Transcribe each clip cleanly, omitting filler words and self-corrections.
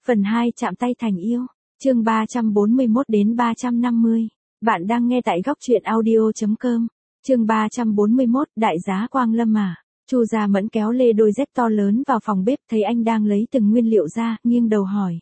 Phần 2 chạm tay thành yêu. Chương 341 đến 350. Bạn đang nghe tại góc truyện audio.com. Chương 341, đại giá Quang Lâm à. Chu Gia Mẫn kéo lê đôi dép to lớn vào phòng bếp, thấy anh đang lấy từng nguyên liệu ra, nghiêng đầu hỏi.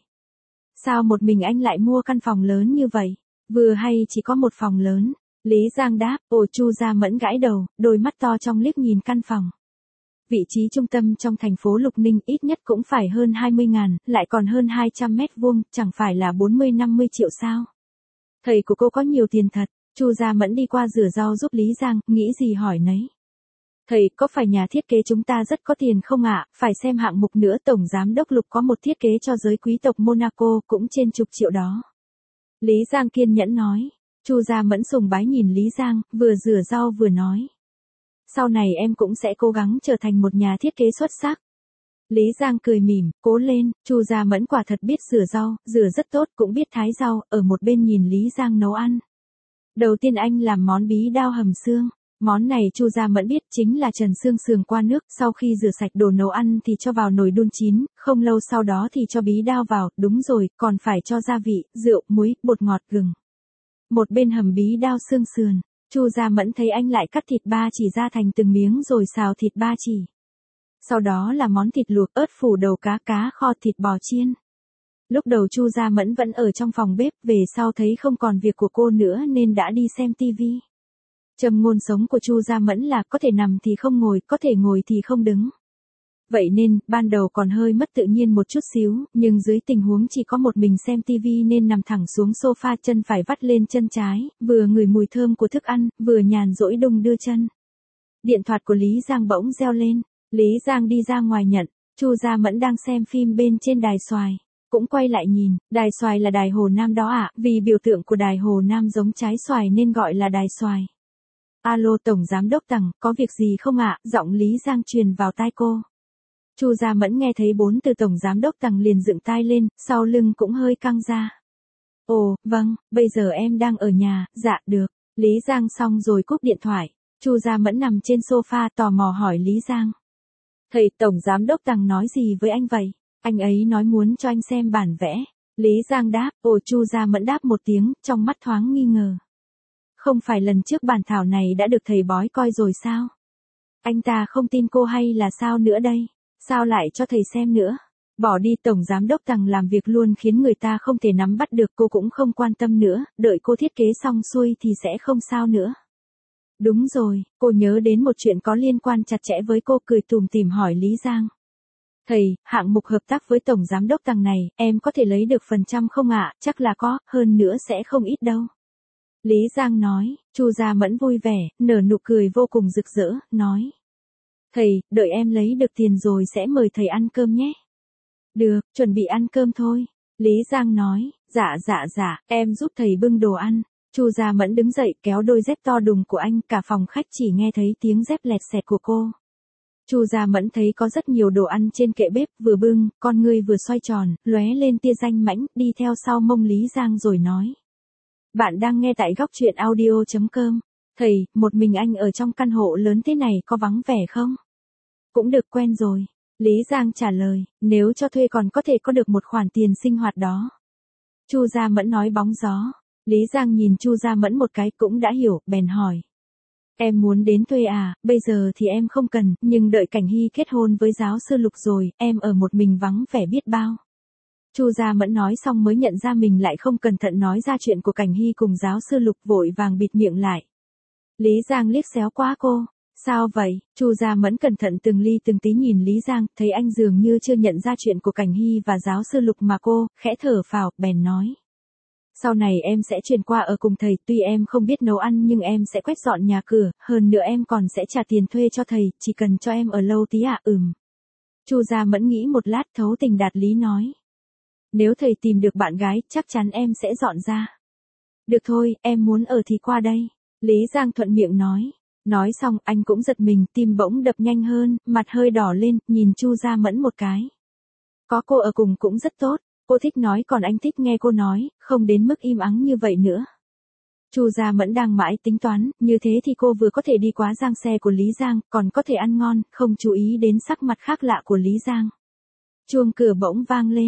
Sao một mình anh lại mua căn phòng lớn như vậy? Vừa hay chỉ có một phòng lớn. Lý Giang đáp, Chu Gia Mẫn gãi đầu, đôi mắt to trong liếc nhìn căn phòng. Vị trí trung tâm trong thành phố Lục Ninh ít nhất cũng phải hơn 20.000, lại còn hơn 200 mét vuông, chẳng phải là 40-50 triệu sao? Thầy của cô có nhiều tiền thật. Chu Gia Mẫn đi qua rửa rau giúp Lý Giang, nghĩ gì hỏi nấy. Thầy, có phải nhà thiết kế chúng ta rất có tiền không ạ? Phải xem hạng mục nữa, Tổng Giám đốc Lục có một thiết kế cho giới quý tộc Monaco cũng trên chục triệu đó. Lý Giang kiên nhẫn nói. Chu Gia Mẫn sùng bái nhìn Lý Giang, vừa rửa rau vừa nói. Sau này em cũng sẽ cố gắng trở thành một nhà thiết kế xuất sắc. Lý Giang cười mỉm, cố lên. Chu Gia Mẫn quả thật biết rửa rau, rửa rất tốt, cũng biết thái rau, ở một bên nhìn Lý Giang nấu ăn. Đầu tiên anh làm món bí đao hầm xương. Món này Chu Gia Mẫn biết chính là trần xương sườn qua nước, sau khi rửa sạch đồ nấu ăn thì cho vào nồi đun chín, không lâu sau đó thì cho bí đao vào, đúng rồi, còn phải cho gia vị, rượu, muối, bột ngọt, gừng. Một bên hầm bí đao xương sườn, Chu Gia Mẫn thấy anh lại cắt thịt ba chỉ ra thành từng miếng rồi xào thịt ba chỉ. Sau đó là món thịt luộc, ớt phủ đầu cá kho, thịt bò chiên. Lúc đầu Chu Gia Mẫn vẫn ở trong phòng bếp, về sau thấy không còn việc của cô nữa nên đã đi xem tivi. Châm ngôn sống của Chu Gia Mẫn là có thể nằm thì không ngồi, có thể ngồi thì không đứng. Vậy nên, ban đầu còn hơi mất tự nhiên một chút xíu, nhưng dưới tình huống chỉ có một mình xem tivi nên nằm thẳng xuống sofa, chân phải vắt lên chân trái, vừa ngửi mùi thơm của thức ăn, vừa nhàn rỗi đung đưa chân. Điện thoại của Lý Giang bỗng reo lên. Lý Giang đi ra ngoài nhận. Chu Gia Mẫn đang xem phim bên trên đài xoài, cũng quay lại nhìn. Đài xoài là đài Hồ Nam đó ạ, vì biểu tượng của đài Hồ Nam giống trái xoài nên gọi là đài xoài. Alo, Tổng Giám đốc Tằng, có việc gì không ạ? Giọng Lý Giang truyền vào tai cô. Chu Gia Mẫn nghe thấy 4 từ Tổng Giám đốc Tằng liền dựng tai lên, sau lưng cũng hơi căng ra. Ồ, vâng, bây giờ em đang ở nhà. Dạ, được. Lý Giang xong rồi cúp điện thoại. Chu Gia Mẫn nằm trên sofa tò mò hỏi Lý Giang. Thầy, Tổng Giám đốc Tằng nói gì với anh vậy? Anh ấy nói muốn cho anh xem bản vẽ. Lý Giang đáp. Chu Gia Mẫn đáp một tiếng, trong mắt thoáng nghi ngờ. Không phải lần trước bản thảo này đã được thầy bói coi rồi sao? Anh ta không tin cô hay là sao nữa đây? Sao lại cho thầy xem nữa? Bỏ đi, Tổng Giám đốc Tằng làm việc luôn khiến người ta không thể nắm bắt được, cô cũng không quan tâm nữa, đợi cô thiết kế xong xuôi thì sẽ không sao nữa. Đúng rồi, cô nhớ đến một chuyện có liên quan chặt chẽ với cô, cười tủm tỉm hỏi Lý Giang. Thầy, hạng mục hợp tác với Tổng Giám đốc Tằng này, em có thể lấy được phần trăm không ạ? Chắc là có, hơn nữa sẽ không ít đâu. Lý Giang nói. Chu Gia Mẫn vui vẻ, nở nụ cười vô cùng rực rỡ, nói. Thầy, đợi em lấy được tiền rồi sẽ mời thầy ăn cơm nhé. Được, chuẩn bị ăn cơm thôi. Lý Giang nói. Dạ, em giúp thầy bưng đồ ăn. Chu Gia Mẫn đứng dậy kéo đôi dép to đùng của anh, cả phòng khách chỉ nghe thấy tiếng dép lẹt xẹt của cô. Chu Gia Mẫn thấy có rất nhiều đồ ăn trên kệ bếp, vừa bưng, con ngươi vừa xoay tròn, lóe lên tia danh mãnh, đi theo sau mông Lý Giang rồi nói. Bạn đang nghe tại góc truyện audio.com. Thầy, một mình anh ở trong căn hộ lớn thế này có vắng vẻ không? Cũng được, quen rồi. Lý Giang trả lời, nếu cho thuê còn có thể có được một khoản tiền sinh hoạt đó. Chu Gia Mẫn nói bóng gió. Lý Giang nhìn Chu Gia Mẫn một cái cũng đã hiểu, bèn hỏi. Em muốn đến thuê à? Bây giờ thì em không cần, nhưng đợi Cảnh Hy kết hôn với giáo sư Lục rồi, em ở một mình vắng vẻ biết bao. Chu Gia Mẫn nói xong mới nhận ra mình lại không cẩn thận nói ra chuyện của Cảnh Hy cùng giáo sư Lục, vội vàng bịt miệng lại. Lý Giang liếc xéo qua cô. Sao vậy? Chu Gia Mẫn cẩn thận từng ly từng tí nhìn Lý Giang, thấy anh dường như chưa nhận ra chuyện của Cảnh Hy và giáo sư Lục mà cô, khẽ thở phào, bèn nói. Sau này em sẽ chuyển qua ở cùng thầy, tuy em không biết nấu ăn nhưng em sẽ quét dọn nhà cửa, hơn nữa em còn sẽ trả tiền thuê cho thầy, chỉ cần cho em ở lâu tí ạ. Chu Gia Mẫn nghĩ một lát, thấu tình đạt lý nói. Nếu thầy tìm được bạn gái, chắc chắn em sẽ dọn ra. Được thôi, em muốn ở thì qua đây. Lý Giang thuận miệng nói. Nói xong, anh cũng giật mình, tim bỗng đập nhanh hơn, mặt hơi đỏ lên, nhìn Chu Gia Mẫn một cái. Có cô ở cùng cũng rất tốt, cô thích nói còn anh thích nghe cô nói, không đến mức im ắng như vậy nữa. Chu Gia Mẫn đang mãi tính toán, như thế thì cô vừa có thể đi quá giang xe của Lý Giang, còn có thể ăn ngon, không chú ý đến sắc mặt khác lạ của Lý Giang. Chuông cửa bỗng vang lên.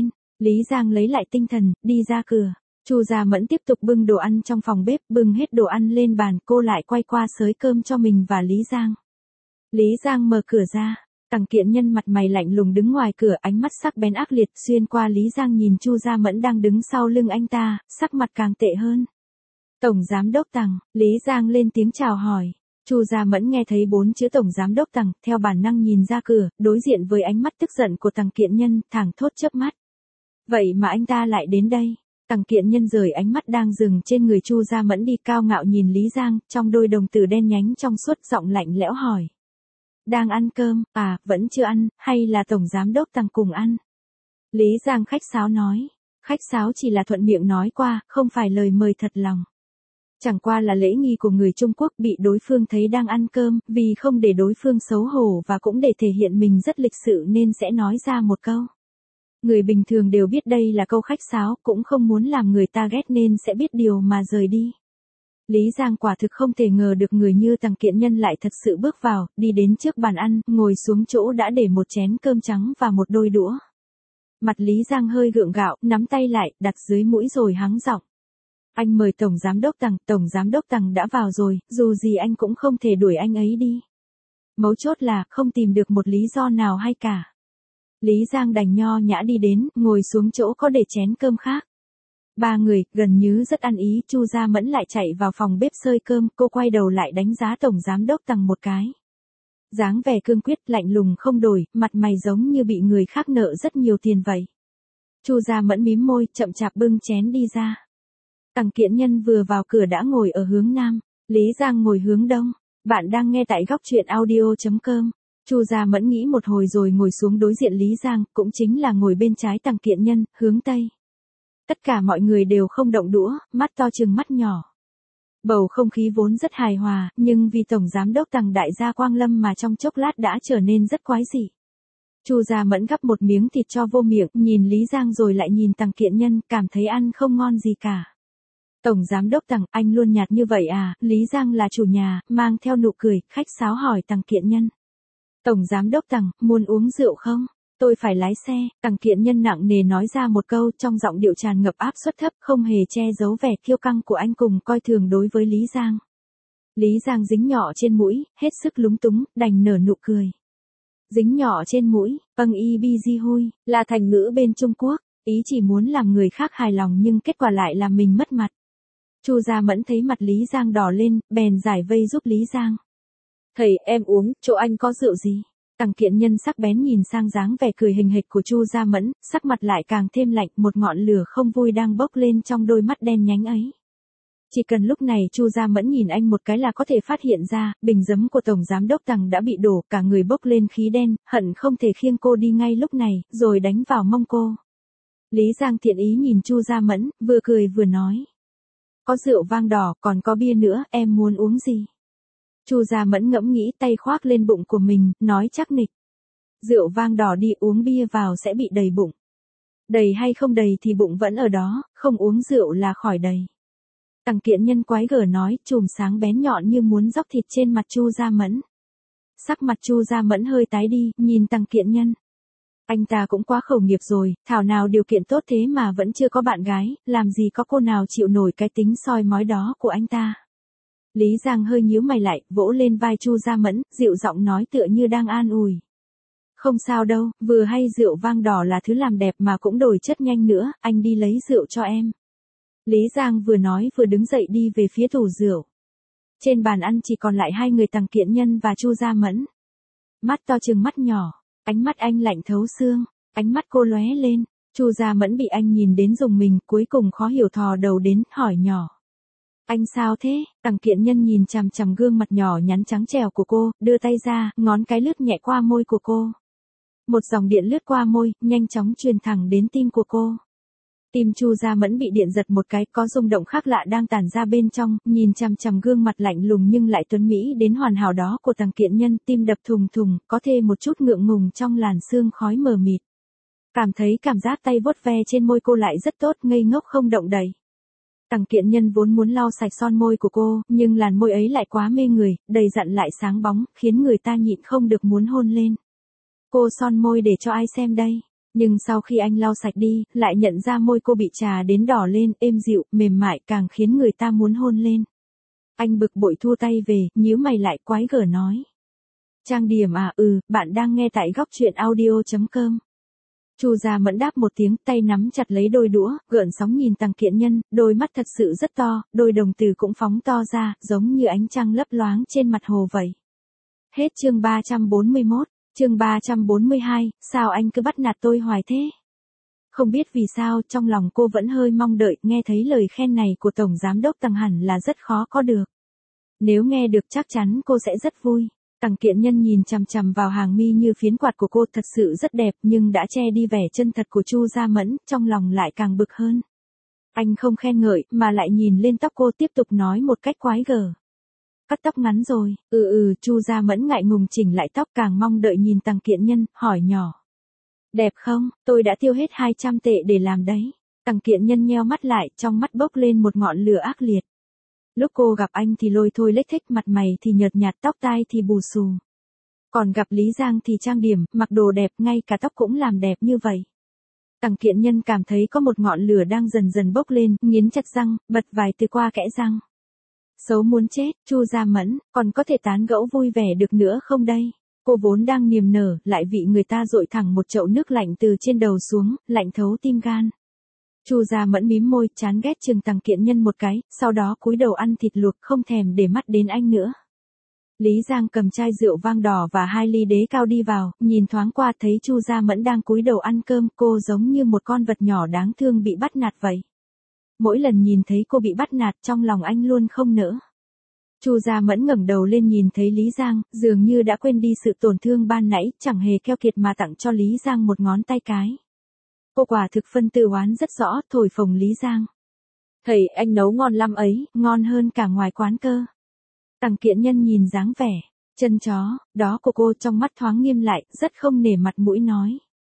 Lý Giang lấy lại tinh thần, đi ra cửa. Chu Gia Mẫn tiếp tục bưng đồ ăn trong phòng bếp, bưng hết đồ ăn lên bàn, cô lại quay qua xới cơm cho mình và Lý Giang. Lý Giang mở cửa ra, Tằng Kiện Nhân mặt mày lạnh lùng đứng ngoài cửa, ánh mắt sắc bén ác liệt xuyên qua Lý Giang nhìn Chu Gia Mẫn đang đứng sau lưng anh ta, sắc mặt càng tệ hơn. Tổng Giám đốc Tằng, Lý Giang lên tiếng chào hỏi. Chu Gia Mẫn nghe thấy 4 chữ Tổng Giám đốc Tằng, theo bản năng nhìn ra cửa, đối diện với ánh mắt tức giận của Tằng Kiện Nhân, thẳng thốt chớp mắt. Vậy mà anh ta lại đến đây. Tằng Kiện Nhân rời ánh mắt đang dừng trên người Chu Gia Mẫn đi, cao ngạo nhìn Lý Giang, trong đôi đồng tử đen nhánh trong suốt, giọng lạnh lẽo hỏi. Đang ăn cơm, à, vẫn chưa ăn, hay là Tổng Giám đốc Tằng cùng ăn? Lý Giang khách sáo nói. Khách sáo chỉ là thuận miệng nói qua, không phải lời mời thật lòng. Chẳng qua là lễ nghi của người Trung Quốc, bị đối phương thấy đang ăn cơm, vì không để đối phương xấu hổ và cũng để thể hiện mình rất lịch sự nên sẽ nói ra một câu. Người bình thường đều biết đây là câu khách sáo, cũng không muốn làm người ta ghét nên sẽ biết điều mà rời đi. Lý Giang quả thực không thể ngờ được người như Tằng Kiện Nhân lại thật sự bước vào, đi đến trước bàn ăn, ngồi xuống chỗ đã để một chén cơm trắng và một đôi đũa. Mặt Lý Giang hơi gượng gạo, nắm tay lại, đặt dưới mũi rồi hắng giọng. Anh mời Tổng Giám đốc Tằng, Tổng Giám đốc Tằng đã vào rồi, dù gì anh cũng không thể đuổi anh ấy đi. Mấu chốt là, không tìm được một lý do nào hay cả. Lý Giang đành nho nhã đi đến, ngồi xuống chỗ có để chén cơm khác. Ba người, gần như rất ăn ý, Chu Gia Mẫn lại chạy vào phòng bếp xơi cơm, cô quay đầu lại đánh giá Tổng Giám đốc Tằng một cái. Dáng vẻ cương quyết, lạnh lùng không đổi, mặt mày giống như bị người khác nợ rất nhiều tiền vậy. Chu Gia Mẫn mím môi, chậm chạp bưng chén đi ra. Tằng Kiện Nhân vừa vào cửa đã ngồi ở hướng nam, Lý Giang ngồi hướng đông. Bạn đang nghe tại góc truyện audio.com. Chu Gia Mẫn nghĩ một hồi rồi ngồi xuống đối diện Lý Giang, cũng chính là ngồi bên trái Tằng Kiện Nhân, hướng tây. Tất cả mọi người đều không động đũa, mắt to chừng mắt nhỏ. Bầu không khí vốn rất hài hòa, nhưng vì Tổng Giám đốc Tằng đại gia quang lâm mà trong chốc lát đã trở nên rất quái dị. Chu Gia Mẫn gắp một miếng thịt cho vô miệng, nhìn Lý Giang rồi lại nhìn Tằng Kiện Nhân, cảm thấy ăn không ngon gì cả. Tổng Giám đốc Tằng, anh luôn nhạt như vậy à? Lý Giang là chủ nhà, mang theo nụ cười, khách sáo hỏi Tằng Kiện Nhân. Tổng Giám đốc Tằng, muốn uống rượu không? Tôi phải lái xe. Tằng Kiện Nhân nặng nề nói ra một câu, trong giọng điệu tràn ngập áp suất thấp, không hề che giấu vẻ kiêu căng của anh cùng coi thường đối với Lý Giang. Lý Giang dính nhỏ trên mũi, hết sức lúng túng, đành nở nụ cười. Dính nhỏ trên mũi, y bi di hui, là thành ngữ bên Trung Quốc, ý chỉ muốn làm người khác hài lòng nhưng kết quả lại làm mình mất mặt. Chu Gia Mẫn thấy mặt Lý Giang đỏ lên, bèn giải vây giúp Lý Giang. Thầy, em uống, chỗ anh có rượu gì? Tằng Kiện Nhân sắc bén nhìn sang dáng vẻ cười hình hịch của Chu Gia Mẫn, sắc mặt lại càng thêm lạnh, một ngọn lửa không vui đang bốc lên trong đôi mắt đen nhánh ấy. Chỉ cần lúc này Chu Gia Mẫn nhìn anh một cái là có thể phát hiện ra, bình giấm của Tổng Giám đốc Tằng đã bị đổ, cả người bốc lên khí đen, hận không thể khiêng cô đi ngay lúc này, rồi đánh vào mông cô. Lý Giang thiện ý nhìn Chu Gia Mẫn, vừa cười vừa nói. Có rượu vang đỏ, còn có bia nữa, em muốn uống gì? Chu Gia Mẫn ngẫm nghĩ, tay khoác lên bụng của mình, nói chắc nịch. Rượu vang đỏ đi, uống bia vào sẽ bị đầy bụng. Đầy hay không đầy thì bụng vẫn ở đó, không uống rượu là khỏi đầy. Tằng Kiện Nhân quái gở nói, chùm sáng bén nhọn như muốn róc thịt trên mặt Chu Gia Mẫn. Sắc mặt Chu Gia Mẫn hơi tái đi, nhìn Tằng Kiện Nhân. Anh ta cũng quá khẩu nghiệp rồi, thảo nào điều kiện tốt thế mà vẫn chưa có bạn gái, làm gì có cô nào chịu nổi cái tính soi mói đó của anh ta. Lý Giang hơi nhíu mày lại, vỗ lên vai Chu Gia Mẫn, dịu giọng nói tựa như đang an ủi. Không sao đâu, vừa hay rượu vang đỏ là thứ làm đẹp mà cũng đổi chất nhanh nữa, anh đi lấy rượu cho em. Lý Giang vừa nói vừa đứng dậy đi về phía tủ rượu. Trên bàn ăn chỉ còn lại hai người Tằng Kiện Nhân và Chu Gia Mẫn. Mắt to chừng mắt nhỏ, ánh mắt anh lạnh thấu xương, ánh mắt cô lóe lên. Chu Gia Mẫn bị anh nhìn đến rùng mình, cuối cùng khó hiểu thò đầu đến, hỏi nhỏ. Anh sao thế? Tằng Kiện Nhân nhìn chằm chằm gương mặt nhỏ nhắn trắng trẻo của cô, đưa tay ra, ngón cái lướt nhẹ qua môi của cô. Một dòng điện lướt qua môi, nhanh chóng truyền thẳng đến tim của cô. Tim Chu Gia Mẫn bị điện giật một cái, có rung động khác lạ đang tản ra bên trong, nhìn chằm chằm gương mặt lạnh lùng nhưng lại tuấn mỹ đến hoàn hảo đó của Tằng Kiện Nhân, tim đập thùng thùng, có thêm một chút ngượng ngùng trong làn sương khói mờ mịt. Cảm thấy cảm giác tay vuốt ve trên môi cô lại rất tốt, ngây ngốc không động đậy. Tằng Kiện Nhân vốn muốn lau sạch son môi của cô, nhưng làn môi ấy lại quá mê người, đầy dặn lại sáng bóng, khiến người ta nhịn không được muốn hôn lên. Cô son môi để cho ai xem đây? Nhưng sau khi anh lau sạch đi, lại nhận ra môi cô bị trà đến đỏ lên, êm dịu, mềm mại càng khiến người ta muốn hôn lên. Anh bực bội thua tay về, nhíu mày lại quái gở nói. Trang điểm à? Bạn đang nghe tại góc truyện audio.com. Chu Gia Mẫn đáp một tiếng, tay nắm chặt lấy đôi đũa, gợn sóng nhìn Tằng Kiện Nhân, đôi mắt thật sự rất to, đôi đồng tử cũng phóng to ra, giống như ánh trăng lấp loáng trên mặt hồ vậy. Hết chương 341, chương 342, sao anh cứ bắt nạt tôi hoài thế? Không biết vì sao, trong lòng cô vẫn hơi mong đợi, nghe thấy lời khen này của Tổng Giám đốc Tằng hẳn là rất khó có được. Nếu nghe được chắc chắn cô sẽ rất vui. Tằng Kiện Nhân nhìn chằm chằm vào hàng mi như phiến quạt của cô, thật sự rất đẹp nhưng đã che đi vẻ chân thật của Chu Gia Mẫn, trong lòng lại càng bực hơn. Anh không khen ngợi, mà lại nhìn lên tóc cô tiếp tục nói một cách quái gở. Cắt tóc ngắn rồi, Chu Gia Mẫn ngại ngùng chỉnh lại tóc, càng mong đợi nhìn Tằng Kiện Nhân, hỏi nhỏ. Đẹp không? Tôi đã tiêu hết 200 tệ để làm đấy. Tằng Kiện Nhân nheo mắt lại, trong mắt bốc lên một ngọn lửa ác liệt. Lúc cô gặp anh thì lôi thôi lếch thếch, mặt mày thì nhợt nhạt, tóc tai thì bù xù. Còn gặp Lý Giang thì trang điểm, mặc đồ đẹp, ngay cả tóc cũng làm đẹp như vậy. Tằng Kiện Nhân cảm thấy có một ngọn lửa đang dần dần bốc lên, nghiến chặt răng, bật vài từ qua kẽ răng. Xấu muốn chết, Chu Gia Mẫn, còn có thể tán gẫu vui vẻ được nữa không đây? Cô vốn đang niềm nở, lại bị người ta dội thẳng một chậu nước lạnh từ trên đầu xuống, lạnh thấu tim gan. Chu Gia Mẫn mím môi, chán ghét chừng Tằng Kiện Nhân một cái, sau đó cúi đầu ăn thịt luộc, không thèm để mắt đến anh nữa. Lý Giang cầm chai rượu vang đỏ và 2 ly đế cao đi vào, nhìn thoáng qua thấy Chu Gia Mẫn đang cúi đầu ăn cơm, cô giống như một con vật nhỏ đáng thương bị bắt nạt vậy. Mỗi lần nhìn thấy cô bị bắt nạt, trong lòng anh luôn không nỡ. Chu Gia Mẫn ngẩng đầu lên nhìn thấy Lý Giang, dường như đã quên đi sự tổn thương ban nãy, chẳng hề keo kiệt mà tặng cho Lý Giang một ngón tay cái. Cô quả thực phân tự oán rất rõ, thổi phồng Lý Giang. Thầy, anh nấu ngon lắm ấy, ngon hơn cả ngoài quán cơ. Tằng Kiện Nhân nhìn dáng vẻ chân chó đó của cô, trong mắt thoáng nghiêm lại, rất không nể mặt mũi nói.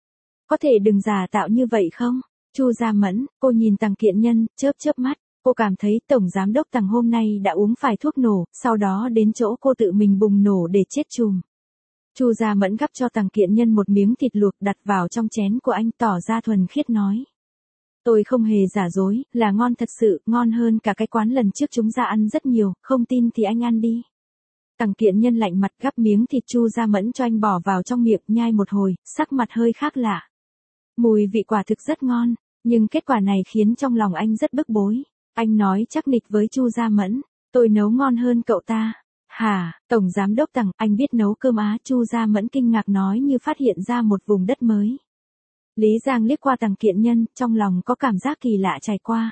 Có thể đừng giả tạo như vậy không? Chu Gia Mẫn, cô nhìn Tằng Kiện Nhân, chớp chớp mắt, cô cảm thấy Tổng Giám đốc Tằng hôm nay đã uống phải thuốc nổ, sau đó đến chỗ cô tự mình bùng nổ để chết chùm. Chu Gia Mẫn gắp cho Tằng Kiện Nhân một miếng thịt luộc đặt vào trong chén của anh, tỏ ra thuần khiết nói. Tôi không hề giả dối, là ngon thật sự, ngon hơn cả cái quán lần trước chúng ta ăn rất nhiều, không tin thì anh ăn đi. Tằng Kiện Nhân lạnh mặt gắp miếng thịt Chu Gia Mẫn cho anh bỏ vào trong miệng, nhai một hồi, sắc mặt hơi khác lạ. Mùi vị quả thực rất ngon, nhưng kết quả này khiến trong lòng anh rất bức bối. Anh nói chắc nịch với Chu Gia Mẫn, tôi nấu ngon hơn cậu ta. Hả, Tổng Giám đốc Tằng, anh biết nấu cơm á? Chu Gia Mẫn kinh ngạc nói như phát hiện ra một vùng đất mới. Lý Giang liếc qua Tằng Kiện Nhân, trong lòng có cảm giác kỳ lạ trải qua.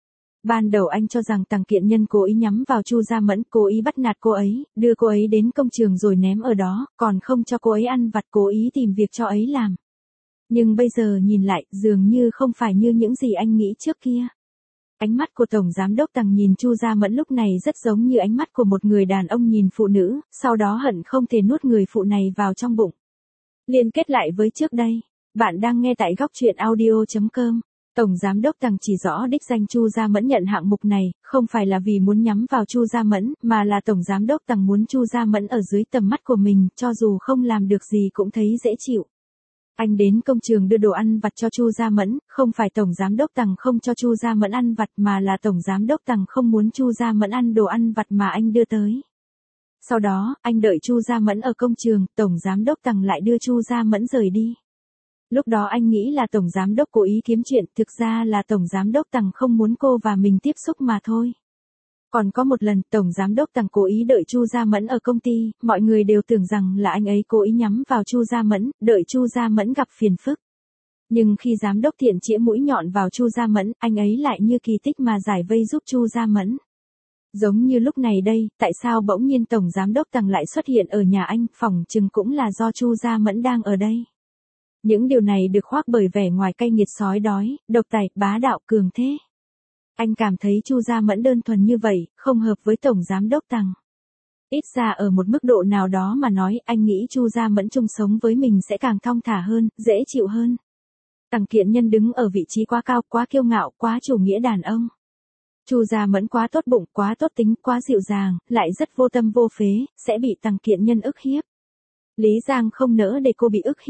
Ban đầu anh cho rằng Tằng Kiện Nhân cố ý nhắm vào Chu Gia Mẫn, cố ý bắt nạt cô ấy, đưa cô ấy đến công trường rồi ném ở đó, còn không cho cô ấy ăn vặt, cố ý tìm việc cho ấy làm. Nhưng bây giờ nhìn lại, dường như không phải như những gì anh nghĩ trước kia. Ánh mắt của Tổng Giám đốc Tằng nhìn Chu Gia Mẫn lúc này rất giống như ánh mắt của một người đàn ông nhìn phụ nữ, sau đó hận không thể nuốt người phụ này vào trong bụng. Liên kết lại với trước đây, bạn đang nghe tại góc truyện audio.com. Tổng Giám đốc Tằng chỉ rõ đích danh Chu Gia Mẫn nhận hạng mục này, không phải là vì muốn nhắm vào Chu Gia Mẫn, mà là Tổng Giám đốc Tằng muốn Chu Gia Mẫn ở dưới tầm mắt của mình, cho dù không làm được gì cũng thấy dễ chịu. Anh đến công trường đưa đồ ăn vặt cho Chu Gia Mẫn, không phải Tổng Giám đốc Tằng không cho Chu Gia Mẫn ăn vặt, mà là Tổng Giám đốc Tằng không muốn Chu Gia Mẫn ăn đồ ăn vặt mà anh đưa tới. Sau đó, anh đợi Chu Gia Mẫn ở công trường, Tổng Giám đốc Tằng lại đưa Chu Gia Mẫn rời đi. Lúc đó anh nghĩ là Tổng Giám đốc cố ý kiếm chuyện, thực ra là Tổng Giám đốc Tằng không muốn cô và mình tiếp xúc mà thôi. Còn có một lần, Tổng Giám đốc Tằng cố ý đợi Chu Gia Mẫn ở công ty, mọi người đều tưởng rằng là anh ấy cố ý nhắm vào Chu Gia Mẫn, đợi Chu Gia Mẫn gặp phiền phức. Nhưng khi Giám đốc Thiện chĩa mũi nhọn vào Chu Gia Mẫn, anh ấy lại như kỳ tích mà giải vây giúp Chu Gia Mẫn. Giống như lúc này đây, tại sao bỗng nhiên Tổng Giám đốc Tằng lại xuất hiện ở nhà anh, phỏng chừng cũng là do Chu Gia Mẫn đang ở đây. Những điều này được khoác bởi vẻ ngoài cay nghiệt sói đói, độc tài, bá đạo, cường thế. Anh cảm thấy Chu Gia Mẫn đơn thuần như vậy, không hợp với Tổng Giám đốc Tằng. Ít ra ở một mức độ nào đó mà nói, anh nghĩ Chu Gia Mẫn chung sống với mình sẽ càng thong thả hơn, dễ chịu hơn. Tằng Kiện Nhân đứng ở vị trí quá cao, quá kiêu ngạo, quá chủ nghĩa đàn ông. Chu Gia Mẫn quá tốt bụng, quá tốt tính, quá dịu dàng, lại rất vô tâm vô phế, sẽ bị Tằng Kiện Nhân ức hiếp. Lý Giang không nỡ để cô bị ức hiếp.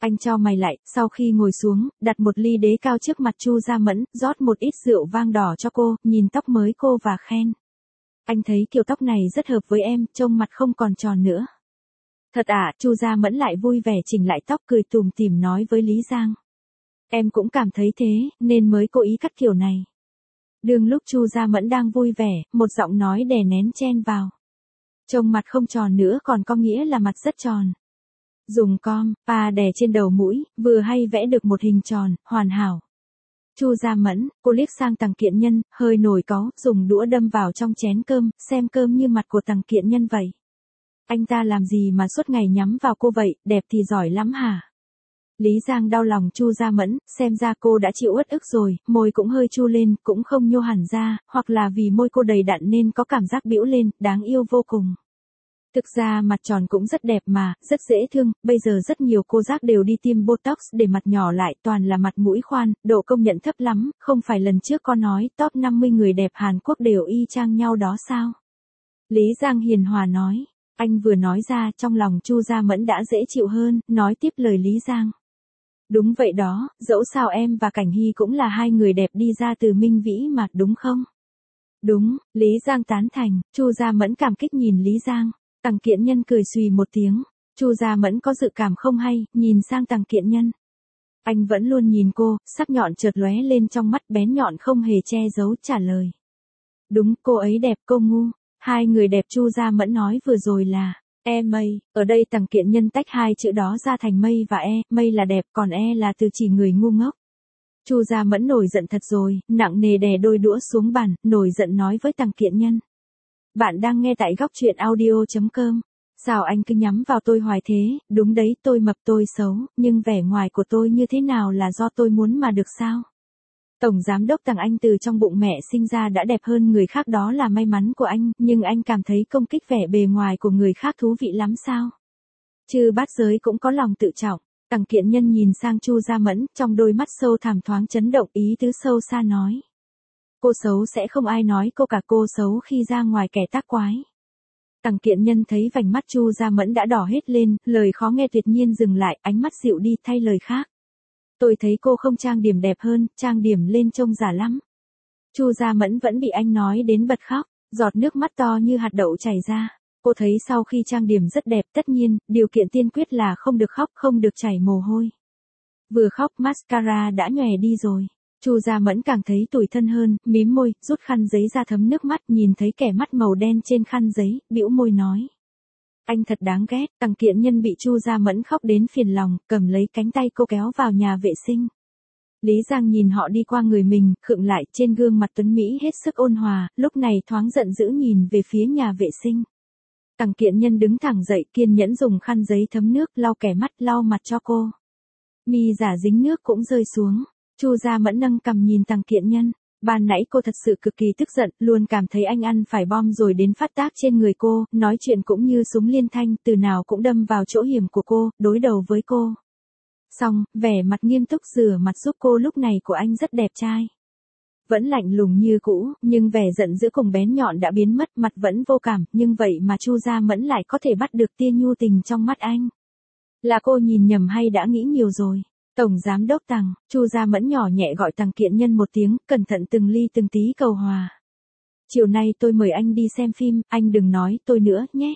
Anh chau mày lại, sau khi ngồi xuống, đặt một ly đế cao trước mặt Chu Gia Mẫn, rót một ít rượu vang đỏ cho cô, nhìn tóc mới cô và khen. Anh thấy kiểu tóc này rất hợp với em, trông mặt không còn tròn nữa. Thật à, Chu Gia Mẫn lại vui vẻ chỉnh lại tóc cười tủm tỉm nói với Lý Giang. Em cũng cảm thấy thế, nên mới cố ý cắt kiểu này. Đương lúc Chu Gia Mẫn đang vui vẻ, một giọng nói đè nén chen vào. Trông mặt không tròn nữa còn có nghĩa là mặt rất tròn. Dùng pa đè trên đầu mũi, vừa hay vẽ được một hình tròn, hoàn hảo. Chu Gia Mẫn, cô liếc sang Tằng Kiện Nhân, hơi nổi cáu, dùng đũa đâm vào trong chén cơm, xem cơm như mặt của Tằng Kiện Nhân vậy. Anh ta làm gì mà suốt ngày nhắm vào cô vậy, đẹp thì giỏi lắm hả? Lý Giang đau lòng Chu Gia Mẫn, xem ra cô đã chịu uất ức rồi, môi cũng hơi chu lên, cũng không nhô hẳn ra, hoặc là vì môi cô đầy đặn nên có cảm giác bĩu lên, đáng yêu vô cùng. Thực ra mặt tròn cũng rất đẹp mà, rất dễ thương, bây giờ rất nhiều cô giác đều đi tiêm Botox để mặt nhỏ lại, toàn là mặt mũi khoan, độ công nhận thấp lắm, không phải lần trước có nói top 50 người đẹp Hàn Quốc đều y chang nhau đó sao? Lý Giang hiền hòa nói, anh vừa nói ra trong lòng Chu Gia Mẫn đã dễ chịu hơn, nói tiếp lời Lý Giang. Đúng vậy đó, dẫu sao em và Cảnh Hy cũng là hai người đẹp đi ra từ Minh Vĩ mà, đúng không? Đúng, Lý Giang tán thành, Chu Gia Mẫn cảm kích nhìn Lý Giang. Tằng Kiện Nhân cười xùy một tiếng, Chu Gia Mẫn có dự cảm không hay, nhìn sang Tằng Kiện Nhân. Anh vẫn luôn nhìn cô, sắc nhọn chợt lóe lên trong mắt bén nhọn không hề che giấu trả lời. Đúng, cô ấy đẹp, cô ngu. Hai người đẹp Chu Gia Mẫn nói vừa rồi là mây, ở đây Tằng Kiện Nhân tách hai chữ đó ra thành mây và mây là đẹp, còn là từ chỉ người ngu ngốc. Chu Gia Mẫn nổi giận thật rồi, nặng nề đè đôi đũa xuống bàn, nổi giận nói với Tằng Kiện Nhân. Bạn đang nghe tại góc truyện audio.com. Sao anh cứ nhắm vào tôi hoài thế, đúng đấy tôi mập tôi xấu, nhưng vẻ ngoài của tôi như thế nào là do tôi muốn mà được sao? Tổng giám đốc Tằng Anh từ trong bụng mẹ sinh ra đã đẹp hơn người khác đó là may mắn của anh, nhưng anh cảm thấy công kích vẻ bề ngoài của người khác thú vị lắm sao? Chư bát giới cũng có lòng tự trọng. Tằng Kiện Nhân nhìn sang Chu Gia Mẫn, trong đôi mắt sâu thẳm thoáng chấn động ý tứ sâu xa nói. Cô xấu sẽ không ai nói cô cả, cô xấu khi ra ngoài kẻ tác quái. Tằng Kiện Nhân thấy vành mắt Chu Gia Mẫn đã đỏ hết lên, lời khó nghe tuyệt nhiên dừng lại, ánh mắt dịu đi thay lời khác. Tôi thấy cô không trang điểm đẹp hơn, trang điểm lên trông giả lắm. Chu Gia Mẫn vẫn bị anh nói đến bật khóc, giọt nước mắt to như hạt đậu chảy ra. Cô thấy sau khi trang điểm rất đẹp, tất nhiên, điều kiện tiên quyết là không được khóc, không được chảy mồ hôi. Vừa khóc mascara đã nhòe đi rồi. Chu Gia Mẫn càng thấy tủi thân hơn, mím môi, rút khăn giấy ra thấm nước mắt, nhìn thấy kẻ mắt màu đen trên khăn giấy, bĩu môi nói. Anh thật đáng ghét. Tằng Kiện Nhân bị Chu Gia Mẫn khóc đến phiền lòng, cầm lấy cánh tay cô kéo vào nhà vệ sinh. Lý Giang nhìn họ đi qua người mình, khựng lại, trên gương mặt tuấn Mỹ hết sức ôn hòa, lúc này thoáng giận dữ nhìn về phía nhà vệ sinh. Tằng Kiện Nhân đứng thẳng dậy, kiên nhẫn dùng khăn giấy thấm nước lau kẻ mắt, lau mặt cho cô. Mi giả dính nước cũng rơi xuống. Chu Gia Mẫn nâng cằm nhìn Tằng Kiện Nhân. Ban nãy cô thật sự cực kỳ tức giận, luôn cảm thấy anh ăn phải bom rồi đến phát tác trên người cô, nói chuyện cũng như súng liên thanh, từ nào cũng đâm vào chỗ hiểm của cô, đối đầu với cô. Xong, vẻ mặt nghiêm túc rửa mặt giúp cô lúc này của anh rất đẹp trai. Vẫn lạnh lùng như cũ, nhưng vẻ giận dữ cùng bén nhọn đã biến mất, mặt vẫn vô cảm, nhưng vậy mà Chu Gia Mẫn lại có thể bắt được tia nhu tình trong mắt anh. Là cô nhìn nhầm hay đã nghĩ nhiều rồi? Tổng giám đốc Tằng, Chu Gia Mẫn nhỏ nhẹ gọi Tằng Kiện Nhân một tiếng, cẩn thận từng ly từng tí cầu hòa. Chiều nay tôi mời anh đi xem phim, anh đừng nói tôi nữa nhé.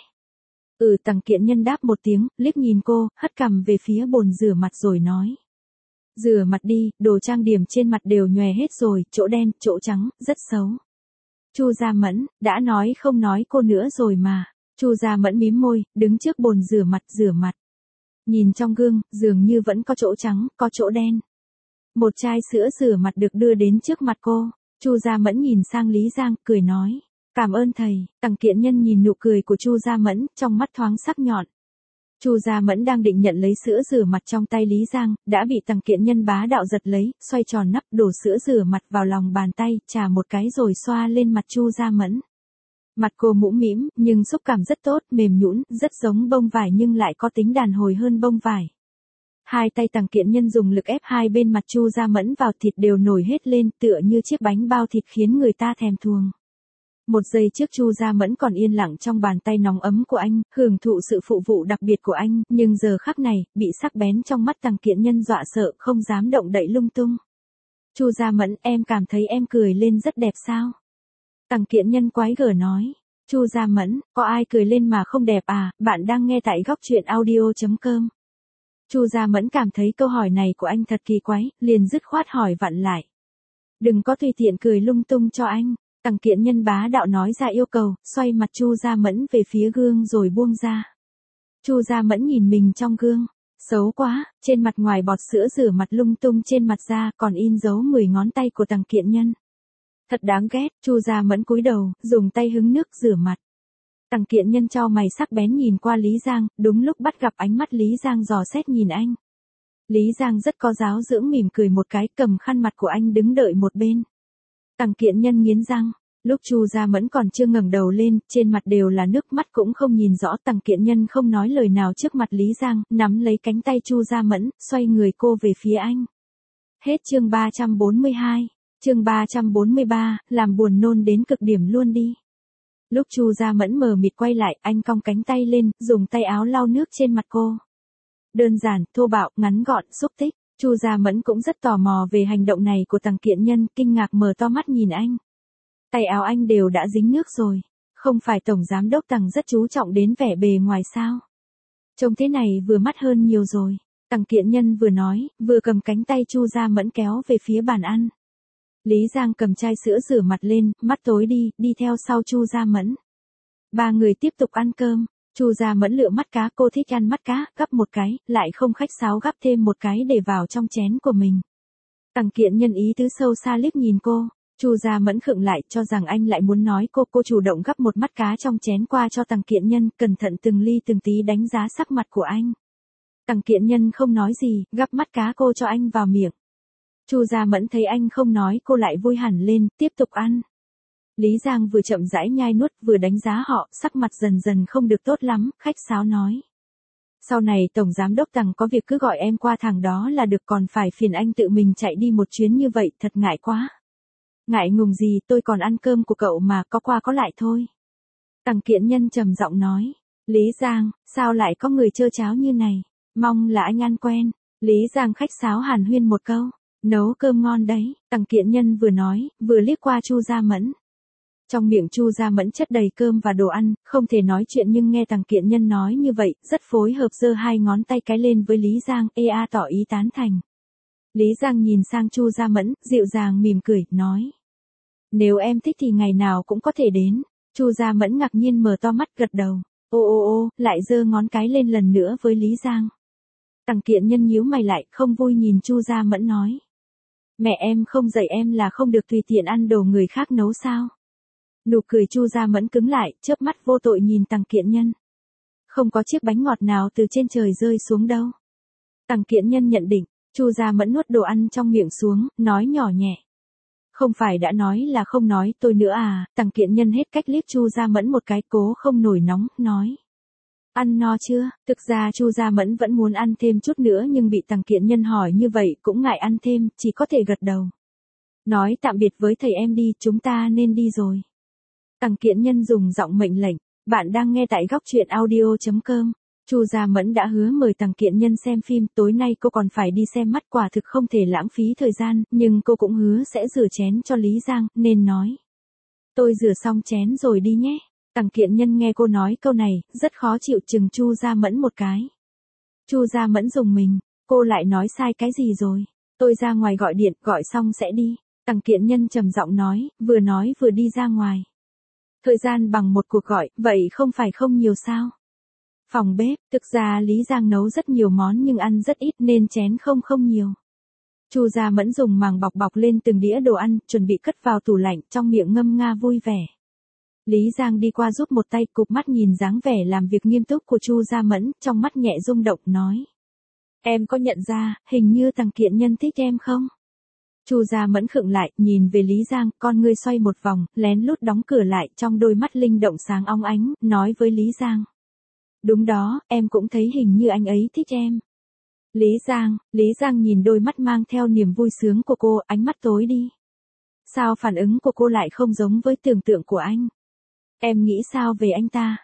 Tằng Kiện Nhân đáp một tiếng, liếc nhìn cô, hất cằm về phía bồn rửa mặt rồi nói. Rửa mặt đi, đồ trang điểm trên mặt đều nhòe hết rồi, chỗ đen, chỗ trắng, rất xấu. Chu Gia Mẫn, đã nói không nói cô nữa rồi mà. Chu Gia Mẫn mím môi, đứng trước bồn rửa mặt. Nhìn trong gương, dường như vẫn có chỗ trắng, có chỗ đen. Một chai sữa rửa mặt được đưa đến trước mặt cô. Chu Gia Mẫn nhìn sang Lý Giang, cười nói. Cảm ơn thầy. Tằng Kiện Nhân nhìn nụ cười của Chu Gia Mẫn, trong mắt thoáng sắc nhọn. Chu Gia Mẫn đang định nhận lấy sữa rửa mặt trong tay Lý Giang, đã bị Tằng Kiện Nhân bá đạo giật lấy, xoay tròn nắp đổ sữa rửa mặt vào lòng bàn tay, chà một cái rồi xoa lên mặt Chu Gia Mẫn. Mặt cô mũm mĩm, nhưng xúc cảm rất tốt, mềm nhũn, rất giống bông vải nhưng lại có tính đàn hồi hơn bông vải. Hai tay Tằng Kiện Nhân dùng lực ép hai bên mặt Chu Gia Mẫn vào, thịt đều nổi hết lên, tựa như chiếc bánh bao thịt khiến người ta thèm thuồng. Một giây trước Chu Gia Mẫn còn yên lặng trong bàn tay nóng ấm của anh, hưởng thụ sự phụ vụ đặc biệt của anh, nhưng giờ khắc này, bị sắc bén trong mắt Tằng Kiện Nhân dọa sợ, không dám động đậy lung tung. Chu Gia Mẫn, em cảm thấy em cười lên rất đẹp sao? Tằng Kiện Nhân quái gở nói. Chu Gia Mẫn, có ai cười lên mà không đẹp à? Bạn đang nghe tại góc truyện audio.com. Chu Gia Mẫn cảm thấy câu hỏi này của anh thật kỳ quái, liền dứt khoát hỏi vặn lại. Đừng có tùy tiện cười lung tung cho anh. Tằng Kiện Nhân bá đạo nói ra yêu cầu, xoay mặt Chu Gia Mẫn về phía gương rồi buông ra. Chu Gia Mẫn nhìn mình trong gương. Xấu quá, trên mặt ngoài bọt sữa rửa mặt lung tung trên mặt da còn in dấu 10 ngón tay của Tằng Kiện Nhân. Thật đáng ghét, Chu Gia Mẫn cúi đầu, dùng tay hứng nước rửa mặt. Tằng Kiện Nhân chau mày sắc bén nhìn qua Lý Giang, đúng lúc bắt gặp ánh mắt Lý Giang dò xét nhìn anh. Lý Giang rất có giáo dưỡng mỉm cười một cái, cầm khăn mặt của anh đứng đợi một bên. Tằng Kiện Nhân nghiến răng, lúc Chu Gia Mẫn còn chưa ngẩng đầu lên, trên mặt đều là nước mắt cũng không nhìn rõ. Tằng Kiện Nhân không nói lời nào trước mặt Lý Giang, nắm lấy cánh tay Chu Gia Mẫn, xoay người cô về phía anh. Hết chương 342, chương 343, làm buồn nôn đến cực điểm luôn đi. Lúc Chu Gia Mẫn mờ mịt quay lại, anh cong cánh tay lên, dùng tay áo lau nước trên mặt cô. Đơn giản, thô bạo, ngắn gọn, xúc tích. Chu Gia Mẫn cũng rất tò mò về hành động này của Tằng Kiện Nhân, kinh ngạc mở to mắt nhìn anh. Tay áo anh đều đã dính nước rồi. Không phải Tổng Giám Đốc Tằng rất chú trọng đến vẻ bề ngoài sao? Trông thế này vừa mắt hơn nhiều rồi. Tằng Kiện Nhân vừa nói, vừa cầm cánh tay Chu Gia Mẫn kéo về phía bàn ăn. Lý Giang cầm chai sữa rửa mặt lên, mắt tối đi theo sau Chu Gia Mẫn. Ba người tiếp tục ăn cơm. Chu Gia Mẫn lựa mắt cá, cô thích ăn mắt cá, gắp một cái, lại không khách sáo gắp thêm một cái để vào trong chén của mình. Tằng Kiện Nhân ý tứ sâu xa liếc nhìn cô. Chu Gia Mẫn khựng lại, cho rằng anh lại muốn nói cô chủ động gắp một mắt cá trong chén qua cho Tằng Kiện Nhân, cẩn thận từng ly từng tí đánh giá sắc mặt của anh. Tằng Kiện Nhân không nói gì, gắp mắt cá cô cho anh vào miệng. Chu Gia Mẫn thấy anh không nói, cô lại vui hẳn lên, tiếp tục ăn. Lý Giang vừa chậm rãi nhai nuốt vừa đánh giá họ, sắc mặt dần dần không được tốt lắm, khách sáo nói. Sau này Tổng Giám Đốc Tằng có việc cứ gọi em qua thẳng đó là được, còn phải phiền anh tự mình chạy đi một chuyến như vậy, thật ngại quá. Ngại ngùng gì, tôi còn ăn cơm của cậu mà, có qua có lại thôi. Tằng Kiện Nhân trầm giọng nói. Lý Giang, sao lại có người trơ cháo như này, mong là anh ăn quen. Lý Giang khách sáo hàn huyên một câu. Nấu cơm ngon đấy, Tằng Kiện Nhân vừa nói, vừa liếc qua Chu Gia Mẫn. Trong miệng Chu Gia Mẫn chất đầy cơm và đồ ăn, không thể nói chuyện nhưng nghe Tằng Kiện Nhân nói như vậy, rất phối hợp giơ hai ngón tay cái lên với Lý Giang, tỏ ý tán thành. Lý Giang nhìn sang Chu Gia Mẫn, dịu dàng mỉm cười, nói. Nếu em thích thì ngày nào cũng có thể đến. Chu Gia Mẫn ngạc nhiên mở to mắt gật đầu. Ô, lại giơ ngón cái lên lần nữa với Lý Giang. Tằng Kiện Nhân nhíu mày lại, không vui nhìn Chu Gia Mẫn nói. Mẹ em không dạy em là không được tùy tiện ăn đồ người khác nấu sao? Nụ cười Chu Gia Mẫn cứng lại, chớp mắt vô tội nhìn Tằng Kiện Nhân. Không có chiếc bánh ngọt nào từ trên trời rơi xuống đâu. Tằng Kiện Nhân nhận định, Chu Gia Mẫn nuốt đồ ăn trong miệng xuống, nói nhỏ nhẹ. Không phải đã nói là không nói tôi nữa à? Tằng Kiện Nhân hết cách liếc Chu Gia Mẫn một cái, cố không nổi nóng, nói. Ăn no chưa? Thực ra Chu Gia Mẫn vẫn muốn ăn thêm chút nữa nhưng bị Tằng Kiện Nhân hỏi như vậy cũng ngại ăn thêm, chỉ có thể gật đầu. Nói tạm biệt với thầy em đi, chúng ta nên đi rồi. Tằng Kiện Nhân dùng giọng mệnh lệnh. Bạn đang nghe tại góc truyện audio.com. Chu Gia Mẫn đã hứa mời Tằng Kiện Nhân xem phim, tối nay cô còn phải đi xem mắt, quả thực không thể lãng phí thời gian, nhưng cô cũng hứa sẽ rửa chén cho Lý Giang, nên nói. Tôi rửa xong chén rồi đi nhé. Tằng Kiện Nhân nghe cô nói câu này, rất khó chịu, chừng Chu Gia Mẫn một cái. Chu Gia Mẫn dùng mình, cô lại nói sai cái gì rồi? Tôi ra ngoài gọi điện, gọi xong sẽ đi. Tằng Kiện Nhân trầm giọng nói vừa đi ra ngoài. Thời gian bằng một cuộc gọi, vậy không phải không nhiều sao? Phòng bếp, thực ra Lý Giang nấu rất nhiều món nhưng ăn rất ít nên chén không nhiều. Chu Gia Mẫn dùng màng bọc lên từng đĩa đồ ăn, chuẩn bị cất vào tủ lạnh, trong miệng ngâm nga vui vẻ. Lý Giang đi qua giúp một tay, cụp mắt nhìn dáng vẻ làm việc nghiêm túc của Chu Gia Mẫn, trong mắt nhẹ rung động, nói. Em có nhận ra, hình như Tằng Kiện Nhân thích em không? Chu Gia Mẫn khựng lại, nhìn về Lý Giang, con ngươi xoay một vòng, lén lút đóng cửa lại, trong đôi mắt linh động sáng óng ánh, nói với Lý Giang. Đúng đó, em cũng thấy hình như anh ấy thích em. Lý Giang nhìn đôi mắt mang theo niềm vui sướng của cô, ánh mắt tối đi. Sao phản ứng của cô lại không giống với tưởng tượng của anh? Em nghĩ sao về anh ta?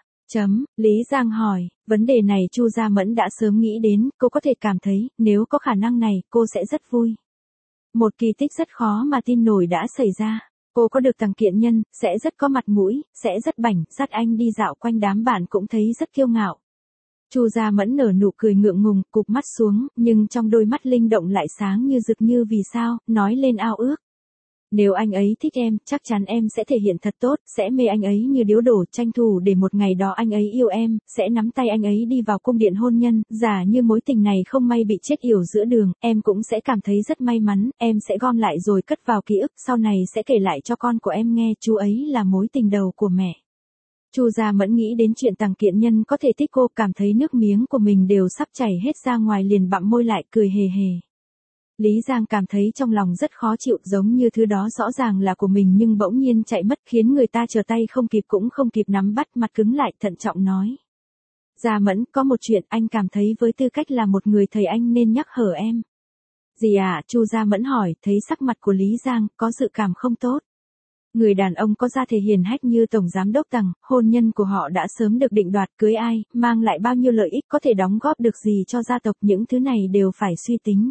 Lý Giang hỏi, vấn đề này Chu Gia Mẫn đã sớm nghĩ đến, cô có thể cảm thấy, nếu có khả năng này, cô sẽ rất vui. Một kỳ tích rất khó mà tin nổi đã xảy ra. Cô có được Tằng Kiện Nhân, sẽ rất có mặt mũi, sẽ rất bảnh, dắt anh đi dạo quanh đám bạn cũng thấy rất kiêu ngạo. Chu Gia Mẫn nở nụ cười ngượng ngùng, cụp mắt xuống, nhưng trong đôi mắt linh động lại sáng như rực như vì sao, nói lên ao ước. Nếu anh ấy thích em, chắc chắn em sẽ thể hiện thật tốt, sẽ mê anh ấy như điếu đổ, tranh thủ để một ngày đó anh ấy yêu em, sẽ nắm tay anh ấy đi vào cung điện hôn nhân, giả như mối tình này không may bị chết yểu giữa đường, em cũng sẽ cảm thấy rất may mắn, em sẽ gom lại rồi cất vào ký ức, sau này sẽ kể lại cho con của em nghe, chú ấy là mối tình đầu của mẹ. Chu Gia Mẫn nghĩ đến chuyện Tằng Kiện Nhân có thể thích cô, cảm thấy nước miếng của mình đều sắp chảy hết ra ngoài, liền bặm môi lại cười hề hề. Lý Giang cảm thấy trong lòng rất khó chịu, giống như thứ đó rõ ràng là của mình nhưng bỗng nhiên chạy mất, khiến người ta trở tay không kịp cũng không kịp nắm bắt, mặt cứng lại, thận trọng nói. Gia Mẫn, có một chuyện anh cảm thấy với tư cách là một người thầy anh nên nhắc nhở em. Gì à? Chu Gia Mẫn hỏi, thấy sắc mặt của Lý Giang, có dự cảm không tốt. Người đàn ông có gia thể hiền hách như Tổng Giám đốc Tằng, hôn nhân của họ đã sớm được định đoạt, cưới ai, mang lại bao nhiêu lợi ích, có thể đóng góp được gì cho gia tộc, những thứ này đều phải suy tính.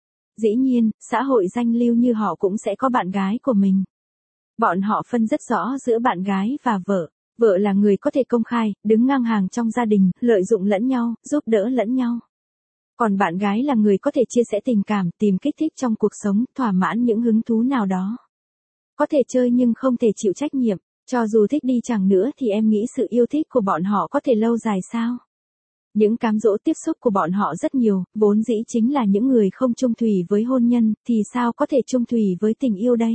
Dĩ nhiên, xã hội danh lưu như họ cũng sẽ có bạn gái của mình. Bọn họ phân rất rõ giữa bạn gái và vợ. Vợ là người có thể công khai, đứng ngang hàng trong gia đình, lợi dụng lẫn nhau, giúp đỡ lẫn nhau. Còn bạn gái là người có thể chia sẻ tình cảm, tìm kích thích trong cuộc sống, thỏa mãn những hứng thú nào đó. Có thể chơi nhưng không thể chịu trách nhiệm. Cho dù thích đi chẳng nữa thì em nghĩ sự yêu thích của bọn họ có thể lâu dài sao? Những cám dỗ tiếp xúc của bọn họ rất nhiều, vốn dĩ chính là những người không chung thủy với hôn nhân, thì sao có thể chung thủy với tình yêu đây?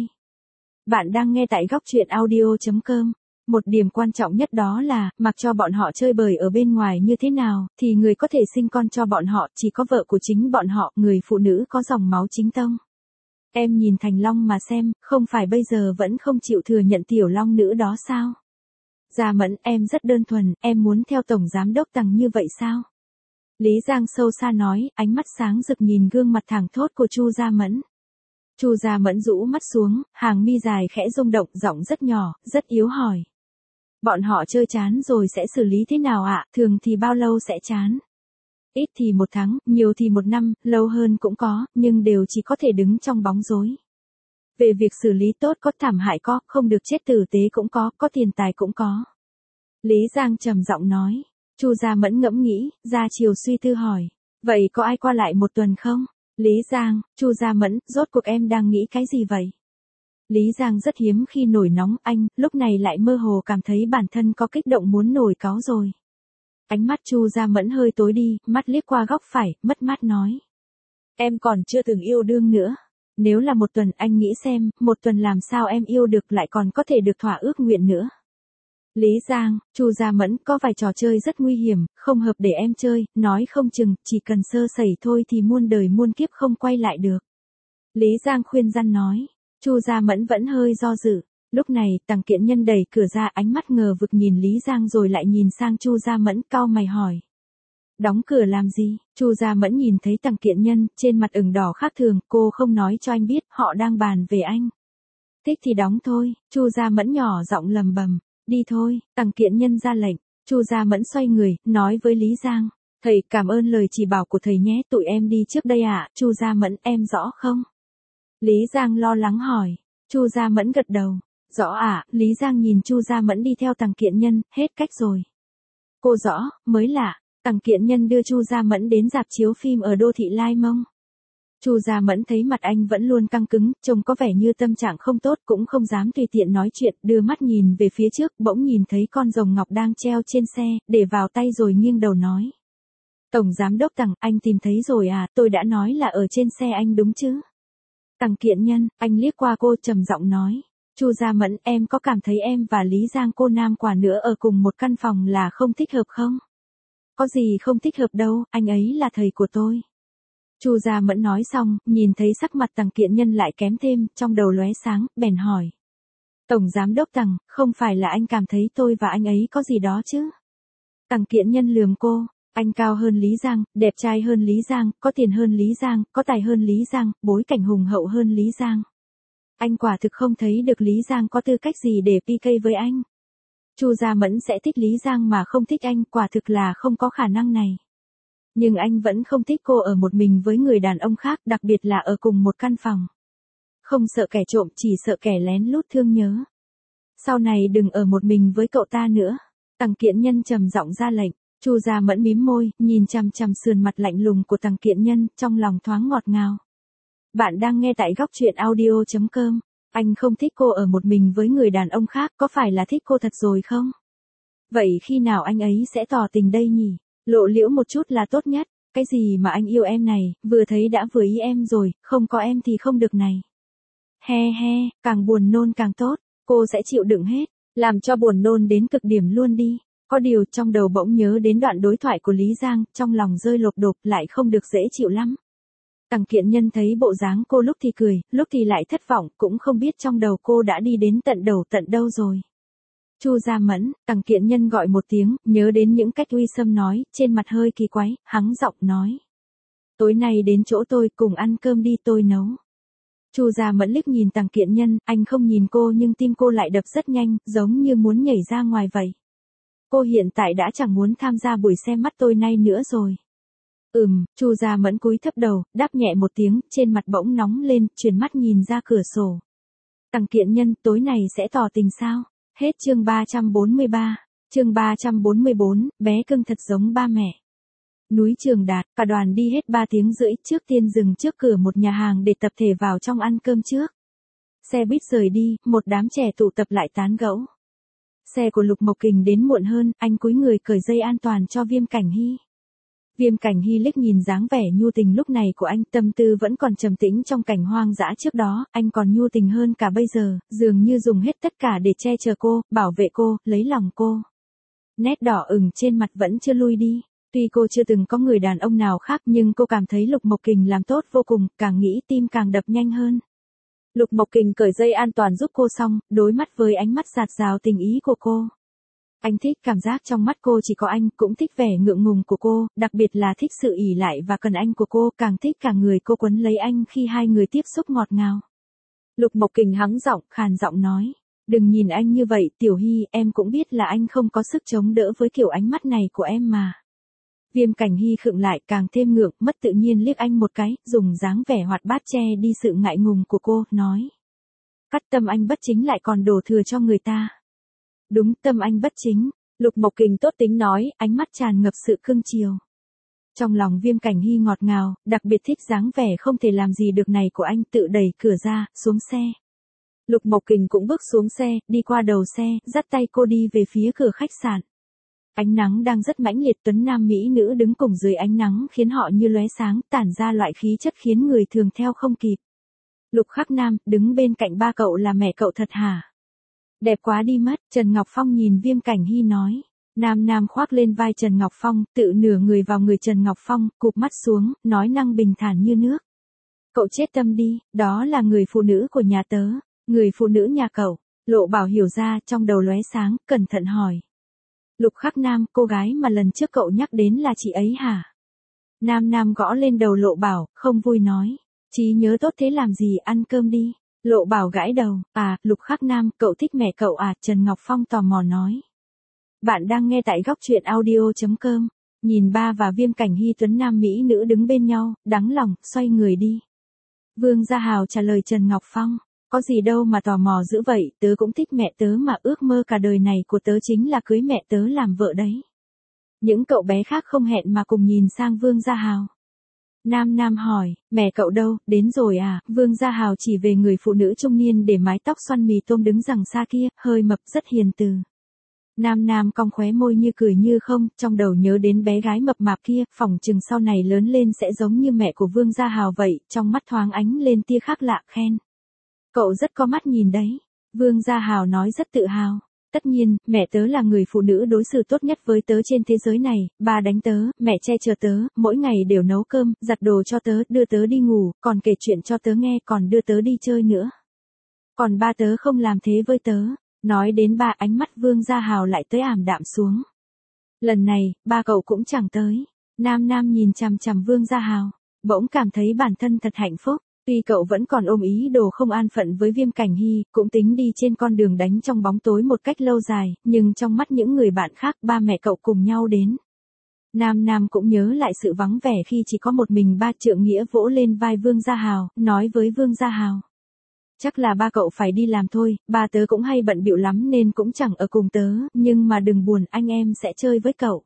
Bạn đang nghe tại góc truyện audio.com. Một điểm quan trọng nhất đó là, mặc cho bọn họ chơi bời ở bên ngoài như thế nào, thì người có thể sinh con cho bọn họ chỉ có vợ của chính bọn họ, người phụ nữ có dòng máu chính tông. Em nhìn Thành Long mà xem, không phải bây giờ vẫn không chịu thừa nhận tiểu long nữ đó sao? Gia Mẫn, em rất đơn thuần, em muốn theo Tổng Giám đốc Tằng như vậy sao? Lý Giang sâu xa nói, ánh mắt sáng rực nhìn gương mặt thẳng thốt của Chu Gia Mẫn. Chu Gia Mẫn rũ mắt xuống, hàng mi dài khẽ rung động, giọng rất nhỏ, rất yếu hỏi. Bọn họ chơi chán rồi sẽ xử lý thế nào ạ? Thường thì bao lâu sẽ chán? Ít thì 1 tháng, nhiều thì 1 năm, lâu hơn cũng có, nhưng đều chỉ có thể đứng trong bóng rối. Về việc xử lý tốt có, thảm hại có, không được chết tử tế cũng có tiền tài cũng có. Lý Giang trầm giọng nói. Chu Gia Mẫn ngẫm nghĩ, ra chiều suy tư hỏi. Vậy có ai qua lại 1 tuần không? Lý Giang, Chu Gia Mẫn, rốt cuộc em đang nghĩ cái gì vậy? Lý Giang rất hiếm khi nổi nóng, anh, lúc này lại mơ hồ cảm thấy bản thân có kích động muốn nổi cáu rồi. Ánh mắt Chu Gia Mẫn hơi tối đi, mắt liếc qua góc phải, mất mát nói. Em còn chưa từng yêu đương nữa. Nếu là 1 tuần anh nghĩ xem, 1 tuần làm sao em yêu được lại còn có thể được thỏa ước nguyện nữa. Lý Giang, Chu Gia Mẫn, có vài trò chơi rất nguy hiểm, không hợp để em chơi, nói không chừng, chỉ cần sơ sẩy thôi thì muôn đời muôn kiếp không quay lại được. Lý Giang khuyên răn nói. Chu Gia Mẫn vẫn hơi do dự. Lúc này, Tằng Kiện Nhân đẩy cửa ra, ánh mắt ngờ vực nhìn Lý Giang rồi lại nhìn sang Chu Gia Mẫn, cau mày hỏi. Đóng cửa làm gì? Chu Gia Mẫn nhìn thấy Tằng Kiện Nhân, trên mặt ửng đỏ khác thường, cô không nói cho anh biết, họ đang bàn về anh. Thích thì đóng thôi, Chu Gia Mẫn nhỏ giọng lầm bầm. Đi thôi, Tằng Kiện Nhân ra lệnh. Chu Gia Mẫn xoay người, nói với Lý Giang. Thầy, cảm ơn lời chỉ bảo của thầy nhé, tụi em đi trước đây ạ. Chu Gia Mẫn, em rõ không? Lý Giang lo lắng hỏi. Chu Gia Mẫn gật đầu. Rõ ạ. Lý Giang nhìn Chu Gia Mẫn đi theo Tằng Kiện Nhân, hết cách rồi. Cô rõ, mới lạ. Tằng Kiện Nhân đưa Chu Gia Mẫn đến rạp chiếu phim ở đô thị Lai Mông. Chu Gia Mẫn thấy mặt anh vẫn luôn căng cứng, trông có vẻ như tâm trạng không tốt, cũng không dám tùy tiện nói chuyện, đưa mắt nhìn về phía trước, bỗng nhìn thấy con rồng ngọc đang treo trên xe, để vào tay rồi nghiêng đầu nói. Tổng Giám đốc Tằng, anh tìm thấy rồi à, tôi đã nói là ở trên xe anh đúng chứ? Tằng Kiện Nhân, anh liếc qua cô trầm giọng nói. Chu Gia Mẫn, em có cảm thấy em và Lý Giang cô nam quả nữa ở cùng một căn phòng là không thích hợp không? Có gì không thích hợp đâu, anh ấy là thầy của tôi. Chu Gia Mẫn nói xong, nhìn thấy sắc mặt Tằng Kiện Nhân lại kém thêm, trong đầu lóe sáng, bèn hỏi. Tổng Giám đốc Tằng, không phải là anh cảm thấy tôi và anh ấy có gì đó chứ? Tằng Kiện Nhân lườm cô. Anh cao hơn Lý Giang, đẹp trai hơn Lý Giang, có tiền hơn Lý Giang, có tài hơn Lý Giang, bối cảnh hùng hậu hơn Lý Giang. Anh quả thực không thấy được Lý Giang có tư cách gì để PK với anh. Chu Gia Mẫn sẽ thích Lý Giang mà không thích anh, quả thực là không có khả năng này. Nhưng anh vẫn không thích cô ở một mình với người đàn ông khác, đặc biệt là ở cùng một căn phòng. Không sợ kẻ trộm, chỉ sợ kẻ lén lút thương nhớ. Sau này đừng ở một mình với cậu ta nữa. Tằng Kiện Nhân trầm giọng ra lệnh. Chu Gia Mẫn mím môi, nhìn chằm chằm sườn mặt lạnh lùng của Tằng Kiện Nhân, trong lòng thoáng ngọt ngào. Bạn đang nghe tại góc truyện audio.com. Anh không thích cô ở một mình với người đàn ông khác, có phải là thích cô thật rồi không? Vậy khi nào anh ấy sẽ tỏ tình đây nhỉ? Lộ liễu một chút là tốt nhất. Cái gì mà anh yêu em này, vừa thấy đã vừa ý em rồi, không có em thì không được này. He he, càng buồn nôn càng tốt, cô sẽ chịu đựng hết, làm cho buồn nôn đến cực điểm luôn đi. Có điều trong đầu bỗng nhớ đến đoạn đối thoại của Lý Giang, trong lòng rơi lột đột, lại không được dễ chịu lắm. Tằng Kiện Nhân thấy bộ dáng cô lúc thì cười, lúc thì lại thất vọng, cũng không biết trong đầu cô đã đi đến tận đầu tận đâu rồi. Chu Gia Mẫn, Tằng Kiện Nhân gọi một tiếng, nhớ đến những cách Uy Sâm nói, trên mặt hơi kỳ quái, hắng giọng nói. Tối nay đến chỗ tôi, cùng ăn cơm đi, tôi nấu. Chu Gia Mẫn liếc nhìn Tằng Kiện Nhân, anh không nhìn cô nhưng tim cô lại đập rất nhanh, giống như muốn nhảy ra ngoài vậy. Cô hiện tại đã chẳng muốn tham gia buổi xem mắt tôi nay nữa rồi. Chu Gia Mẫn cúi thấp đầu, đáp nhẹ một tiếng, trên mặt bỗng nóng lên, chuyển mắt nhìn ra cửa sổ. Tằng Kiện Nhân, tối này sẽ tỏ tình sao? Hết chương 343, chương 344, bé cưng thật giống ba mẹ. Núi Trường Đạt, cả đoàn đi hết 3 tiếng rưỡi, trước tiên dừng trước cửa một nhà hàng để tập thể vào trong ăn cơm trước. Xe buýt rời đi, một đám trẻ tụ tập lại tán gẫu. Xe của Lục Mộc Kình đến muộn hơn, anh cúi người cởi dây an toàn cho Viêm Cảnh Hy. Viêm Cảnh Hy liếc nhìn dáng vẻ nhu tình lúc này của anh, tâm tư vẫn còn trầm tĩnh trong cảnh hoang dã trước đó, anh còn nhu tình hơn cả bây giờ, dường như dùng hết tất cả để che chở cô, bảo vệ cô, lấy lòng cô. Nét đỏ ửng trên mặt vẫn chưa lui đi. Tuy cô chưa từng có người đàn ông nào khác nhưng cô cảm thấy Lục Mộc Kình làm tốt vô cùng, càng nghĩ tim càng đập nhanh hơn. Lục Mộc Kình cởi dây an toàn giúp cô xong, đối mắt với ánh mắt dạt dào tình ý của cô. Anh thích cảm giác trong mắt cô chỉ có anh, cũng thích vẻ ngượng ngùng của cô, đặc biệt là thích sự ỷ lại và cần anh của cô, càng thích cả người cô quấn lấy anh khi hai người tiếp xúc ngọt ngào. Lục Mộc Kình hắng giọng, khàn giọng nói. Đừng nhìn anh như vậy, Tiểu Hy, em cũng biết là anh không có sức chống đỡ với kiểu ánh mắt này của em mà. Viêm Cảnh Hy khựng lại, càng thêm ngượng, mất tự nhiên liếc anh một cái, dùng dáng vẻ hoạt bát che đi sự ngại ngùng của cô, nói. Cắt tâm anh bất chính lại còn đổ thừa cho người ta. Đúng, tâm anh bất chính, Lục Mộc Kình tốt tính nói, ánh mắt tràn ngập sự cưng chiều. Trong lòng Viêm Cảnh Hy ngọt ngào, đặc biệt thích dáng vẻ không thể làm gì được này của anh, tự đẩy cửa ra, xuống xe. Lục Mộc Kình cũng bước xuống xe, đi qua đầu xe, dắt tay cô đi về phía cửa khách sạn. Ánh nắng đang rất mãnh liệt, tuấn nam mỹ nữ đứng cùng dưới ánh nắng khiến họ như lóe sáng, tản ra loại khí chất khiến người thường theo không kịp. Lục Khắc Nam, đứng bên cạnh ba cậu là mẹ cậu thật hả? Đẹp quá đi mất, Trần Ngọc Phong nhìn Viêm Cảnh Hy nói. Nam khoác lên vai Trần Ngọc Phong, tự nửa người vào người Trần Ngọc Phong, cụp mắt xuống, nói năng bình thản như nước. Cậu chết tâm đi, đó là người phụ nữ của nhà tớ, người phụ nữ nhà cậu. Lộ Bảo hiểu ra, trong đầu lóe sáng, cẩn thận hỏi. Lục Khắc Nam, cô gái mà lần trước cậu nhắc đến là chị ấy hả? Nam gõ lên đầu Lộ Bảo, không vui nói. Trí nhớ tốt thế làm gì, ăn cơm đi. Lộ Bảo gãi đầu, Lục Khắc Nam, cậu thích mẹ cậu à? Trần Ngọc Phong tò mò nói. Bạn đang nghe tại góc truyện audio.com. Nhìn ba và Viêm Cảnh Hy tuấn nam mỹ nữ đứng bên nhau, đắng lòng, xoay người đi. Vương Gia Hào trả lời Trần Ngọc Phong. Có gì đâu mà tò mò dữ vậy, tớ cũng thích mẹ tớ mà, ước mơ cả đời này của tớ chính là cưới mẹ tớ làm vợ đấy. Những cậu bé khác không hẹn mà cùng nhìn sang Vương Gia Hào. Nam hỏi, mẹ cậu đâu, đến rồi à? Vương Gia Hào chỉ về người phụ nữ trung niên để mái tóc xoăn mì tôm đứng đằng xa kia, hơi mập rất hiền từ. Nam cong khóe môi như cười như không, trong đầu nhớ đến bé gái mập mạp kia, phỏng chừng sau này lớn lên sẽ giống như mẹ của Vương Gia Hào vậy, trong mắt thoáng ánh lên tia khác lạ, khen. Cậu rất có mắt nhìn đấy. Vương Gia Hào nói rất tự hào. Tất nhiên, mẹ tớ là người phụ nữ đối xử tốt nhất với tớ trên thế giới này, ba đánh tớ, mẹ che chở tớ, mỗi ngày đều nấu cơm, giặt đồ cho tớ, đưa tớ đi ngủ, còn kể chuyện cho tớ nghe, còn đưa tớ đi chơi nữa. Còn ba tớ không làm thế với tớ. Nói đến ba, ánh mắt Vương Gia Hào lại tới ảm đạm xuống. Lần này, ba cậu cũng chẳng tới. Nam nhìn chằm chằm Vương Gia Hào, bỗng cảm thấy bản thân thật hạnh phúc. Tuy cậu vẫn còn ôm ý đồ không an phận với Viêm Cảnh Hy, cũng tính đi trên con đường đánh trong bóng tối một cách lâu dài, nhưng trong mắt những người bạn khác ba mẹ cậu cùng nhau đến. Nam Nam cũng nhớ lại sự vắng vẻ khi chỉ có một mình ba. Trượng Nghĩa vỗ lên vai Vương Gia Hào, nói với Vương Gia Hào. Chắc là ba cậu phải đi làm thôi, ba tớ cũng hay bận bịu lắm nên cũng chẳng ở cùng tớ, nhưng mà đừng buồn, anh em sẽ chơi với cậu.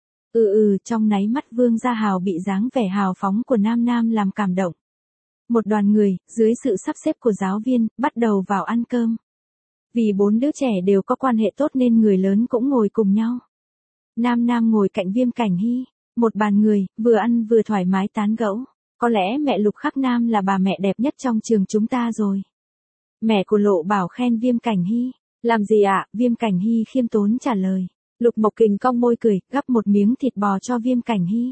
Trong náy mắt Vương Gia Hào bị dáng vẻ hào phóng của Nam Nam làm cảm động. Một đoàn người, dưới sự sắp xếp của giáo viên, bắt đầu vào ăn cơm. Vì 4 đứa trẻ đều có quan hệ tốt nên người lớn cũng ngồi cùng nhau. Nam Nam ngồi cạnh Viêm Cảnh Hy, một bàn người, vừa ăn vừa thoải mái tán gẫu. Có lẽ mẹ Lục Khắc Nam là bà mẹ đẹp nhất trong trường chúng ta rồi. Mẹ của Lộ Bảo khen Viêm Cảnh Hy. Làm gì ạ? Viêm Cảnh Hy khiêm tốn trả lời. Lục Mộc Kình cong môi cười, gắp một miếng thịt bò cho Viêm Cảnh Hy.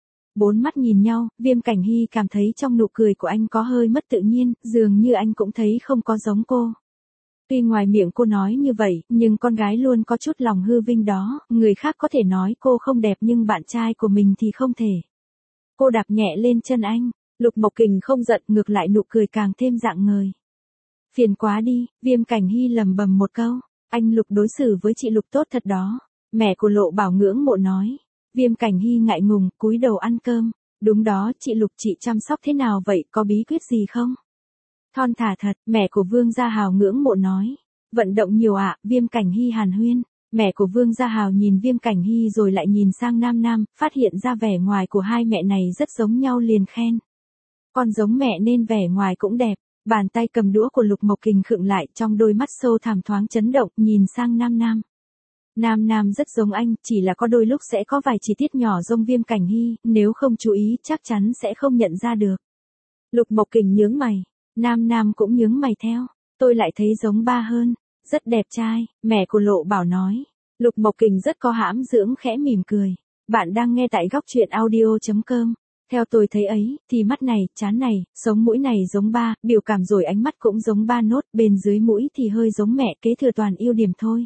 4 mắt nhìn nhau, Viêm Cảnh Hy cảm thấy trong nụ cười của anh có hơi mất tự nhiên, dường như anh cũng thấy không có giống cô. Tuy ngoài miệng cô nói như vậy, nhưng con gái luôn có chút lòng hư vinh đó, người khác có thể nói cô không đẹp nhưng bạn trai của mình thì không thể. Cô đạp nhẹ lên chân anh, Lục Mộc Kình không giận, ngược lại nụ cười càng thêm rạng ngời. Phiền quá đi, Viêm Cảnh Hy lầm bầm một câu, anh Lục đối xử với chị Lục tốt thật đó. Mẹ của Lộ Bảo ngưỡng mộ nói. Viêm Cảnh Hy ngại ngùng, cúi đầu ăn cơm. Đúng đó, chị Lục chị chăm sóc thế nào vậy, có bí quyết gì không? Thon thả thật, mẹ của Vương Gia Hào ngưỡng mộ nói. Vận động nhiều ạ, Viêm Cảnh Hy hàn huyên. Mẹ của Vương Gia Hào nhìn Viêm Cảnh Hy rồi lại nhìn sang Nam Nam, phát hiện ra vẻ ngoài của hai mẹ này rất giống nhau liền khen. Con giống mẹ nên vẻ ngoài cũng đẹp. Bàn tay cầm đũa của Lục Mộc Kình khựng lại, trong đôi mắt sâu thẳm thoáng chấn động, nhìn sang Nam Nam. Nam Nam rất giống anh, chỉ là có đôi lúc sẽ có vài chi tiết nhỏ giống Viêm Cảnh Hy, nếu không chú ý chắc chắn sẽ không nhận ra được. Lục Mộc Kình nhướng mày, Nam Nam cũng nhướng mày theo, tôi lại thấy giống ba hơn, rất đẹp trai, mẹ của Lộ Bảo nói. Lục Mộc Kình rất có hãm dưỡng khẽ mỉm cười. Bạn đang nghe tại góc truyện audio.com. Theo tôi thấy ấy, thì mắt này, trán này, sống mũi này giống ba, biểu cảm rồi ánh mắt cũng giống ba nốt, bên dưới mũi thì hơi giống mẹ, kế thừa toàn ưu điểm thôi.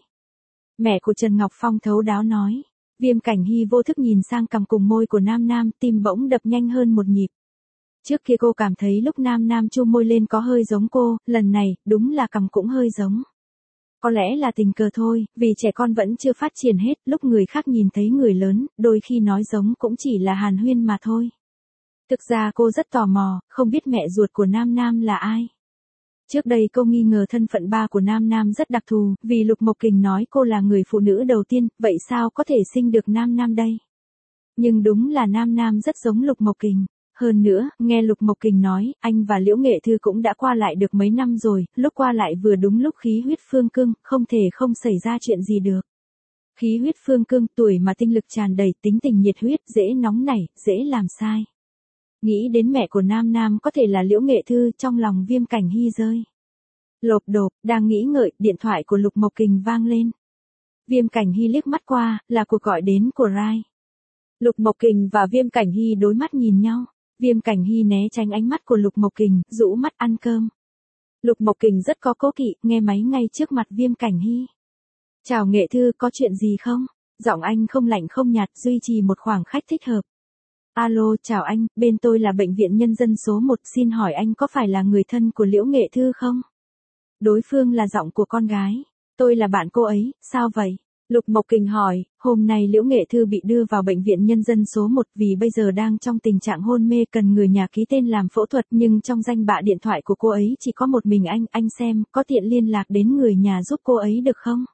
Mẹ của Trần Ngọc Phong thấu đáo nói. Viêm Cảnh Hy vô thức nhìn sang cằm cùng môi của Nam Nam, tim bỗng đập nhanh hơn một nhịp. Trước kia cô cảm thấy lúc Nam Nam chu môi lên có hơi giống cô, lần này, đúng là cằm cũng hơi giống. Có lẽ là tình cờ thôi, vì trẻ con vẫn chưa phát triển hết, lúc người khác nhìn thấy người lớn, đôi khi nói giống cũng chỉ là hàn huyên mà thôi. Thực ra cô rất tò mò, không biết mẹ ruột của Nam Nam là ai. Trước đây cô nghi ngờ thân phận ba của Nam Nam rất đặc thù, vì Lục Mộc Kình nói cô là người phụ nữ đầu tiên, vậy sao có thể sinh được Nam Nam đây? Nhưng đúng là Nam Nam rất giống Lục Mộc Kình. Hơn nữa, nghe Lục Mộc Kình nói, anh và Liễu Nghệ Thư cũng đã qua lại được mấy năm rồi, lúc qua lại vừa đúng lúc khí huyết phương cương, không thể không xảy ra chuyện gì được. Khí huyết phương cương, tuổi mà tinh lực tràn đầy, tính tình nhiệt huyết, dễ nóng nảy, dễ làm sai. Nghĩ đến mẹ của Nam Nam có thể là Liễu Nghệ Thư, trong lòng Viêm Cảnh Hy rơi. Lộp độp, đang nghĩ ngợi, điện thoại của Lục Mộc Kình vang lên. Viêm Cảnh Hy liếc mắt qua, là cuộc gọi đến của Rai. Lục Mộc Kình và Viêm Cảnh Hy đối mắt nhìn nhau. Viêm Cảnh Hy né tránh ánh mắt của Lục Mộc Kình, rũ mắt ăn cơm. Lục Mộc Kình rất có cố kỵ, nghe máy ngay trước mặt Viêm Cảnh Hy. Chào Nghệ Thư, có chuyện gì không? Giọng anh không lạnh không nhạt, duy trì một khoảng cách thích hợp. Alo, chào anh, bên tôi là Bệnh viện Nhân dân số 1, xin hỏi anh có phải là người thân của Liễu Nghệ Thư không? Đối phương là giọng của con gái. Tôi là bạn cô ấy, sao vậy? Lục Mộc Kình hỏi, hôm nay Liễu Nghệ Thư bị đưa vào Bệnh viện Nhân dân số 1 vì bây giờ đang trong tình trạng hôn mê cần người nhà ký tên làm phẫu thuật nhưng trong danh bạ điện thoại của cô ấy chỉ có một mình anh xem, có tiện liên lạc đến người nhà giúp cô ấy được không?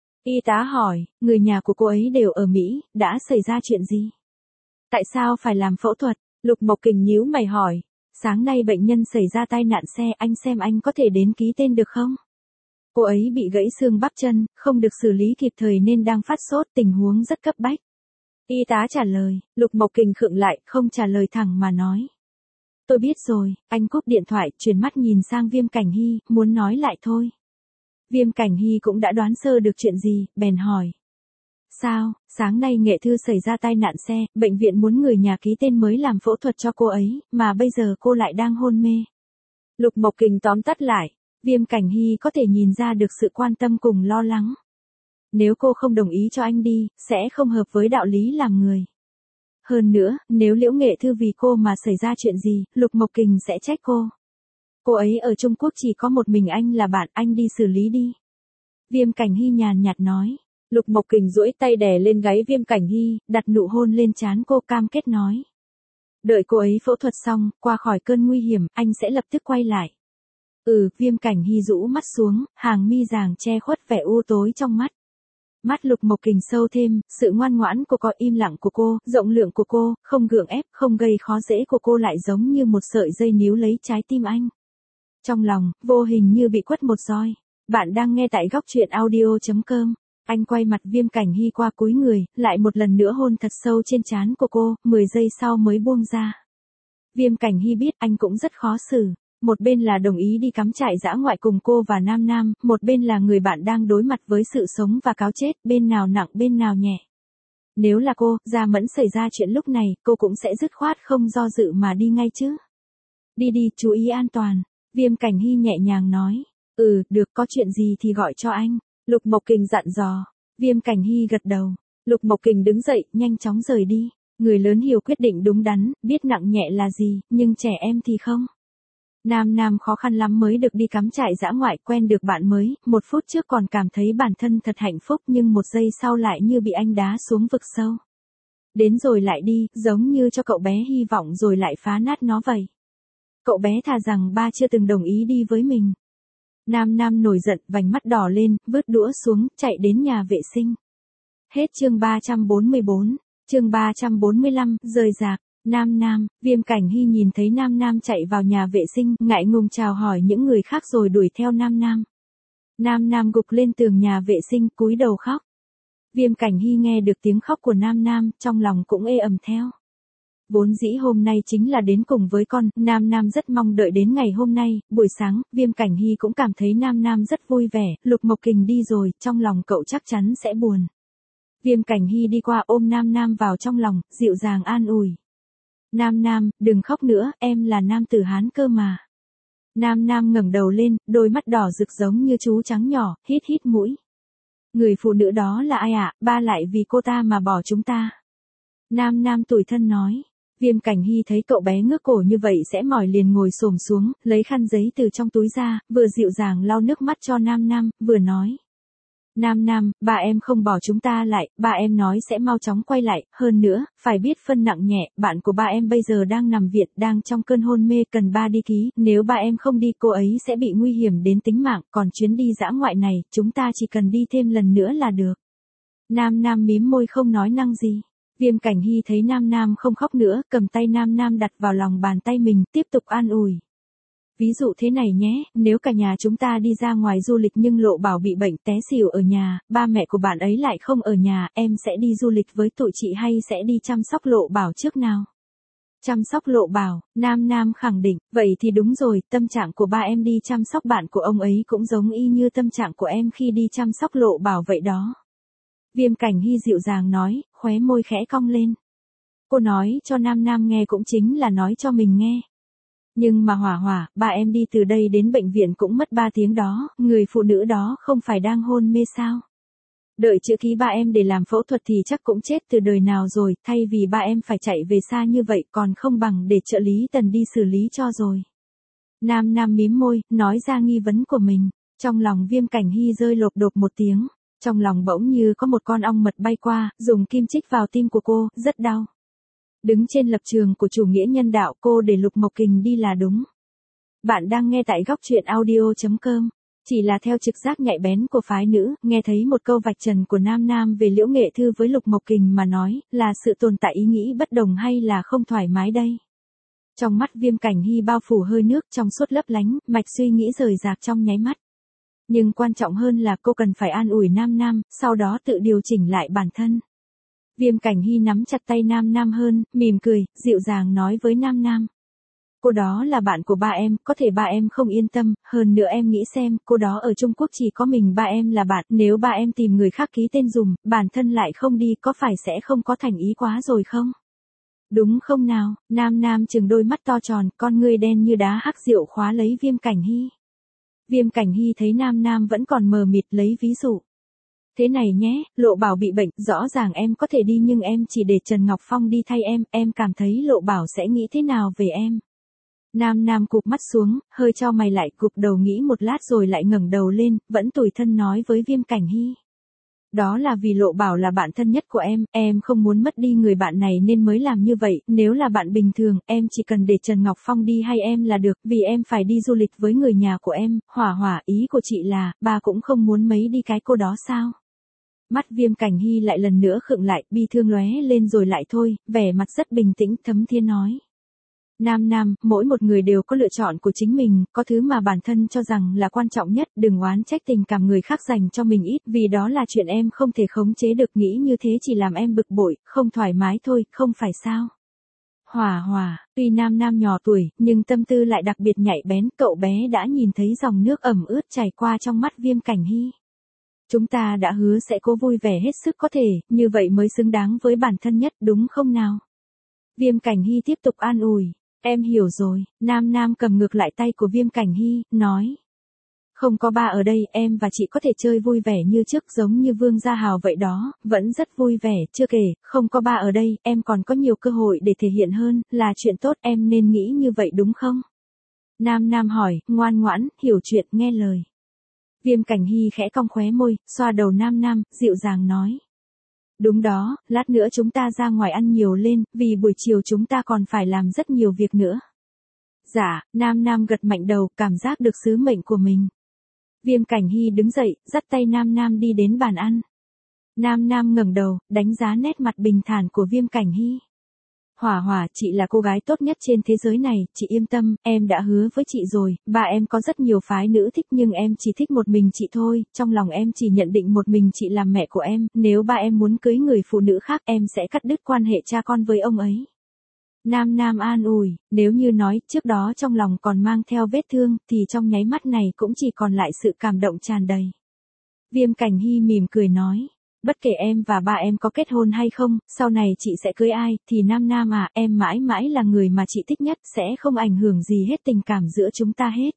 Y tá hỏi, người nhà của cô ấy đều ở Mỹ, đã xảy ra chuyện gì? Tại sao phải làm phẫu thuật? Lục Mộc Kình nhíu mày hỏi. Sáng nay bệnh nhân xảy ra tai nạn xe, anh xem anh có thể đến ký tên được không? Cô ấy bị gãy xương bắp chân, không được xử lý kịp thời nên đang phát sốt, tình huống rất cấp bách. Y tá trả lời, Lục Mộc Kình khựng lại, không trả lời thẳng mà nói. Tôi biết rồi, anh cúp điện thoại, chuyển mắt nhìn sang Viêm Cảnh Hy, muốn nói lại thôi. Viêm Cảnh Hy cũng đã đoán sơ được chuyện gì, bèn hỏi. Sao, sáng nay Nghệ Thư xảy ra tai nạn xe, bệnh viện muốn người nhà ký tên mới làm phẫu thuật cho cô ấy, mà bây giờ cô lại đang hôn mê. Lục Mộc Kình tóm tắt lại, Viêm Cảnh Hy có thể nhìn ra được sự quan tâm cùng lo lắng. Nếu cô không đồng ý cho anh đi, sẽ không hợp với đạo lý làm người. Hơn nữa, nếu Liễu Nghệ Thư vì cô mà xảy ra chuyện gì, Lục Mộc Kình sẽ trách cô. Cô ấy ở Trung Quốc chỉ có một mình anh là bạn, anh đi xử lý đi. Viêm Cảnh Hy nhàn nhạt nói. Lục Mộc Kình duỗi tay đè lên gáy Viêm Cảnh Hy, đặt nụ hôn lên trán cô, cam kết nói. Đợi cô ấy phẫu thuật xong, qua khỏi cơn nguy hiểm, anh sẽ lập tức quay lại. Viêm Cảnh Hy rũ mắt xuống, hàng mi ràng che khuất vẻ u tối trong mắt. Mắt Lục Mộc Kình sâu thêm, sự ngoan ngoãn của cô, im lặng của cô, rộng lượng của cô, không gượng ép, không gây khó dễ của cô lại giống như một sợi dây níu lấy trái tim anh. Trong lòng, vô hình như bị quất một roi. Bạn đang nghe tại góc truyện audio.com. Anh quay mặt Viêm Cảnh Hy qua cúi người, lại một lần nữa hôn thật sâu trên trán của cô, 10 giây sau mới buông ra. Viêm Cảnh Hy biết anh cũng rất khó xử. Một bên là đồng ý đi cắm trại dã ngoại cùng cô và Nam Nam, một bên là người bạn đang đối mặt với sự sống và cáo chết, bên nào nặng bên nào nhẹ. Nếu là cô, Gia Mẫn xảy ra chuyện lúc này, cô cũng sẽ dứt khoát không do dự mà đi ngay chứ. Đi đi, chú ý an toàn. Viêm Cảnh Hy nhẹ nhàng nói. Được, có chuyện gì thì gọi cho anh. Lục Mộc Kình dặn dò. Viêm Cảnh Hy gật đầu. Lục Mộc Kình đứng dậy, nhanh chóng rời đi. Người lớn hiểu quyết định đúng đắn, biết nặng nhẹ là gì, nhưng trẻ em thì không. Nam Nam khó khăn lắm mới được đi cắm trại dã ngoại, quen được bạn mới, 1 phút trước còn cảm thấy bản thân thật hạnh phúc nhưng 1 giây sau lại như bị anh đá xuống vực sâu. Đến rồi lại đi, giống như cho cậu bé hy vọng rồi lại phá nát nó vậy. Cậu bé thà rằng ba chưa từng đồng ý đi với mình. Nam Nam nổi giận, vành mắt đỏ lên, vứt đũa xuống, chạy đến nhà vệ sinh. Hết chương 344, chương 345, rời rạc. Nam Nam, Viêm Cảnh Hy nhìn thấy Nam Nam chạy vào nhà vệ sinh, ngại ngùng chào hỏi những người khác rồi đuổi theo Nam Nam. Nam Nam gục lên tường nhà vệ sinh, cúi đầu khóc. Viêm Cảnh Hy nghe được tiếng khóc của Nam Nam, trong lòng cũng ê ẩm theo. Vốn dĩ hôm nay chính là đến cùng với con, Nam Nam rất mong đợi đến ngày hôm nay, buổi sáng, Viêm Cảnh Hy cũng cảm thấy Nam Nam rất vui vẻ, Lục Mộc Kình đi rồi, trong lòng cậu chắc chắn sẽ buồn. Viêm Cảnh Hy đi qua ôm Nam Nam vào trong lòng, dịu dàng an ủi. Nam Nam, đừng khóc nữa, em là nam tử Hán cơ mà. Nam Nam ngẩng đầu lên, đôi mắt đỏ rực giống như chú trắng nhỏ, hít hít mũi. Người phụ nữ đó là ai ạ? Ba lại vì cô ta mà bỏ chúng ta. Nam Nam tủi thân nói. Viêm Cảnh Hy thấy cậu bé ngước cổ như vậy sẽ mỏi liền ngồi xổm xuống, lấy khăn giấy từ trong túi ra, vừa dịu dàng lau nước mắt cho Nam Nam, vừa nói. Nam Nam, ba em không bỏ chúng ta lại, ba em nói sẽ mau chóng quay lại, hơn nữa, phải biết phân nặng nhẹ, bạn của ba em bây giờ đang nằm viện, đang trong cơn hôn mê, cần ba đi ký, nếu ba em không đi cô ấy sẽ bị nguy hiểm đến tính mạng, còn chuyến đi dã ngoại này, chúng ta chỉ cần đi thêm lần nữa là được. Nam Nam mím môi không nói năng gì. Viêm Cảnh Hy thấy Nam Nam không khóc nữa, cầm tay Nam Nam đặt vào lòng bàn tay mình, tiếp tục an ủi. Ví dụ thế này nhé, nếu cả nhà chúng ta đi ra ngoài du lịch nhưng Lộ Bảo bị bệnh té xỉu ở nhà, ba mẹ của bạn ấy lại không ở nhà, em sẽ đi du lịch với tụi chị hay sẽ đi chăm sóc Lộ Bảo trước nào? Chăm sóc Lộ Bảo, Nam Nam khẳng định, vậy thì đúng rồi, tâm trạng của ba em đi chăm sóc bạn của ông ấy cũng giống y như tâm trạng của em khi đi chăm sóc Lộ Bảo vậy đó. Viêm Cảnh Hy dịu dàng nói, khóe môi khẽ cong lên. Cô nói cho Nam Nam nghe cũng chính là nói cho mình nghe. Nhưng mà Hỏa Hỏa, ba em đi từ đây đến bệnh viện cũng mất 3 tiếng đó, người phụ nữ đó không phải đang hôn mê sao? Đợi chữa ký ba em để làm phẫu thuật thì chắc cũng chết từ đời nào rồi, thay vì ba em phải chạy về xa như vậy còn không bằng để trợ lý Tần đi xử lý cho rồi. Nam Nam mím môi, nói ra nghi vấn của mình, trong lòng Viêm Cảnh Hy rơi lộp đột một tiếng, trong lòng bỗng như có một con ong mật bay qua, dùng kim chích vào tim của cô, rất đau. Đứng trên lập trường của chủ nghĩa nhân đạo, cô để Lục Mộc Kình đi là đúng. Bạn đang nghe tại góc truyện audio.com. Chỉ là theo trực giác nhạy bén của phái nữ, nghe thấy một câu vạch trần của Nam Nam về Liễu Nghệ Thư với Lục Mộc Kình mà nói, là sự tồn tại ý nghĩ bất đồng hay là không thoải mái đây. Trong mắt Viêm Cảnh Hy bao phủ hơi nước trong suốt lấp lánh, mạch suy nghĩ rời rạc trong nháy mắt. Nhưng quan trọng hơn là cô cần phải an ủi Nam Nam, sau đó tự điều chỉnh lại bản thân. Viêm Cảnh Hy nắm chặt tay Nam Nam hơn, mỉm cười, dịu dàng nói với Nam Nam. Cô đó là bạn của ba em, có thể ba em không yên tâm, hơn nữa em nghĩ xem, cô đó ở Trung Quốc chỉ có mình ba em là bạn, nếu ba em tìm người khác ký tên dùm, bản thân lại không đi, có phải sẽ không có thành ý quá rồi không? Đúng không nào? Nam Nam trừng đôi mắt to tròn, con ngươi đen như đá hắc rượu khóa lấy Viêm Cảnh Hy. Viêm Cảnh Hy thấy Nam Nam vẫn còn mờ mịt lấy ví dụ. Thế này nhé, Lộ Bảo bị bệnh, rõ ràng em có thể đi nhưng em chỉ để Trần Ngọc Phong đi thay em cảm thấy Lộ Bảo sẽ nghĩ thế nào về em? Nam Nam cụp mắt xuống, hơi chau mày lại, gục đầu nghĩ một lát rồi lại ngẩng đầu lên, vẫn tủi thân nói với Viêm Cảnh Hy. Đó là vì Lộ Bảo là bạn thân nhất của em không muốn mất đi người bạn này nên mới làm như vậy, nếu là bạn bình thường, em chỉ cần để Trần Ngọc Phong đi hay em là được, vì em phải đi du lịch với người nhà của em, Hỏa Hỏa, ý của chị là, bà cũng không muốn mấy đi cái cô đó sao? Mắt Viêm Cảnh Hy lại lần nữa khựng lại, bi thương lóe lên rồi lại thôi, vẻ mặt rất bình tĩnh, thấm thía nói. Nam Nam, mỗi một người đều có lựa chọn của chính mình, có thứ mà bản thân cho rằng là quan trọng nhất, đừng oán trách tình cảm người khác dành cho mình ít, vì đó là chuyện em không thể khống chế được, nghĩ như thế chỉ làm em bực bội, không thoải mái thôi, không phải sao? Hỏa Hỏa, tuy Nam Nam nhỏ tuổi, nhưng tâm tư lại đặc biệt nhạy bén, cậu bé đã nhìn thấy dòng nước ẩm ướt chảy qua trong mắt Viêm Cảnh Hy. Chúng ta đã hứa sẽ cố vui vẻ hết sức có thể, như vậy mới xứng đáng với bản thân nhất, đúng không nào? Viêm Cảnh Hy tiếp tục an ủi. Em hiểu rồi, Nam Nam cầm ngược lại tay của Viêm Cảnh Hy, nói. Không có ba ở đây, em và chị có thể chơi vui vẻ như trước, giống như Vương Gia Hào vậy đó, vẫn rất vui vẻ, chưa kể, không có ba ở đây, em còn có nhiều cơ hội để thể hiện hơn, là chuyện tốt, em nên nghĩ như vậy đúng không? Nam Nam hỏi, ngoan ngoãn, hiểu chuyện, nghe lời. Viêm Cảnh Hy khẽ cong khóe môi, xoa đầu Nam Nam, dịu dàng nói. Đúng đó, lát nữa chúng ta ra ngoài ăn nhiều lên, vì buổi chiều chúng ta còn phải làm rất nhiều việc nữa. Dạ, Nam Nam gật mạnh đầu, cảm giác được sứ mệnh của mình. Viêm Cảnh Hy đứng dậy, dắt tay Nam Nam đi đến bàn ăn. Nam Nam ngẩng đầu, đánh giá nét mặt bình thản của Viêm Cảnh Hy. Hỏa Hỏa, chị là cô gái tốt nhất trên thế giới này, chị yên tâm, em đã hứa với chị rồi, ba em có rất nhiều phái nữ thích nhưng em chỉ thích một mình chị thôi, trong lòng em chỉ nhận định một mình chị làm mẹ của em, nếu ba em muốn cưới người phụ nữ khác em sẽ cắt đứt quan hệ cha con với ông ấy. Nam Nam an ủi, nếu như nói trước đó trong lòng còn mang theo vết thương thì trong nháy mắt này cũng chỉ còn lại sự cảm động tràn đầy. Viêm Cảnh Hy mỉm cười nói. Bất kể em và ba em có kết hôn hay không, sau này chị sẽ cưới ai, thì Nam Nam à, em mãi mãi là người mà chị thích nhất, sẽ không ảnh hưởng gì hết tình cảm giữa chúng ta hết.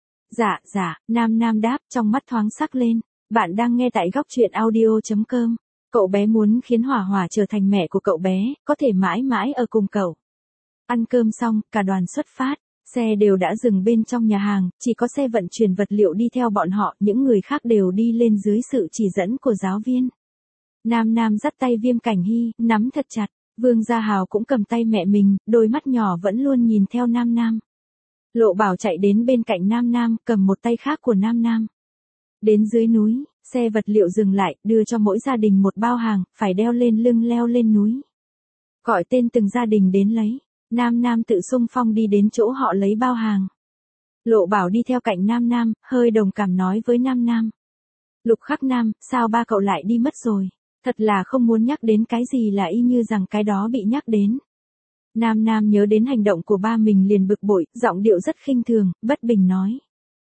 Dạ, Nam Nam đáp, trong mắt thoáng sắc lên. Bạn đang nghe tại góc truyện audio.com. Cậu bé muốn khiến Hỏa Hỏa trở thành mẹ của cậu bé, có thể mãi mãi ở cùng cậu. Ăn cơm xong, cả đoàn xuất phát. Xe đều đã dừng bên trong nhà hàng, chỉ có xe vận chuyển vật liệu đi theo bọn họ, những người khác đều đi lên dưới sự chỉ dẫn của giáo viên. Nam Nam dắt tay Viêm Cảnh Hy, nắm thật chặt, Vương Gia Hào cũng cầm tay mẹ mình, đôi mắt nhỏ vẫn luôn nhìn theo Nam Nam. Lộ Bảo chạy đến bên cạnh Nam Nam, cầm một tay khác của Nam Nam. Đến dưới núi, xe vật liệu dừng lại, đưa cho mỗi gia đình một bao hàng, phải đeo lên lưng leo lên núi. Gọi tên từng gia đình đến lấy, Nam Nam tự xung phong đi đến chỗ họ lấy bao hàng. Lộ Bảo đi theo cạnh Nam Nam, hơi đồng cảm nói với Nam Nam. Lục Khắc Nam, sao ba cậu lại đi mất rồi? Thật là không muốn nhắc đến cái gì là y như rằng cái đó bị nhắc đến. Nam Nam nhớ đến hành động của ba mình liền bực bội, giọng điệu rất khinh thường, bất bình nói.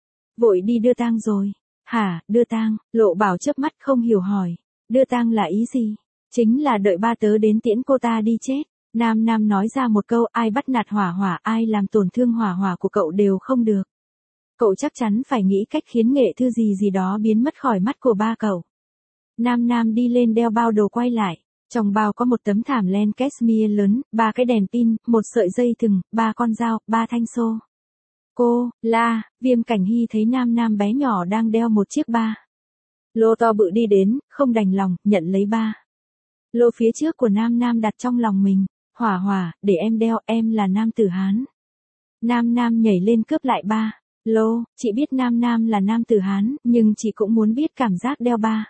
Vội đi đưa tang rồi. Hả, đưa tang? Lộ Bảo chớp mắt không hiểu hỏi. Đưa tang là ý gì? Chính là đợi ba tớ đến tiễn cô ta đi chết. Nam Nam nói ra một câu, ai bắt nạt Hỏa Hỏa, ai làm tổn thương Hỏa Hỏa của cậu đều không được. Cậu chắc chắn phải nghĩ cách khiến nghệ thư gì gì đó biến mất khỏi mắt của ba cậu. Nam Nam đi lên đeo bao đồ quay lại. Trong bao có một tấm thảm len cashmere lớn, 3 cái đèn pin, một sợi dây thừng, 3 con dao, 3 thanh xô. Cô, la, Viêm Cảnh Hy thấy Nam Nam bé nhỏ đang đeo một chiếc ba lô to bự đi đến, không đành lòng, nhận lấy ba lô phía trước của Nam Nam đặt trong lòng mình. Hỏa Hỏa, để em đeo, em là nam tử Hán. Nam Nam nhảy lên cướp lại ba lô, chị biết Nam Nam là nam tử Hán, nhưng chị cũng muốn biết cảm giác đeo ba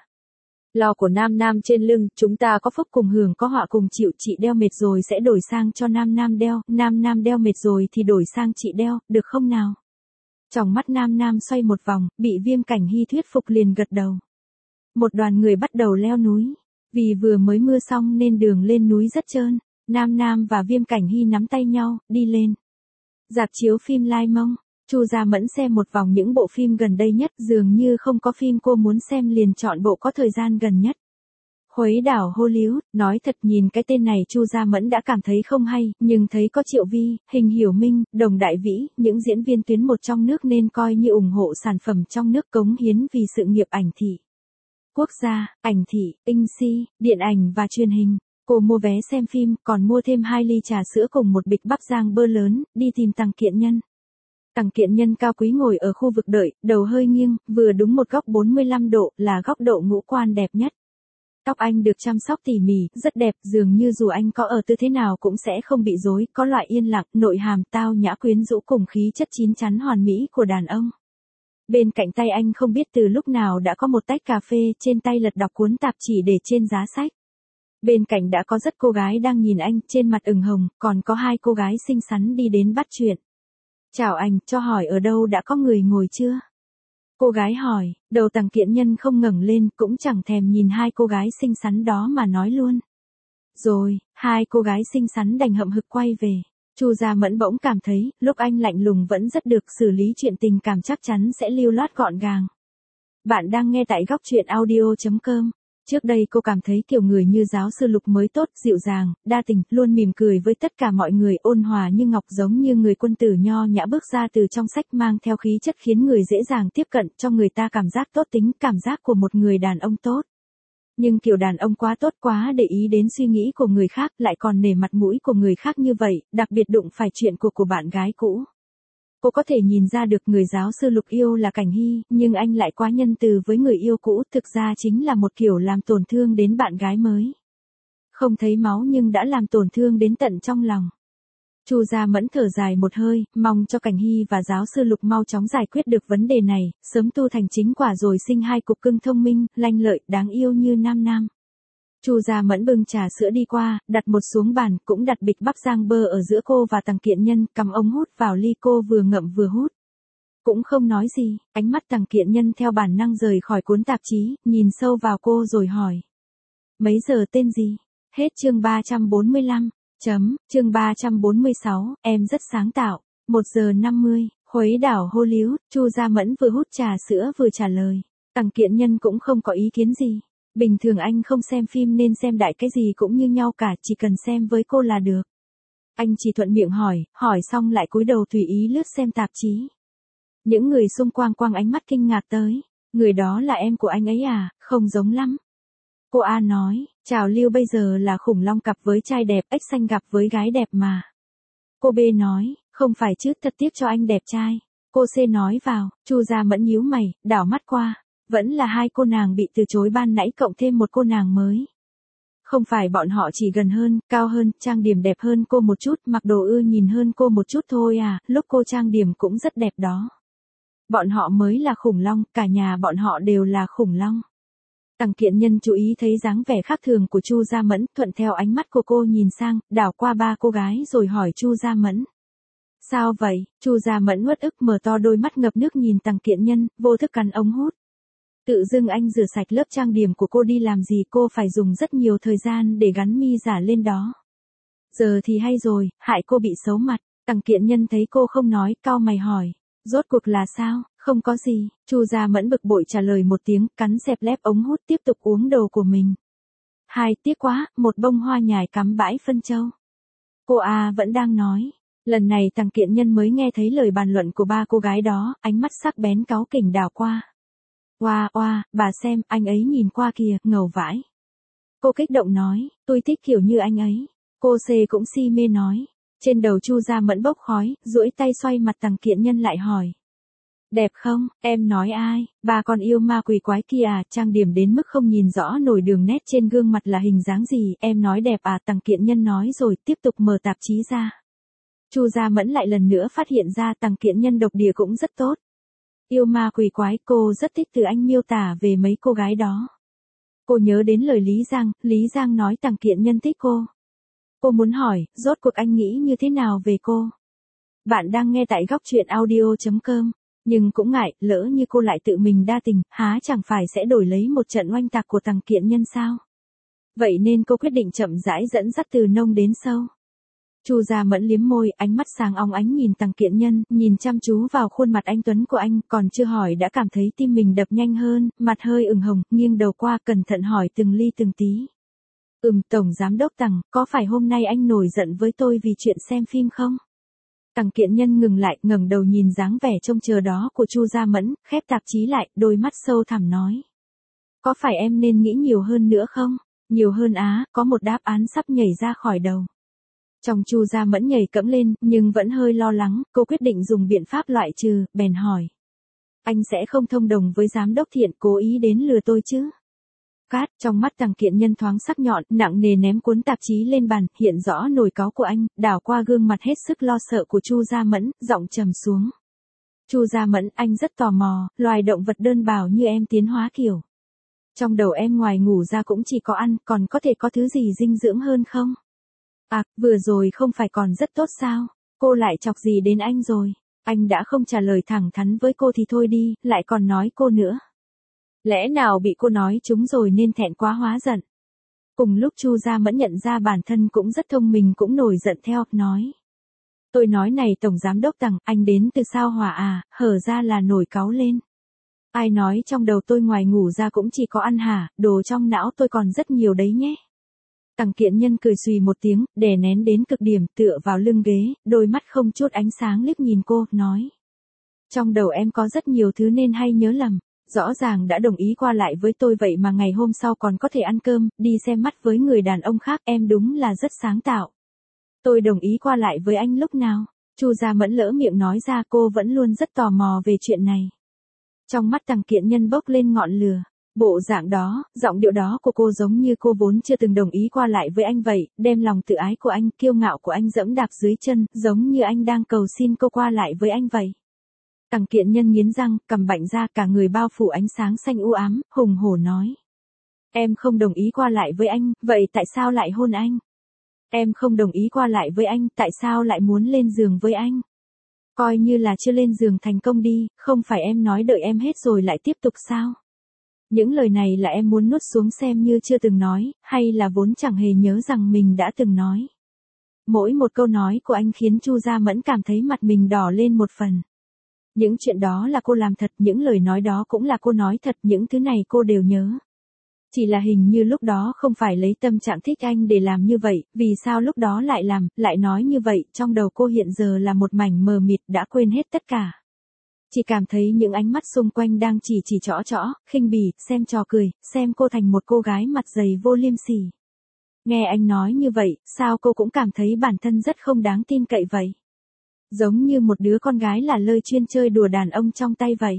lò của Nam Nam trên lưng, chúng ta có phúc cùng hưởng có họa cùng chịu, chị đeo mệt rồi sẽ đổi sang cho Nam Nam đeo, Nam Nam đeo mệt rồi thì đổi sang chị đeo, được không nào? Trong mắt Nam Nam xoay một vòng, bị Viêm Cảnh Hy thuyết phục liền gật đầu. Một đoàn người bắt đầu leo núi, vì vừa mới mưa xong nên đường lên núi rất trơn, Nam Nam và Viêm Cảnh Hy nắm tay nhau, đi lên. Rạp chiếu phim Lai Mông. Chu Gia Mẫn xem một vòng những bộ phim gần đây nhất, dường như không có phim cô muốn xem liền chọn bộ có thời gian gần nhất. Khuấy đảo Hollywood, nói thật nhìn cái tên này Chu Gia Mẫn đã cảm thấy không hay, nhưng thấy có Triệu Vi, Hình Hiểu Minh, Đồng Đại Vĩ, những diễn viên tuyến một trong nước nên coi như ủng hộ sản phẩm trong nước cống hiến vì sự nghiệp ảnh thị. Quốc gia, ảnh thị, in si, điện ảnh và truyền hình. Cô mua vé xem phim, còn mua thêm 2 ly trà sữa cùng một bịch bắp rang bơ lớn, đi tìm Tằng Kiện Nhân. Tằng Kiện Nhân cao quý ngồi ở khu vực đợi, đầu hơi nghiêng, vừa đúng một góc 45 độ, là góc độ ngũ quan đẹp nhất. Tóc anh được chăm sóc tỉ mỉ, rất đẹp, dường như dù anh có ở tư thế nào cũng sẽ không bị rối, có loại yên lặng, nội hàm, tao nhã quyến rũ cùng khí chất chín chắn hoàn mỹ của đàn ông. Bên cạnh tay anh không biết từ lúc nào đã có một tách cà phê, trên tay lật đọc cuốn tạp chỉ để trên giá sách. Bên cạnh đã có rất cô gái đang nhìn anh, trên mặt ửng hồng, còn có hai cô gái xinh xắn đi đến bắt chuyện. Chào anh, cho hỏi ở đâu đã có người ngồi chưa? Cô gái hỏi, đầu Tằng Kiện Nhân không ngẩng lên, cũng chẳng thèm nhìn hai cô gái xinh xắn đó mà nói luôn. Rồi, hai cô gái xinh xắn đành hậm hực quay về. Chu Gia Mẫn bỗng cảm thấy, lúc anh lạnh lùng vẫn rất được, xử lý chuyện tình cảm chắc chắn sẽ lưu loát gọn gàng. Bạn đang nghe tại góc truyện audio.com. Trước đây cô cảm thấy kiểu người như giáo sư Lục mới tốt, dịu dàng, đa tình, luôn mỉm cười với tất cả mọi người, ôn hòa như ngọc, giống như người quân tử nho nhã bước ra từ trong sách, mang theo khí chất khiến người dễ dàng tiếp cận, cho người ta cảm giác tốt tính, cảm giác của một người đàn ông tốt. Nhưng kiểu đàn ông quá tốt, quá để ý đến suy nghĩ của người khác, lại còn nể mặt mũi của người khác như vậy, đặc biệt đụng phải chuyện của bạn gái cũ. Cô có thể nhìn ra được người giáo sư Lục yêu là Cảnh Hy, nhưng anh lại quá nhân từ với người yêu cũ, thực ra chính là một kiểu làm tổn thương đến bạn gái mới. Không thấy máu nhưng đã làm tổn thương đến tận trong lòng. Chu Gia Mẫn thở dài một hơi, mong cho Cảnh Hy và giáo sư Lục mau chóng giải quyết được vấn đề này, sớm tu thành chính quả rồi sinh hai cục cưng thông minh, lanh lợi, đáng yêu như nam nam. Chu Gia Mẫn bưng trà sữa đi qua, đặt một xuống bàn, cũng đặt bịch bắp rang bơ ở giữa cô và Tằng Kiện Nhân, cầm ống hút vào ly, cô vừa ngậm vừa hút. Cũng không nói gì, ánh mắt Tằng Kiện Nhân theo bản năng rời khỏi cuốn tạp chí, nhìn sâu vào cô rồi hỏi. Mấy giờ tên gì? Hết chương 345. Chương 346, em rất sáng tạo. 1 giờ 50, Khuấy đảo Hollywood, Chu Gia Mẫn vừa hút trà sữa vừa trả lời. Tằng Kiện Nhân cũng không có ý kiến gì. Bình thường anh không xem phim nên xem đại cái gì cũng như nhau cả, chỉ cần xem với cô là được. Anh chỉ thuận miệng hỏi xong lại cúi đầu tùy ý lướt xem tạp chí. Những người xung quanh quăng ánh mắt kinh ngạc tới. Người đó là em của anh ấy à, không giống lắm. Cô A nói, trào lưu bây giờ là khủng long cặp với trai đẹp, ếch xanh gặp với gái đẹp mà. Cô B nói, không phải chứ, thật tiếc cho anh đẹp trai. Cô C nói vào, Chu Gia Mẫn nhíu mày, đảo mắt qua. Vẫn là hai cô nàng bị từ chối ban nãy cộng thêm một cô nàng mới. Không phải bọn họ chỉ gần hơn, cao hơn, trang điểm đẹp hơn cô một chút, mặc đồ ưa nhìn hơn cô một chút thôi à, lúc cô trang điểm cũng rất đẹp đó. Bọn họ mới là khủng long, cả nhà bọn họ đều là khủng long. Tằng Kiện Nhân chú ý thấy dáng vẻ khác thường của Chu Gia Mẫn, thuận theo ánh mắt của cô nhìn sang, đảo qua ba cô gái rồi hỏi Chu Gia Mẫn. Sao vậy? Chu Gia Mẫn uất ức mở to đôi mắt ngập nước nhìn Tằng Kiện Nhân, vô thức cắn ống hút. Tự dưng anh rửa sạch lớp trang điểm của cô đi làm gì, cô phải dùng rất nhiều thời gian để gắn mi giả lên đó. Giờ thì hay rồi, hại cô bị xấu mặt. Tằng Kiện Nhân thấy cô không nói, cau mày hỏi. Rốt cuộc là sao? Không có gì. Chu Gia Mẫn bực bội trả lời một tiếng, cắn xẹp lép ống hút tiếp tục uống đồ của mình. Tiếc quá, một bông hoa nhài cắm bãi phân châu. Cô A vẫn đang nói. Lần này Tằng Kiện Nhân mới nghe thấy lời bàn luận của ba cô gái đó, ánh mắt sắc bén cáu kỉnh đảo qua. Oa, bà xem, anh ấy nhìn qua kìa, ngầu vãi. Cô kích động nói, tôi thích kiểu như anh ấy. Cô C cũng si mê nói. Trên đầu Chu Gia Mẫn bốc khói, duỗi tay xoay mặt Tằng Kiện Nhân lại hỏi. Đẹp không, em nói ai, bà còn yêu ma quỷ quái kia à, trang điểm đến mức không nhìn rõ nổi đường nét trên gương mặt là hình dáng gì, em nói đẹp à, Tằng Kiện Nhân nói rồi tiếp tục mở tạp chí ra. Chu Gia Mẫn lại lần nữa phát hiện ra Tằng Kiện Nhân độc địa cũng rất tốt. Yêu ma quỷ quái, cô rất thích từ anh miêu tả về mấy cô gái đó. Cô nhớ đến lời Lý Giang nói Tằng Kiện Nhân thích cô. Cô muốn hỏi, rốt cuộc anh nghĩ như thế nào về cô? Bạn đang nghe tại góc truyện audio.com, nhưng cũng ngại, lỡ như cô lại tự mình đa tình, há chẳng phải sẽ đổi lấy một trận oanh tạc của Tằng Kiện Nhân sao? Vậy nên cô quyết định chậm rãi dẫn dắt từ nông đến sâu. Chu Gia Mẫn liếm môi, ánh mắt sáng óng ánh nhìn Tằng Kiện Nhân, nhìn chăm chú vào khuôn mặt anh tuấn của anh, còn chưa hỏi đã cảm thấy tim mình đập nhanh hơn, mặt hơi ửng hồng, nghiêng đầu qua cẩn thận hỏi từng ly từng tí. Tổng giám đốc Tằng, có phải hôm nay anh nổi giận với tôi vì chuyện xem phim không? Tằng Kiện Nhân ngừng lại, ngẩng đầu nhìn dáng vẻ trông chờ đó của Chu Gia Mẫn, khép tạp chí lại, đôi mắt sâu thẳm nói. Có phải em nên nghĩ nhiều hơn nữa không? Nhiều hơn á, có một đáp án sắp nhảy ra khỏi đầu. Trong Chu Gia Mẫn nhảy cẫng lên, nhưng vẫn hơi lo lắng, cô quyết định dùng biện pháp loại trừ, bèn hỏi. Anh sẽ không thông đồng với giám đốc Thiện cố ý đến lừa tôi chứ? Cát, trong mắt Tằng Kiện Nhân thoáng sắc nhọn, nặng nề ném cuốn tạp chí lên bàn, hiện rõ nổi cáu của anh, đảo qua gương mặt hết sức lo sợ của Chu Gia Mẫn, giọng trầm xuống. Chu Gia Mẫn, anh rất tò mò, loài động vật đơn bào như em tiến hóa kiểu. Trong đầu em ngoài ngủ ra cũng chỉ có ăn, còn có thể có thứ gì dinh dưỡng hơn không? À, vừa rồi không phải còn rất tốt sao? Cô lại chọc gì đến anh rồi? Anh đã không trả lời thẳng thắn với cô thì thôi đi, lại còn nói cô nữa. Lẽ nào bị cô nói trúng rồi nên thẹn quá hóa giận? Cùng lúc Chu Gia Mẫn nhận ra bản thân cũng rất thông minh cũng nổi giận theo, nói. Tôi nói này Tổng Giám Đốc Tằng, anh đến từ sao Hỏa à, hở ra là nổi cáu lên. Ai nói trong đầu tôi ngoài ngủ ra cũng chỉ có ăn hả, đồ trong não tôi còn rất nhiều đấy nhé. Tằng Kiện Nhân cười xùy một tiếng, đè nén đến cực điểm, tựa vào lưng ghế, đôi mắt không chút ánh sáng liếc nhìn cô, nói. Trong đầu em có rất nhiều thứ nên hay nhớ lầm. Rõ ràng đã đồng ý qua lại với tôi vậy mà ngày hôm sau còn có thể ăn cơm, đi xem mắt với người đàn ông khác, em đúng là rất sáng tạo. Tôi đồng ý qua lại với anh lúc nào? Chu Gia Mẫn lỡ miệng nói ra, cô vẫn luôn rất tò mò về chuyện này. Trong mắt Tằng Kiện Nhân bốc lên ngọn lửa. Bộ dạng đó, giọng điệu đó của cô giống như cô vốn chưa từng đồng ý qua lại với anh vậy, đem lòng tự ái của anh, kiêu ngạo của anh dẫm đạp dưới chân, giống như anh đang cầu xin cô qua lại với anh vậy. Tằng Kiện Nhân nghiến răng, cầm bạnh ra, cả người bao phủ ánh sáng xanh u ám, hùng hổ nói. Em không đồng ý qua lại với anh, vậy tại sao lại hôn anh? Em không đồng ý qua lại với anh, tại sao lại muốn lên giường với anh? Coi như là chưa lên giường thành công đi, không phải em nói đợi em hết rồi lại tiếp tục sao? Những lời này là em muốn nuốt xuống xem như chưa từng nói, hay là vốn chẳng hề nhớ rằng mình đã từng nói? Mỗi một câu nói của anh khiến Chu Gia Mẫn cảm thấy mặt mình đỏ lên một phần. Những chuyện đó là cô làm thật, những lời nói đó cũng là cô nói thật, những thứ này cô đều nhớ. Chỉ là hình như lúc đó không phải lấy tâm trạng thích anh để làm như vậy, vì sao lúc đó lại làm, lại nói như vậy, trong đầu cô hiện giờ là một mảnh mờ mịt, đã quên hết tất cả. Chỉ cảm thấy những ánh mắt xung quanh đang chỉ trỏ, khinh bỉ, xem trò cười, xem cô thành một cô gái mặt dày vô liêm sỉ. Nghe anh nói như vậy, sao cô cũng cảm thấy bản thân rất không đáng tin cậy vậy? Giống như một đứa con gái là lơi chuyên chơi đùa đàn ông trong tay vậy.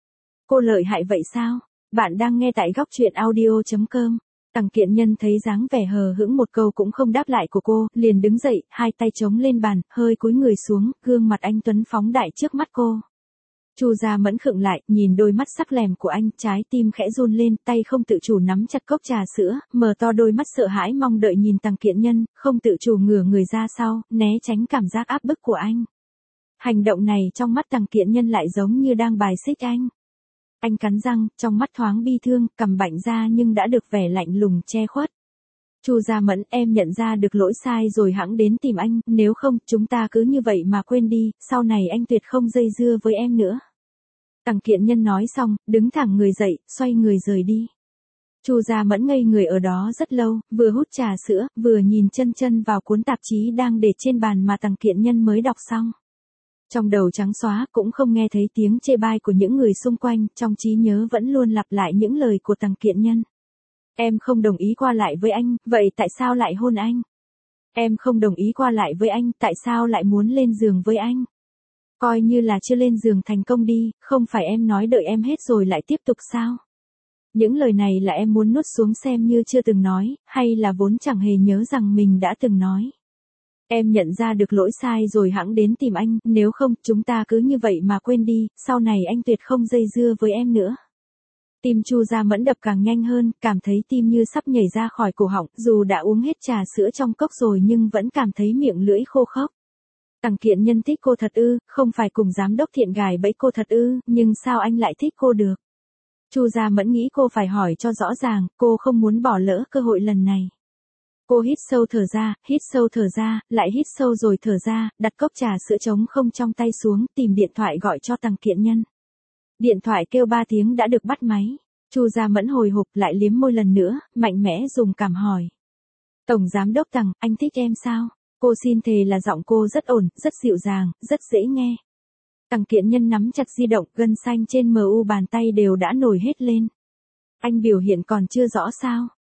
Cô lợi hại vậy sao? Bạn đang nghe tại góc truyện audio.com. Tằng Kiện Nhân thấy dáng vẻ hờ hững một câu cũng không đáp lại của cô, liền đứng dậy, hai tay chống lên bàn, hơi cúi người xuống, gương mặt anh tuấn phóng đại trước mắt cô. Chu Gia Mẫn khựng lại, nhìn đôi mắt sắc lẻm của anh, trái tim khẽ run lên, tay không tự chủ nắm chặt cốc trà sữa, mở to đôi mắt sợ hãi mong đợi nhìn Tằng Kiện Nhân, không tự chủ ngửa người ra sau, né tránh cảm giác áp bức của anh. Hành động này trong mắt Tằng Kiện Nhân lại giống như đang bài xích anh. Anh cắn răng, trong mắt thoáng bi thương, cầm bạnh ra nhưng đã được vẻ lạnh lùng che khuất. Chu Gia Mẫn, em nhận ra được lỗi sai rồi hẵng đến tìm anh, nếu không, chúng ta cứ như vậy mà quên đi, sau này anh tuyệt không dây dưa với em nữa. Tằng Kiện Nhân nói xong, đứng thẳng người dậy, xoay người rời đi. Chu Gia Mẫn ngây người ở đó rất lâu, vừa hút trà sữa, vừa nhìn chân vào cuốn tạp chí đang để trên bàn mà Tằng Kiện Nhân mới đọc xong. Trong đầu trắng xóa, cũng không nghe thấy tiếng chê bai của những người xung quanh, trong trí nhớ vẫn luôn lặp lại những lời của Tằng Kiện Nhân. Em không đồng ý qua lại với anh, vậy tại sao lại hôn anh? Em không đồng ý qua lại với anh, tại sao lại muốn lên giường với anh? Coi như là chưa lên giường thành công đi, không phải em nói đợi em hết rồi lại tiếp tục sao? Những lời này là em muốn nuốt xuống xem như chưa từng nói, hay là vốn chẳng hề nhớ rằng mình đã từng nói? Em nhận ra được lỗi sai rồi hẵng đến tìm anh, nếu không, chúng ta cứ như vậy mà quên đi, sau này anh tuyệt không dây dưa với em nữa. Tim Chu Gia Mẫn đập càng nhanh hơn, cảm thấy tim như sắp nhảy ra khỏi cổ họng, dù đã uống hết trà sữa trong cốc rồi nhưng vẫn cảm thấy miệng lưỡi khô khốc. Tằng Kiện Nhân thích cô thật ư, không phải cùng giám đốc Thiện gài bẫy cô thật ư, nhưng sao anh lại thích cô được? Chu Gia Mẫn nghĩ cô phải hỏi cho rõ ràng, cô không muốn bỏ lỡ cơ hội lần này. Cô hít sâu thở ra, lại hít sâu rồi thở ra, đặt cốc trà sữa trống không trong tay xuống, tìm điện thoại gọi cho Tằng Kiện Nhân. Điện thoại kêu 3 tiếng đã được bắt máy. Chu Gia Mẫn hồi hộp lại liếm môi lần nữa, mạnh mẽ dùng cảm hỏi. Tổng Giám Đốc Tằng, anh thích em sao? Cô xin thề là giọng cô rất ổn, rất dịu dàng, rất dễ nghe. Tằng Kiện Nhân nắm chặt di động, gân xanh trên mu bàn tay đều đã nổi hết lên. Anh biểu hiện còn chưa rõ sao?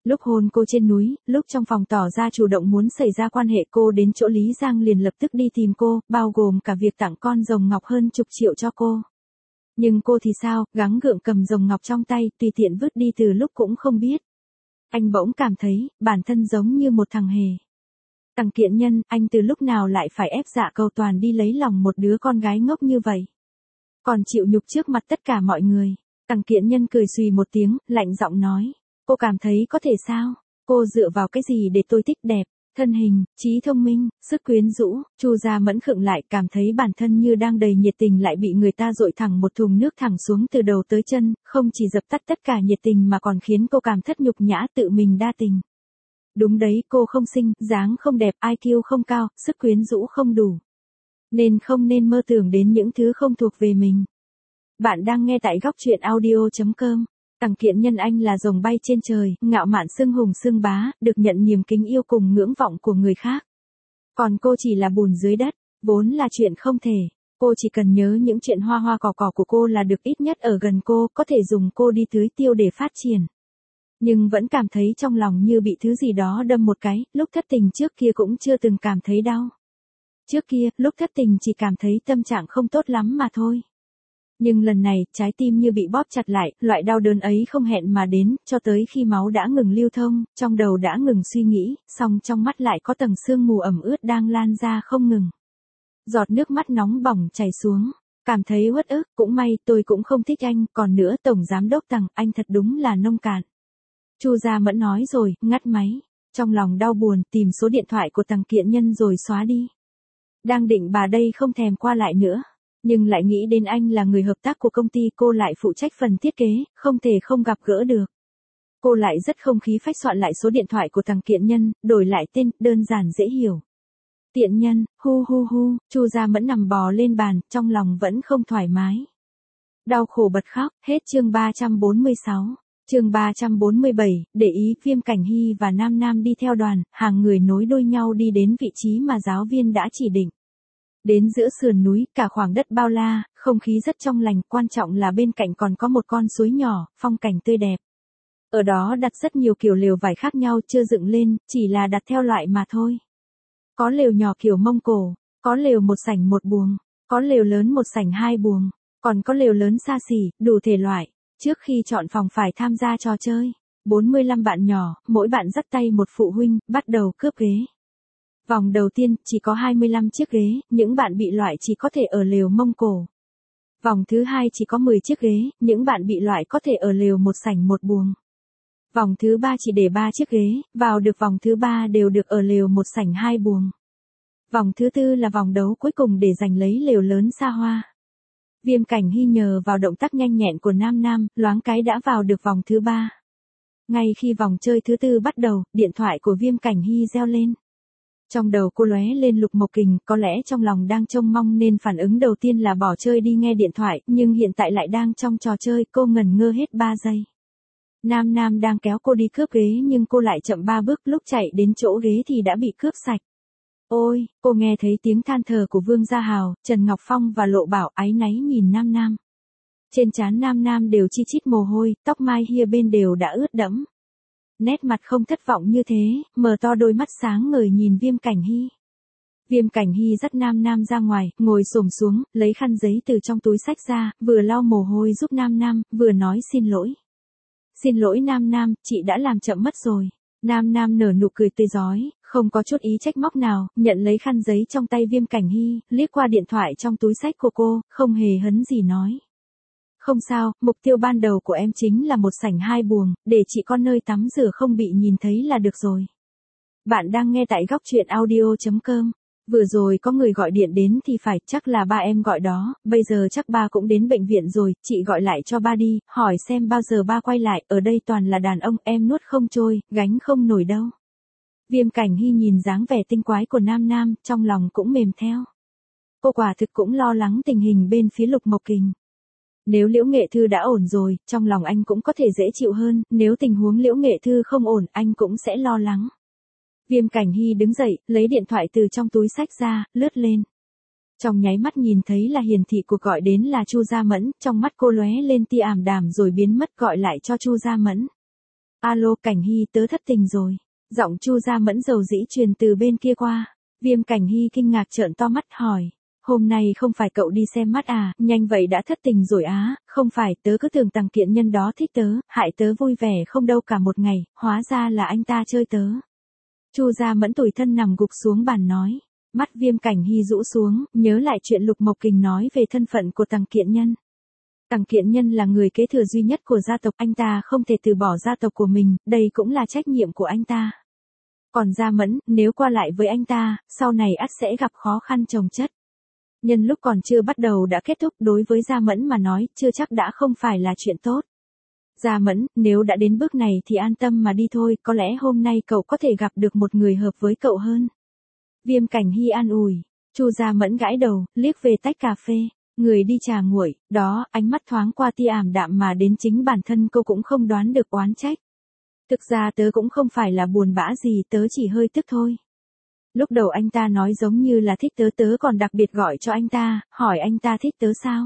Lúc hôn cô trên núi, lúc trong phòng tỏ ra chủ động muốn xảy ra quan hệ, cô đến chỗ Lý Giang liền lập tức đi tìm cô, bao gồm cả việc tặng con rồng ngọc hơn chục triệu cho cô. Nhưng cô thì sao, gắng gượng cầm rồng ngọc trong tay, tùy tiện vứt đi từ lúc cũng không biết. Anh bỗng cảm thấy, bản thân giống như một thằng hề. Tằng Kiện Nhân, anh từ lúc nào lại phải ép dạ cầu toàn đi lấy lòng một đứa con gái ngốc như vậy? Còn chịu nhục trước mặt tất cả mọi người. Tằng Kiện Nhân cười xùy một tiếng, lạnh giọng nói. Cô cảm thấy có thể sao? Cô dựa vào cái gì để tôi thích đẹp, thân hình, trí thông minh, sức quyến rũ? Chu Gia Mẫn khựng lại, cảm thấy bản thân như đang đầy nhiệt tình lại bị người ta dội thẳng một thùng nước thẳng xuống từ đầu tới chân, không chỉ dập tắt tất cả nhiệt tình mà còn khiến cô cảm thất nhục nhã, tự mình đa tình. Đúng đấy, cô không xinh, dáng không đẹp, IQ không cao, sức quyến rũ không đủ. Nên không nên mơ tưởng đến những thứ không thuộc về mình. Bạn đang nghe tại góc truyện audio.com. Tằng Kiện Nhân, anh là rồng bay trên trời, ngạo mạn xưng hùng xưng bá, được nhận niềm kính yêu cùng ngưỡng vọng của người khác. Còn cô chỉ là bùn dưới đất, vốn là chuyện không thể. Cô chỉ cần nhớ những chuyện hoa hoa cỏ cỏ của cô là được, ít nhất ở gần cô, có thể dùng cô đi tưới tiêu để phát triển. Nhưng vẫn cảm thấy trong lòng như bị thứ gì đó đâm một cái, lúc thất tình trước kia cũng chưa từng cảm thấy đau. Trước kia, lúc thất tình chỉ cảm thấy tâm trạng không tốt lắm mà thôi. Nhưng lần này, trái tim như bị bóp chặt lại, loại đau đớn ấy không hẹn mà đến, cho tới khi máu đã ngừng lưu thông, trong đầu đã ngừng suy nghĩ, song trong mắt lại có tầng sương mù ẩm ướt đang lan ra không ngừng. Giọt nước mắt nóng bỏng chảy xuống, cảm thấy uất ức, cũng may tôi cũng không thích anh, còn nữa Tổng Giám Đốc Tằng, anh thật đúng là nông cạn. Chu Gia Mẫn nói rồi, ngắt máy, trong lòng đau buồn, tìm số điện thoại của Tằng Kiện Nhân rồi xóa đi. Đang định bà đây không thèm qua lại nữa. Nhưng lại nghĩ đến anh là người hợp tác của công ty, cô lại phụ trách phần thiết kế, không thể không gặp gỡ được. Cô lại rất không khí phách soạn lại số điện thoại của Tằng Kiện Nhân, đổi lại tên, đơn giản dễ hiểu. Tiện nhân, hu hu hu, Chu Gia Mẫn nằm bò lên bàn, trong lòng vẫn không thoải mái. Đau khổ bật khóc, hết chương 346. Chương 347, để ý, Viêm Cảnh Hy và Nam Nam đi theo đoàn, hàng người nối đuôi nhau đi đến vị trí mà giáo viên đã chỉ định. Đến giữa sườn núi, cả khoảng đất bao la, không khí rất trong lành, quan trọng là bên cạnh còn có một con suối nhỏ, phong cảnh tươi đẹp. Ở đó đặt rất nhiều kiểu lều vải khác nhau, chưa dựng lên, chỉ là đặt theo loại mà thôi. Có lều nhỏ kiểu Mông Cổ, có lều một sảnh một buồng, có lều lớn một sảnh hai buồng, còn có lều lớn xa xỉ, đủ thể loại. Trước khi chọn phòng phải tham gia trò chơi. 45 bạn nhỏ, mỗi bạn dắt tay một phụ huynh, bắt đầu cướp ghế. Vòng đầu tiên, chỉ có 25 chiếc ghế, những bạn bị loại chỉ có thể ở lều Mông Cổ. Vòng thứ hai chỉ có 10 chiếc ghế, những bạn bị loại có thể ở lều một sảnh một buồng. Vòng thứ ba chỉ để 3 chiếc ghế, vào được vòng thứ ba đều được ở lều một sảnh hai buồng. Vòng thứ tư là vòng đấu cuối cùng để giành lấy lều lớn xa hoa. Viêm Cảnh Hy nhờ vào động tác nhanh nhẹn của Nam Nam, loáng cái đã vào được vòng thứ ba. Ngay khi vòng chơi thứ tư bắt đầu, điện thoại của Viêm Cảnh Hy reo lên. Trong đầu cô lóe lên Lục Mộc Kình, có lẽ trong lòng đang trông mong nên phản ứng đầu tiên là bỏ chơi đi nghe điện thoại, nhưng hiện tại lại đang trong trò chơi, cô ngẩn ngơ hết 3 giây. Nam Nam đang kéo cô đi cướp ghế nhưng cô lại chậm 3 bước, lúc chạy đến chỗ ghế thì đã bị cướp sạch. Ôi, cô nghe thấy tiếng than thở của Vương Gia Hào, Trần Ngọc Phong và Lộ Bảo, áy náy nhìn Nam Nam. Trên trán Nam Nam đều chi chít mồ hôi, tóc mai hia bên đều đã ướt đẫm. Nét mặt không thất vọng như thế, mở to đôi mắt sáng ngời nhìn Viêm Cảnh Hy. Viêm Cảnh Hy dắt Nam Nam ra ngoài, ngồi xổm xuống, lấy khăn giấy từ trong túi xách ra, vừa lau mồ hôi giúp Nam Nam, vừa nói xin lỗi. Xin lỗi Nam Nam, chị đã làm chậm mất rồi. Nam Nam nở nụ cười tươi rói, không có chút ý trách móc nào, nhận lấy khăn giấy trong tay Viêm Cảnh Hy, liếc qua điện thoại trong túi xách của cô, không hề hấn gì nói. Không sao, mục tiêu ban đầu của em chính là một sảnh hai buồng, để chị có nơi tắm rửa không bị nhìn thấy là được rồi. Bạn đang nghe tại góc truyện audio.com. Vừa rồi có người gọi điện đến thì phải, chắc là ba em gọi đó, bây giờ chắc ba cũng đến bệnh viện rồi, chị gọi lại cho ba đi, hỏi xem bao giờ ba quay lại, ở đây toàn là đàn ông, em nuốt không trôi, gánh không nổi đâu. Viêm Cảnh Hy nhìn dáng vẻ tinh quái của Nam Nam, trong lòng cũng mềm theo. Cô quả thực cũng lo lắng tình hình bên phía Lục Mộc Kình. Nếu Liễu Nghệ Thư đã ổn rồi, trong lòng anh cũng có thể dễ chịu hơn, nếu tình huống Liễu Nghệ Thư không ổn, anh cũng sẽ lo lắng. Viêm Cảnh Hy đứng dậy, lấy điện thoại từ trong túi xách ra, lướt lên. Trong nháy mắt nhìn thấy là hiển thị cuộc gọi đến là Chu Gia Mẫn, trong mắt cô lóe lên tia ảm đạm rồi biến mất, gọi lại cho Chu Gia Mẫn. Alo Cảnh Hy, tớ thất tình rồi. Giọng Chu Gia Mẫn dầu dĩ truyền từ bên kia qua. Viêm Cảnh Hy kinh ngạc trợn to mắt hỏi. Hôm nay không phải cậu đi xem mắt à, nhanh vậy đã thất tình rồi á, không phải, tớ cứ tưởng Tằng Kiện Nhân đó thích tớ, hại tớ vui vẻ không đâu cả một ngày, hóa ra là anh ta chơi tớ. Chu Gia Mẫn tủi thân nằm gục xuống bàn nói. Mắt Viêm Cảnh Hy rũ xuống, nhớ lại chuyện Lục Mộc Kình nói về thân phận của Tằng Kiện Nhân. Tằng Kiện Nhân là người kế thừa duy nhất của gia tộc, anh ta không thể từ bỏ gia tộc của mình, đây cũng là trách nhiệm của anh ta. Còn Gia Mẫn, nếu qua lại với anh ta, sau này ắt sẽ gặp khó khăn chồng chất. Nhân lúc còn chưa bắt đầu đã kết thúc, đối với Gia Mẫn mà nói, chưa chắc đã không phải là chuyện tốt. Gia Mẫn, nếu đã đến bước này thì an tâm mà đi thôi, có lẽ hôm nay cậu có thể gặp được một người hợp với cậu hơn. Viêm Cảnh Hy an ủi. Chu Gia Mẫn gãi đầu, liếc về tách cà phê. Người đi trà nguội, đó, ánh mắt thoáng qua tia ảm đạm mà đến chính bản thân cô cũng không đoán được oán trách. Thực ra tớ cũng không phải là buồn bã gì, tớ chỉ hơi tức thôi. Lúc đầu anh ta nói giống như là thích tớ, tớ còn đặc biệt gọi cho anh ta, hỏi anh ta thích tớ sao.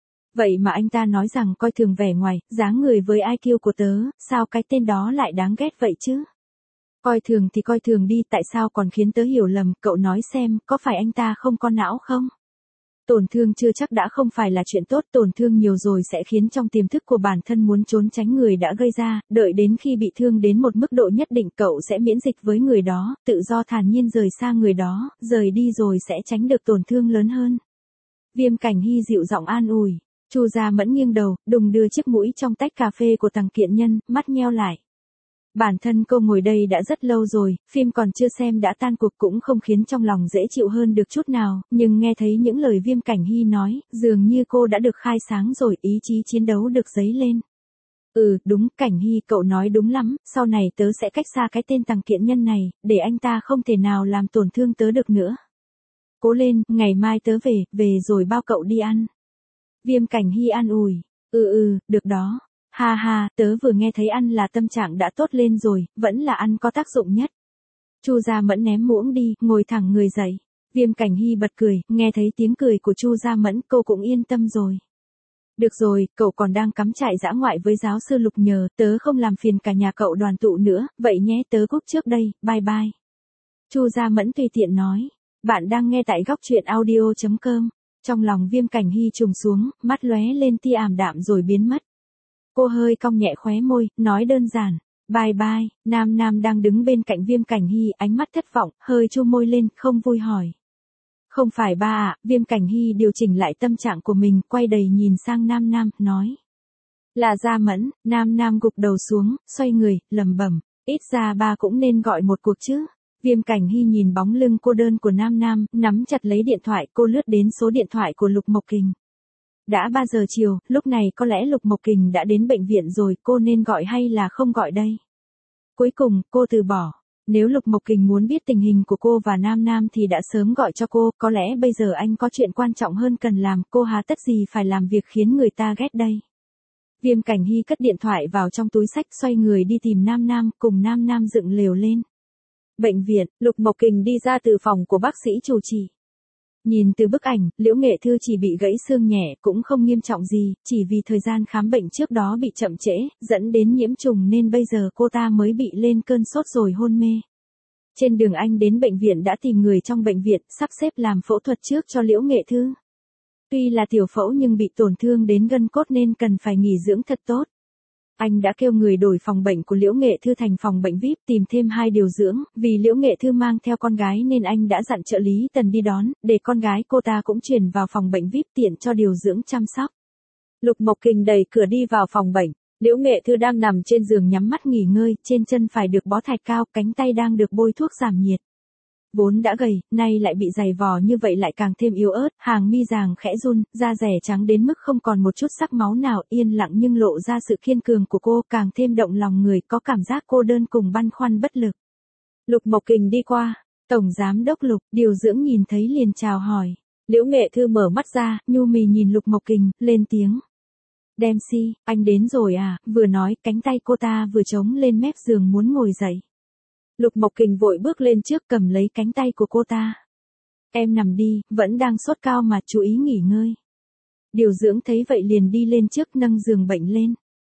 Vậy mà anh ta nói rằng coi thường vẻ ngoài, dáng người với IQ của tớ, sao cái tên đó lại đáng ghét vậy chứ? Coi thường thì coi thường đi, tại sao còn khiến tớ hiểu lầm, cậu nói xem, có phải anh ta không có não không? Tổn thương chưa chắc đã không phải là chuyện tốt, tổn thương nhiều rồi sẽ khiến trong tiềm thức của bản thân muốn trốn tránh người đã gây ra, đợi đến khi bị thương đến một mức độ nhất định cậu sẽ miễn dịch với người đó, tự do thản nhiên rời xa người đó, rời đi rồi sẽ tránh được tổn thương lớn hơn. Viêm Cảnh Hy dịu giọng an ủi. Chu Gia Mẫn nghiêng đầu, đùng đưa chiếc mũi trong tách cà phê của Tằng Kiện Nhân, mắt nheo lại. Bản thân cô ngồi đây đã rất lâu rồi, phim còn chưa xem đã tan cuộc cũng không khiến trong lòng dễ chịu hơn được chút nào, nhưng nghe thấy những lời Viêm Cảnh Hy nói, dường như cô đã được khai sáng rồi, ý chí chiến đấu được dấy lên. Đúng, Cảnh Hy cậu nói đúng lắm, sau này tớ sẽ cách xa cái tên Tằng Kiện Nhân này, để anh ta không thể nào làm tổn thương tớ được nữa. Cố lên, ngày mai tớ về rồi bao cậu đi ăn. Viêm Cảnh Hy an ủi. Được đó. Ha ha, tớ vừa nghe thấy ăn là tâm trạng đã tốt lên rồi, vẫn là ăn có tác dụng nhất. Chu Gia Mẫn ném muỗng đi, ngồi thẳng người dậy. Viêm Cảnh Hy bật cười, nghe thấy tiếng cười của Chu Gia Mẫn, cô cũng yên tâm rồi. Được rồi, cậu còn đang cắm trại dã ngoại với giáo sư Lục nhờ, tớ không làm phiền cả nhà cậu đoàn tụ nữa, vậy nhé, tớ cúp trước đây, bye bye. Chu Gia Mẫn tùy tiện nói. Bạn đang nghe tại góc truyện audio.com. Trong lòng Viêm Cảnh Hy trùng xuống, mắt lóe lên tia ảm đạm rồi biến mất. Cô hơi cong nhẹ khóe môi, nói đơn giản. Bye bye. Nam Nam đang đứng bên cạnh Viêm Cảnh Hy, ánh mắt thất vọng, hơi chu môi lên, không vui hỏi. Không phải ba ạ. Viêm Cảnh Hy điều chỉnh lại tâm trạng của mình, quay đầy nhìn sang Nam Nam, nói. Là Gia Mẫn. Nam Nam gục đầu xuống, xoay người, lẩm bẩm. Ít ra ba cũng nên gọi một cuộc chứ. Viêm Cảnh Hy nhìn bóng lưng cô đơn của Nam Nam, nắm chặt lấy điện thoại, cô lướt đến số điện thoại của Lục Mộc Kình. Đã 3 giờ chiều, lúc này có lẽ Lục Mộc Kình đã đến bệnh viện rồi, cô nên gọi hay là không gọi đây? Cuối cùng, cô từ bỏ. Nếu Lục Mộc Kình muốn biết tình hình của cô và Nam Nam thì đã sớm gọi cho cô, có lẽ bây giờ anh có chuyện quan trọng hơn cần làm, cô hà tất gì phải làm việc khiến người ta ghét đây. Viêm Cảnh Hy cất điện thoại vào trong túi xách, xoay người đi tìm Nam Nam, cùng Nam Nam dựng lều lên. Bệnh viện, Lục Mộc Kình đi ra từ phòng của bác sĩ chủ trì. Nhìn từ bức ảnh, Liễu Nghệ Thư chỉ bị gãy xương nhẹ, cũng không nghiêm trọng gì, chỉ vì thời gian khám bệnh trước đó bị chậm trễ, dẫn đến nhiễm trùng nên bây giờ cô ta mới bị lên cơn sốt rồi hôn mê. Trên đường anh đến bệnh viện đã tìm người trong bệnh viện, sắp xếp làm phẫu thuật trước cho Liễu Nghệ Thư. Tuy là tiểu phẫu nhưng bị tổn thương đến gân cốt nên cần phải nghỉ dưỡng thật tốt. Anh đã kêu người đổi phòng bệnh của Liễu Nghệ Thư thành phòng bệnh VIP, tìm thêm 2 điều dưỡng, vì Liễu Nghệ Thư mang theo con gái nên anh đã dặn trợ lý Tần đi đón, để con gái cô ta cũng chuyển vào phòng bệnh VIP tiện cho điều dưỡng chăm sóc. Lục Mộc Kình đẩy cửa đi vào phòng bệnh, Liễu Nghệ Thư đang nằm trên giường nhắm mắt nghỉ ngơi, trên chân phải được bó thạch cao, cánh tay đang được bôi thuốc giảm nhiệt. Vốn đã gầy, nay lại bị dày vò như vậy lại càng thêm yếu ớt, hàng mi ràng khẽ run, da rẻ trắng đến mức không còn một chút sắc máu nào, yên lặng nhưng lộ ra sự kiên cường của cô, càng thêm động lòng người, có cảm giác cô đơn cùng băn khoăn bất lực. Lục Mộc Kình đi qua, Tổng Giám đốc Lục, điều dưỡng nhìn thấy liền chào hỏi. Liễu Nghệ Thư mở mắt ra, nhu mì nhìn Lục Mộc Kình, lên tiếng. Dempsey, anh đến rồi à, vừa nói, cánh tay cô ta vừa chống lên mép giường muốn ngồi dậy. Lục Mộc Kình vội bước lên trước cầm lấy cánh tay của cô ta. Em nằm đi, vẫn đang sốt cao mà, chú ý nghỉ ngơi. Điều dưỡng thấy vậy liền đi lên trước nâng giường bệnh lên.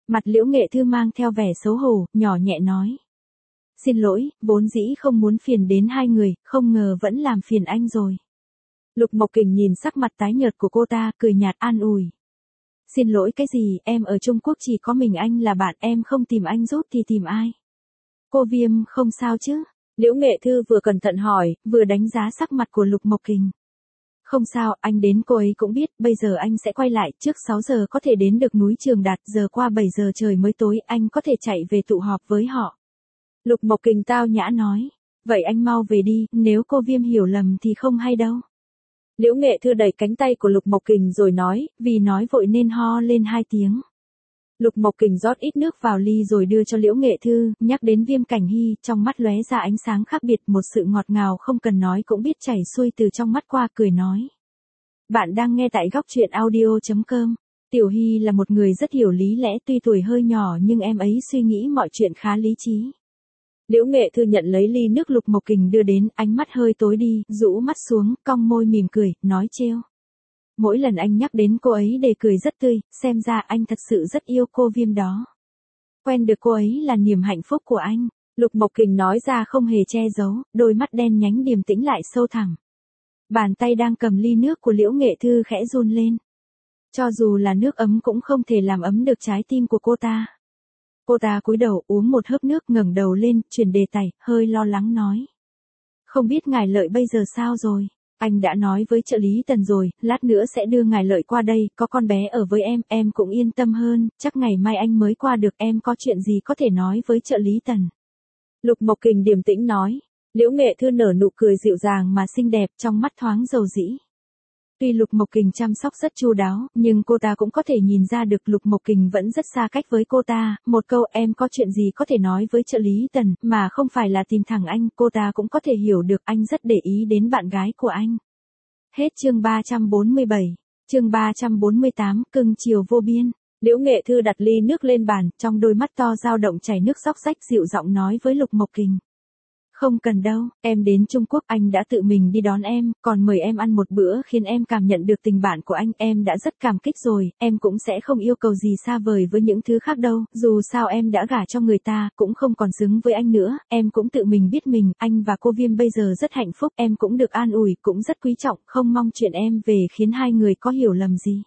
Mặt Liễu Nghệ Thư mang theo vẻ xấu hổ, nhỏ nhẹ nói. Xin lỗi, vốn dĩ không muốn phiền đến hai người, không ngờ vẫn làm phiền anh rồi. Lục Mộc Kình nhìn sắc mặt tái nhợt của cô ta, cười nhạt an ủi. Xin lỗi cái gì, em ở Trung Quốc chỉ có mình anh là bạn, em không tìm anh giúp thì tìm ai? Cô Viêm không sao chứ? Liễu Nghệ Thư vừa cẩn thận hỏi, vừa đánh giá sắc mặt của Lục Mộc Kình. Không sao, anh đến cô ấy cũng biết, bây giờ anh sẽ quay lại, trước 6 giờ có thể đến được núi Trường Đạt, giờ qua 7 giờ trời mới tối, anh có thể chạy về tụ họp với họ. Lục Mộc Kình tao nhã nói, vậy anh mau về đi, nếu cô Viêm hiểu lầm thì không hay đâu. Liễu Nghệ Thư đẩy cánh tay của Lục Mộc Kình rồi nói, vì nói vội nên ho lên 2 tiếng. Lục Mộc Kình rót ít nước vào ly rồi đưa cho Liễu Nghệ Thư, nhắc đến Viêm Cảnh Hy, trong mắt lóe ra ánh sáng khác biệt, một sự ngọt ngào không cần nói cũng biết chảy xuôi từ trong mắt qua, cười nói. Bạn đang nghe tại góc truyện audio.com. Tiểu Hy là một người rất hiểu lý lẽ, tuy tuổi hơi nhỏ nhưng em ấy suy nghĩ mọi chuyện khá lý trí. Liễu Nghệ Thư nhận lấy ly nước Lục Mộc Kình đưa đến, ánh mắt hơi tối đi, rũ mắt xuống, cong môi mỉm cười, nói trêu. Mỗi lần anh nhắc đến cô ấy để cười rất tươi, xem ra anh thật sự rất yêu cô Viêm đó. Quen được cô ấy là niềm hạnh phúc của anh. Lục Mộc Kình nói ra không hề che giấu, đôi mắt đen nhánh điềm tĩnh lại sâu thẳm. Bàn tay đang cầm ly nước của Liễu Nghệ Thư khẽ run lên. Cho dù là nước ấm cũng không thể làm ấm được trái tim của cô ta. Cô ta cúi đầu uống một hớp nước, ngẩng đầu lên, chuyển đề tài, hơi lo lắng nói. Không biết ngài Lợi bây giờ sao rồi? Anh đã nói với trợ lý Tần rồi, lát nữa sẽ đưa ngài Lợi qua đây, có con bé ở với em cũng yên tâm hơn, chắc ngày mai anh mới qua được, em có chuyện gì có thể nói với trợ lý Tần. Lục Mộc Kình điềm tĩnh nói. Liễu Nghệ Thư nở nụ cười dịu dàng mà xinh đẹp, trong mắt thoáng dầu dĩ. Tuy Lục Mộc Kình chăm sóc rất chu đáo, nhưng cô ta cũng có thể nhìn ra được Lục Mộc Kình vẫn rất xa cách với cô ta, một câu em có chuyện gì có thể nói với trợ lý Tần, mà không phải là tìm thẳng anh, cô ta cũng có thể hiểu được anh rất để ý đến bạn gái của anh. Hết chương 347, chương 348, cưng chiều vô biên. Liễu Nghệ Thư đặt ly nước lên bàn, trong đôi mắt to dao động chảy nước róc rách, dịu giọng nói với Lục Mộc Kình. Không cần đâu, em đến Trung Quốc anh đã tự mình đi đón em, còn mời em ăn một bữa khiến em cảm nhận được tình bạn của anh, em đã rất cảm kích rồi, em cũng sẽ không yêu cầu gì xa vời với những thứ khác đâu, dù sao em đã gả cho người ta, cũng không còn xứng với anh nữa, em cũng tự mình biết mình, anh và cô Viêm bây giờ rất hạnh phúc, em cũng được an ủi, cũng rất quý trọng, không mong chuyện em về khiến hai người có hiểu lầm gì.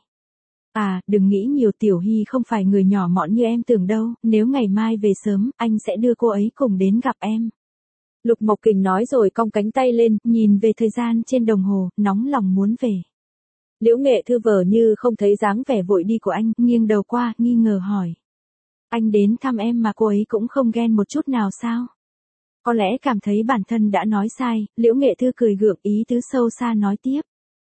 À, đừng nghĩ nhiều, Tiểu Hy không phải người nhỏ mọn như em tưởng đâu, nếu ngày mai về sớm, anh sẽ đưa cô ấy cùng đến gặp em. Lục Mộc Kình nói rồi cong cánh tay lên, nhìn về thời gian trên đồng hồ, nóng lòng muốn về. Liễu Nghệ Thư vờ như không thấy dáng vẻ vội đi của anh, nghiêng đầu qua, nghi ngờ hỏi. Anh đến thăm em mà cô ấy cũng không ghen một chút nào sao? Có lẽ cảm thấy bản thân đã nói sai, Liễu Nghệ Thư cười gượng, ý tứ sâu xa nói tiếp.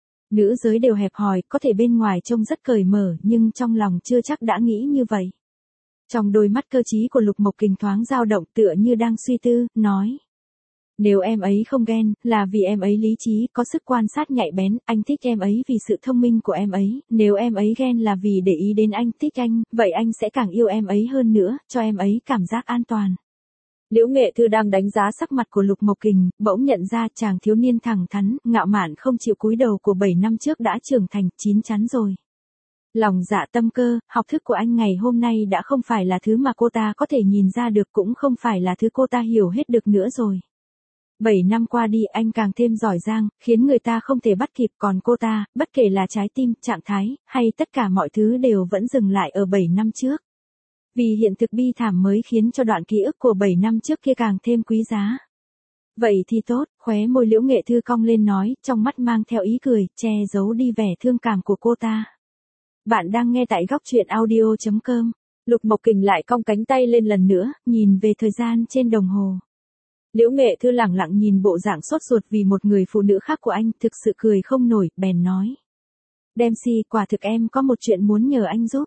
Nữ giới đều hẹp hòi, có thể bên ngoài trông rất cởi mở, nhưng trong lòng chưa chắc đã nghĩ như vậy. Trong đôi mắt cơ trí của Lục Mộc Kình thoáng dao động, tựa như đang suy tư, nói. Nếu em ấy không ghen, là vì em ấy lý trí, có sức quan sát nhạy bén, anh thích em ấy vì sự thông minh của em ấy, nếu em ấy ghen là vì để ý đến anh, thích anh, vậy anh sẽ càng yêu em ấy hơn nữa, cho em ấy cảm giác an toàn. Liễu Nghệ Thư đang đánh giá sắc mặt của Lục Mộc Kình, bỗng nhận ra chàng thiếu niên thẳng thắn, ngạo mạn không chịu cúi đầu của 7 năm trước đã trưởng thành, chín chắn rồi. Lòng dạ tâm cơ, học thức của anh ngày hôm nay đã không phải là thứ mà cô ta có thể nhìn ra được, cũng không phải là thứ cô ta hiểu hết được nữa rồi. 7 năm qua đi anh càng thêm giỏi giang, khiến người ta không thể bắt kịp, còn cô ta, bất kể là trái tim, trạng thái, hay tất cả mọi thứ đều vẫn dừng lại ở 7 năm trước. Vì hiện thực bi thảm mới khiến cho đoạn ký ức của 7 năm trước kia càng thêm quý giá. Vậy thì tốt, khóe môi Liễu Nghệ Thư cong lên nói, trong mắt mang theo ý cười, che giấu đi vẻ thương cảm của cô ta. Bạn đang nghe tại góc truyện audio.com. Lục Mộc Kình lại cong cánh tay lên lần nữa, nhìn về thời gian trên đồng hồ. Liễu Nghệ Thư lẳng lặng nhìn bộ dạng sốt ruột vì một người phụ nữ khác của anh, thực sự cười không nổi, bèn nói. Dempsey, quả thực em có một chuyện muốn nhờ anh giúp.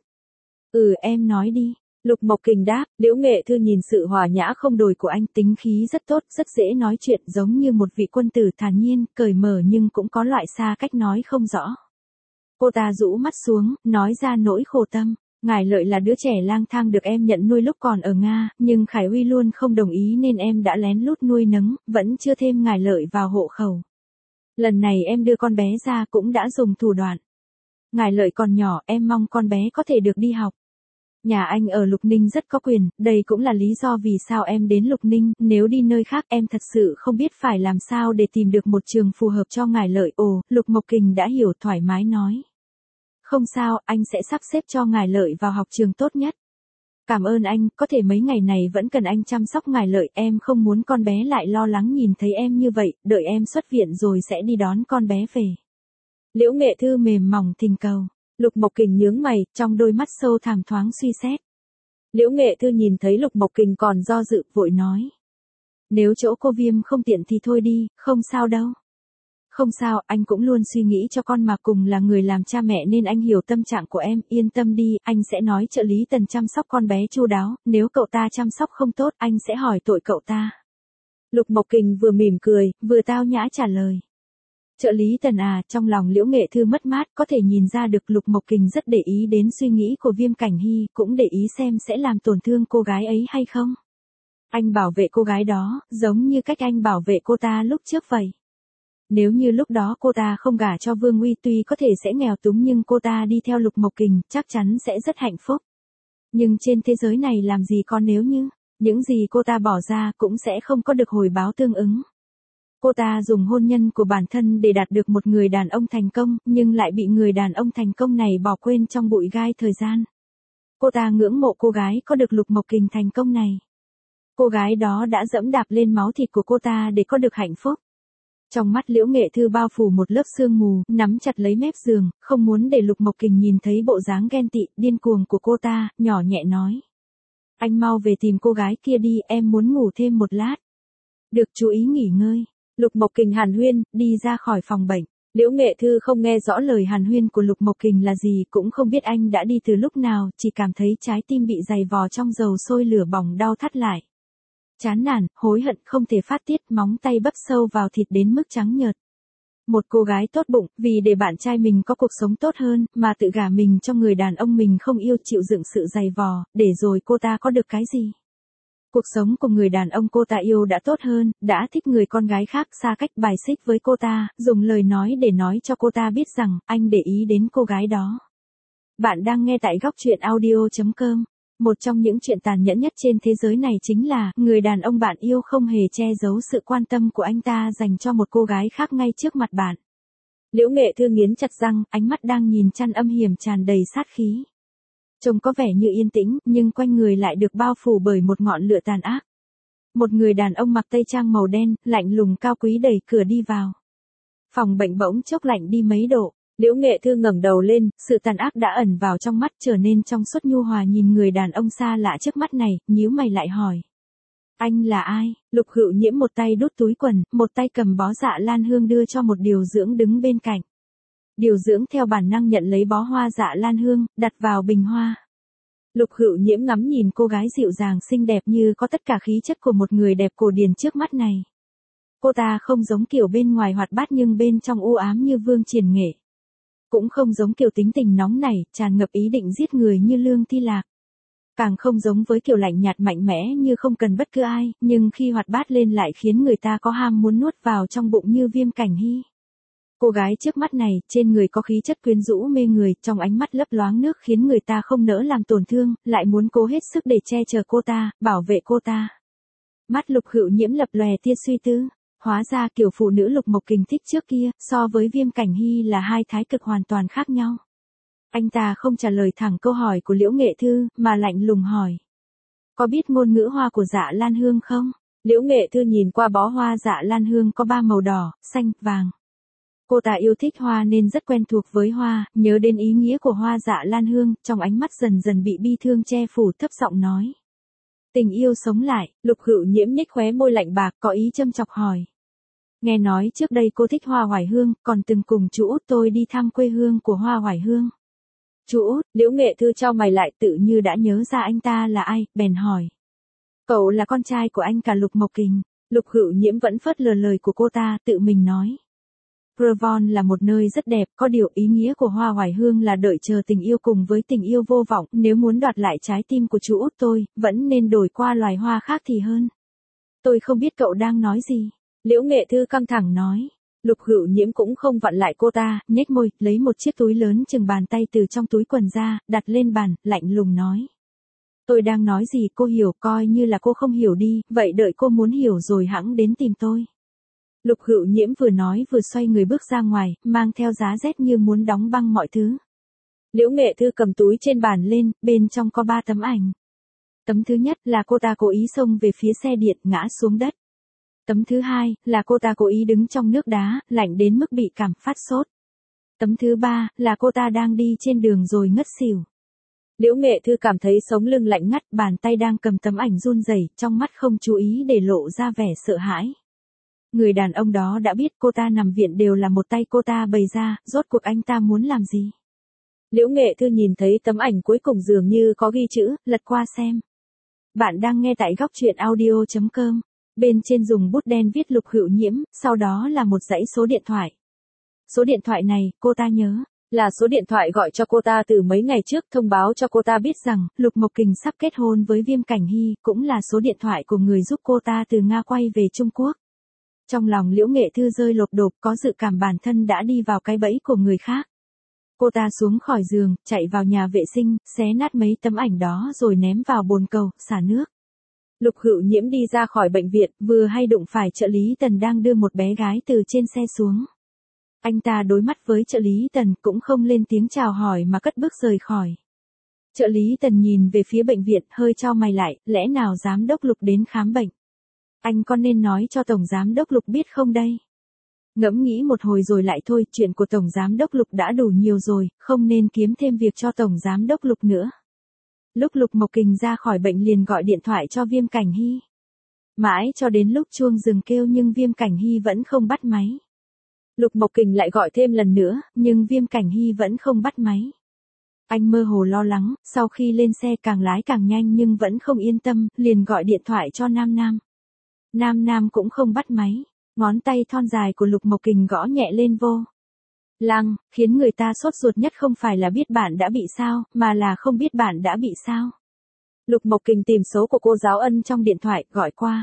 Em nói đi. Lục Mộc Kình đáp, Liễu Nghệ Thư nhìn sự hòa nhã không đổi của anh, tính khí rất tốt, rất dễ nói chuyện, giống như một vị quân tử thản nhiên, cởi mở nhưng cũng có loại xa cách nói không rõ. Cô ta rũ mắt xuống, nói ra nỗi khổ tâm. Ngải Lợi là đứa trẻ lang thang được em nhận nuôi lúc còn ở Nga, nhưng Khải Huy luôn không đồng ý nên em đã lén lút nuôi nấng, vẫn chưa thêm Ngải Lợi vào hộ khẩu. Lần này em đưa con bé ra cũng đã dùng thủ đoạn. Ngải Lợi còn nhỏ, em mong con bé có thể được đi học. Nhà anh ở Lục Ninh rất có quyền, đây cũng là lý do vì sao em đến Lục Ninh, nếu đi nơi khác em thật sự không biết phải làm sao để tìm được một trường phù hợp cho ngài Lợi. Ồ, Lục Mộc Kình đã hiểu, thoải mái nói. Không sao, anh sẽ sắp xếp cho ngài Lợi vào học trường tốt nhất. Cảm ơn anh, có thể mấy ngày này vẫn cần anh chăm sóc ngài Lợi, em không muốn con bé lại lo lắng nhìn thấy em như vậy, đợi em xuất viện rồi sẽ đi đón con bé về. Liễu Nghệ Thư mềm mỏng thỉnh cầu. Lục Mộc Kình nhướng mày, trong đôi mắt sâu thẳm thoáng suy xét. Liễu Nghệ Thư nhìn thấy Lục Mộc Kình còn do dự, vội nói. Nếu chỗ cô Viêm không tiện thì thôi đi, không sao đâu. Không sao, anh cũng luôn suy nghĩ cho con mà, cùng là người làm cha mẹ nên anh hiểu tâm trạng của em, yên tâm đi, anh sẽ nói trợ lý Tần chăm sóc con bé chu đáo, nếu cậu ta chăm sóc không tốt, anh sẽ hỏi tội cậu ta. Lục Mộc Kình vừa mỉm cười, vừa tao nhã trả lời. Trợ lý Tần à, trong lòng Liễu Nghệ Thư mất mát, có thể nhìn ra được Lục Mộc Kình rất để ý đến suy nghĩ của Viêm Cảnh Hy, cũng để ý xem sẽ làm tổn thương cô gái ấy hay không. Anh bảo vệ cô gái đó, giống như cách anh bảo vệ cô ta lúc trước vậy. Nếu như lúc đó cô ta không gả cho Vương Uy, tuy có thể sẽ nghèo túng nhưng cô ta đi theo Lục Mộc Kình, chắc chắn sẽ rất hạnh phúc. Nhưng trên thế giới này làm gì có nếu như, những gì cô ta bỏ ra cũng sẽ không có được hồi báo tương ứng. Cô ta dùng hôn nhân của bản thân để đạt được một người đàn ông thành công, nhưng lại bị người đàn ông thành công này bỏ quên trong bụi gai thời gian. Cô ta ngưỡng mộ cô gái có được Lục Mộc Kình thành công này. Cô gái đó đã dẫm đạp lên máu thịt của cô ta để có được hạnh phúc. Trong mắt Liễu Nghệ Thư bao phủ một lớp sương mù, nắm chặt lấy mép giường, không muốn để Lục Mộc Kình nhìn thấy bộ dáng ghen tị, điên cuồng của cô ta, nhỏ nhẹ nói. Anh mau về tìm cô gái kia đi, em muốn ngủ thêm một lát. Được, chú ý nghỉ ngơi. Lục Mộc Kình hàn huyên, đi ra khỏi phòng bệnh. Liễu Nghệ Thư không nghe rõ lời hàn huyên của Lục Mộc Kình là gì, cũng không biết anh đã đi từ lúc nào, chỉ cảm thấy trái tim bị dày vò trong dầu sôi lửa bỏng đau thắt lại. Chán nản, hối hận không thể phát tiết, móng tay bắp sâu vào thịt đến mức trắng nhợt. Một cô gái tốt bụng, vì để bạn trai mình có cuộc sống tốt hơn, mà tự gả mình cho người đàn ông mình không yêu, chịu đựng sự dày vò, để rồi cô ta có được cái gì? Cuộc sống của người đàn ông cô ta yêu đã tốt hơn, đã thích người con gái khác xa cách bài xích với cô ta, dùng lời nói để nói cho cô ta biết rằng, anh để ý đến cô gái đó. Bạn đang nghe tại góc truyện audio.com. Một trong những chuyện tàn nhẫn nhất trên thế giới này chính là, người đàn ông bạn yêu không hề che giấu sự quan tâm của anh ta dành cho một cô gái khác ngay trước mặt bạn. Liễu Nghệ Thư nghiến chặt răng, ánh mắt đang nhìn chăn âm hiểm tràn đầy sát khí. Trông có vẻ như yên tĩnh, nhưng quanh người lại được bao phủ bởi một ngọn lửa tàn ác. Một người đàn ông mặc tây trang màu đen, lạnh lùng cao quý đẩy cửa đi vào. Phòng bệnh bỗng chốc lạnh đi mấy độ. Liễu Nghệ Thư ngẩng đầu lên, sự tàn ác đã ẩn vào trong mắt, trở nên trong suốt nhu hòa, nhìn người đàn ông xa lạ trước mắt này, nhíu mày lại hỏi. Anh là ai? Lục Hữu Nhiễm một tay đút túi quần, một tay cầm bó dạ lan hương đưa cho một điều dưỡng đứng bên cạnh. Điều dưỡng theo bản năng nhận lấy bó hoa dạ lan hương, đặt vào bình hoa. Lục Hữu Nhiễm ngắm nhìn cô gái dịu dàng xinh đẹp như có tất cả khí chất của một người đẹp cổ điển trước mắt này. Cô ta không giống kiểu bên ngoài hoạt bát nhưng bên trong u ám như Vương Triển Nghệ. Cũng không giống kiểu tính tình nóng nảy, tràn ngập ý định giết người như Lương Thi Lạc. Càng không giống với kiểu lạnh nhạt mạnh mẽ như không cần bất cứ ai, nhưng khi hoạt bát lên lại khiến người ta có ham muốn nuốt vào trong bụng như Viêm Cảnh Hy. Cô gái trước mắt này, trên người có khí chất quyến rũ mê người, trong ánh mắt lấp loáng nước khiến người ta không nỡ làm tổn thương, lại muốn cố hết sức để che chở cô ta, bảo vệ cô ta. Mắt Lục Hữu Nhiễm lập lòe tia suy tư. Hóa ra kiểu phụ nữ Lục Mộc Kình thích trước kia, so với Viêm Cảnh Hy là hai thái cực hoàn toàn khác nhau. Anh ta không trả lời thẳng câu hỏi của Liễu Nghệ Thư, mà lạnh lùng hỏi. Có biết ngôn ngữ hoa của dạ lan hương không? Liễu Nghệ Thư nhìn qua bó hoa dạ lan hương có 3 màu đỏ, xanh, vàng. Cô ta yêu thích hoa nên rất quen thuộc với hoa, nhớ đến ý nghĩa của hoa dạ lan hương, trong ánh mắt dần dần bị bi thương che phủ, thấp giọng nói. Tình yêu sống lại. Lục Hữu Nhiễm nhếch khóe môi lạnh bạc, có ý châm chọc hỏi. Nghe nói trước đây cô thích hoa oải hương, còn từng cùng chú út tôi đi thăm quê hương của hoa oải hương. Chú út? Liễu Nghệ Thư chau mày lại, tự như đã nhớ ra anh ta là ai, bèn hỏi. Cậu là con trai của anh cả Lục Mộc Kình. Lục Hữu Nhiễm vẫn phớt lờ lời của cô ta, tự mình nói. Provence là một nơi rất đẹp, có điều ý nghĩa của hoa oải hương là đợi chờ tình yêu cùng với tình yêu vô vọng, nếu muốn đoạt lại trái tim của chú út tôi, vẫn nên đổi qua loài hoa khác thì hơn. Tôi không biết cậu đang nói gì. Liễu Nghệ Thư căng thẳng nói. Lục Hữu Nhiễm cũng không vặn lại cô ta, nhếch môi, lấy một chiếc túi lớn chừng bàn tay từ trong túi quần ra, đặt lên bàn, lạnh lùng nói. Tôi đang nói gì cô hiểu, coi như là cô không hiểu đi, vậy đợi cô muốn hiểu rồi hẵng đến tìm tôi. Lục Hữu Nhiễm vừa nói vừa xoay người bước ra ngoài, mang theo giá rét như muốn đóng băng mọi thứ. Liễu Nghệ Thư cầm túi trên bàn lên, bên trong có 3 tấm ảnh. Tấm thứ nhất là cô ta cố ý xông về phía xe điện, ngã xuống đất. Tấm thứ hai là cô ta cố ý đứng trong nước đá, lạnh đến mức bị cảm phát sốt. Tấm thứ ba là cô ta đang đi trên đường rồi ngất xỉu. Liễu Nghệ Thư cảm thấy sống lưng lạnh ngắt, bàn tay đang cầm tấm ảnh run rẩy, trong mắt không chú ý để lộ ra vẻ sợ hãi. Người đàn ông đó đã biết cô ta nằm viện đều là một tay cô ta bày ra, rốt cuộc anh ta muốn làm gì? Liễu Nghệ Thư nhìn thấy tấm ảnh cuối cùng dường như có ghi chữ, lật qua xem. Bạn đang nghe tại góc truyện audio.com. Bên trên dùng bút đen viết Lục Hữu Nhiễm, sau đó là một dãy số điện thoại. Số điện thoại này, cô ta nhớ, là số điện thoại gọi cho cô ta từ mấy ngày trước, thông báo cho cô ta biết rằng, Lục Mộc Kình sắp kết hôn với Viêm Cảnh Hy, cũng là số điện thoại của người giúp cô ta từ Nga quay về Trung Quốc. Trong lòng Liễu Nghệ Thư rơi lột đột, có dự cảm bản thân đã đi vào cái bẫy của người khác. Cô ta xuống khỏi giường, chạy vào nhà vệ sinh, xé nát mấy tấm ảnh đó rồi ném vào bồn cầu, xả nước. Lục Hữu Nhiễm đi ra khỏi bệnh viện, vừa hay đụng phải trợ lý Tần đang đưa một bé gái từ trên xe xuống. Anh ta đối mắt với trợ lý Tần cũng không lên tiếng chào hỏi mà cất bước rời khỏi. Trợ lý Tần nhìn về phía bệnh viện hơi chau mày lại, lẽ nào giám đốc Lục đến khám bệnh? Anh có nên nói cho Tổng Giám đốc Lục biết không đây? Ngẫm nghĩ một hồi rồi lại thôi, chuyện của Tổng Giám đốc Lục đã đủ nhiều rồi, không nên kiếm thêm việc cho Tổng Giám đốc Lục nữa. Lúc Lục Mộc Kình ra khỏi bệnh liền gọi điện thoại cho Viêm Cảnh Hy. Mãi cho đến lúc chuông dừng kêu nhưng Viêm Cảnh Hy vẫn không bắt máy. Lục Mộc Kình lại gọi thêm lần nữa, nhưng Viêm Cảnh Hy vẫn không bắt máy. Anh mơ hồ lo lắng, sau khi lên xe càng lái càng nhanh nhưng vẫn không yên tâm, liền gọi điện thoại cho Nam Nam. Nam Nam cũng không bắt máy, ngón tay thon dài của Lục Mộc Kình gõ nhẹ lên vô lăng, khiến người ta sốt ruột nhất không phải là biết bạn đã bị sao, mà là không biết bạn đã bị sao. Lục Mộc Kình tìm số của cô giáo Ân trong điện thoại, gọi qua.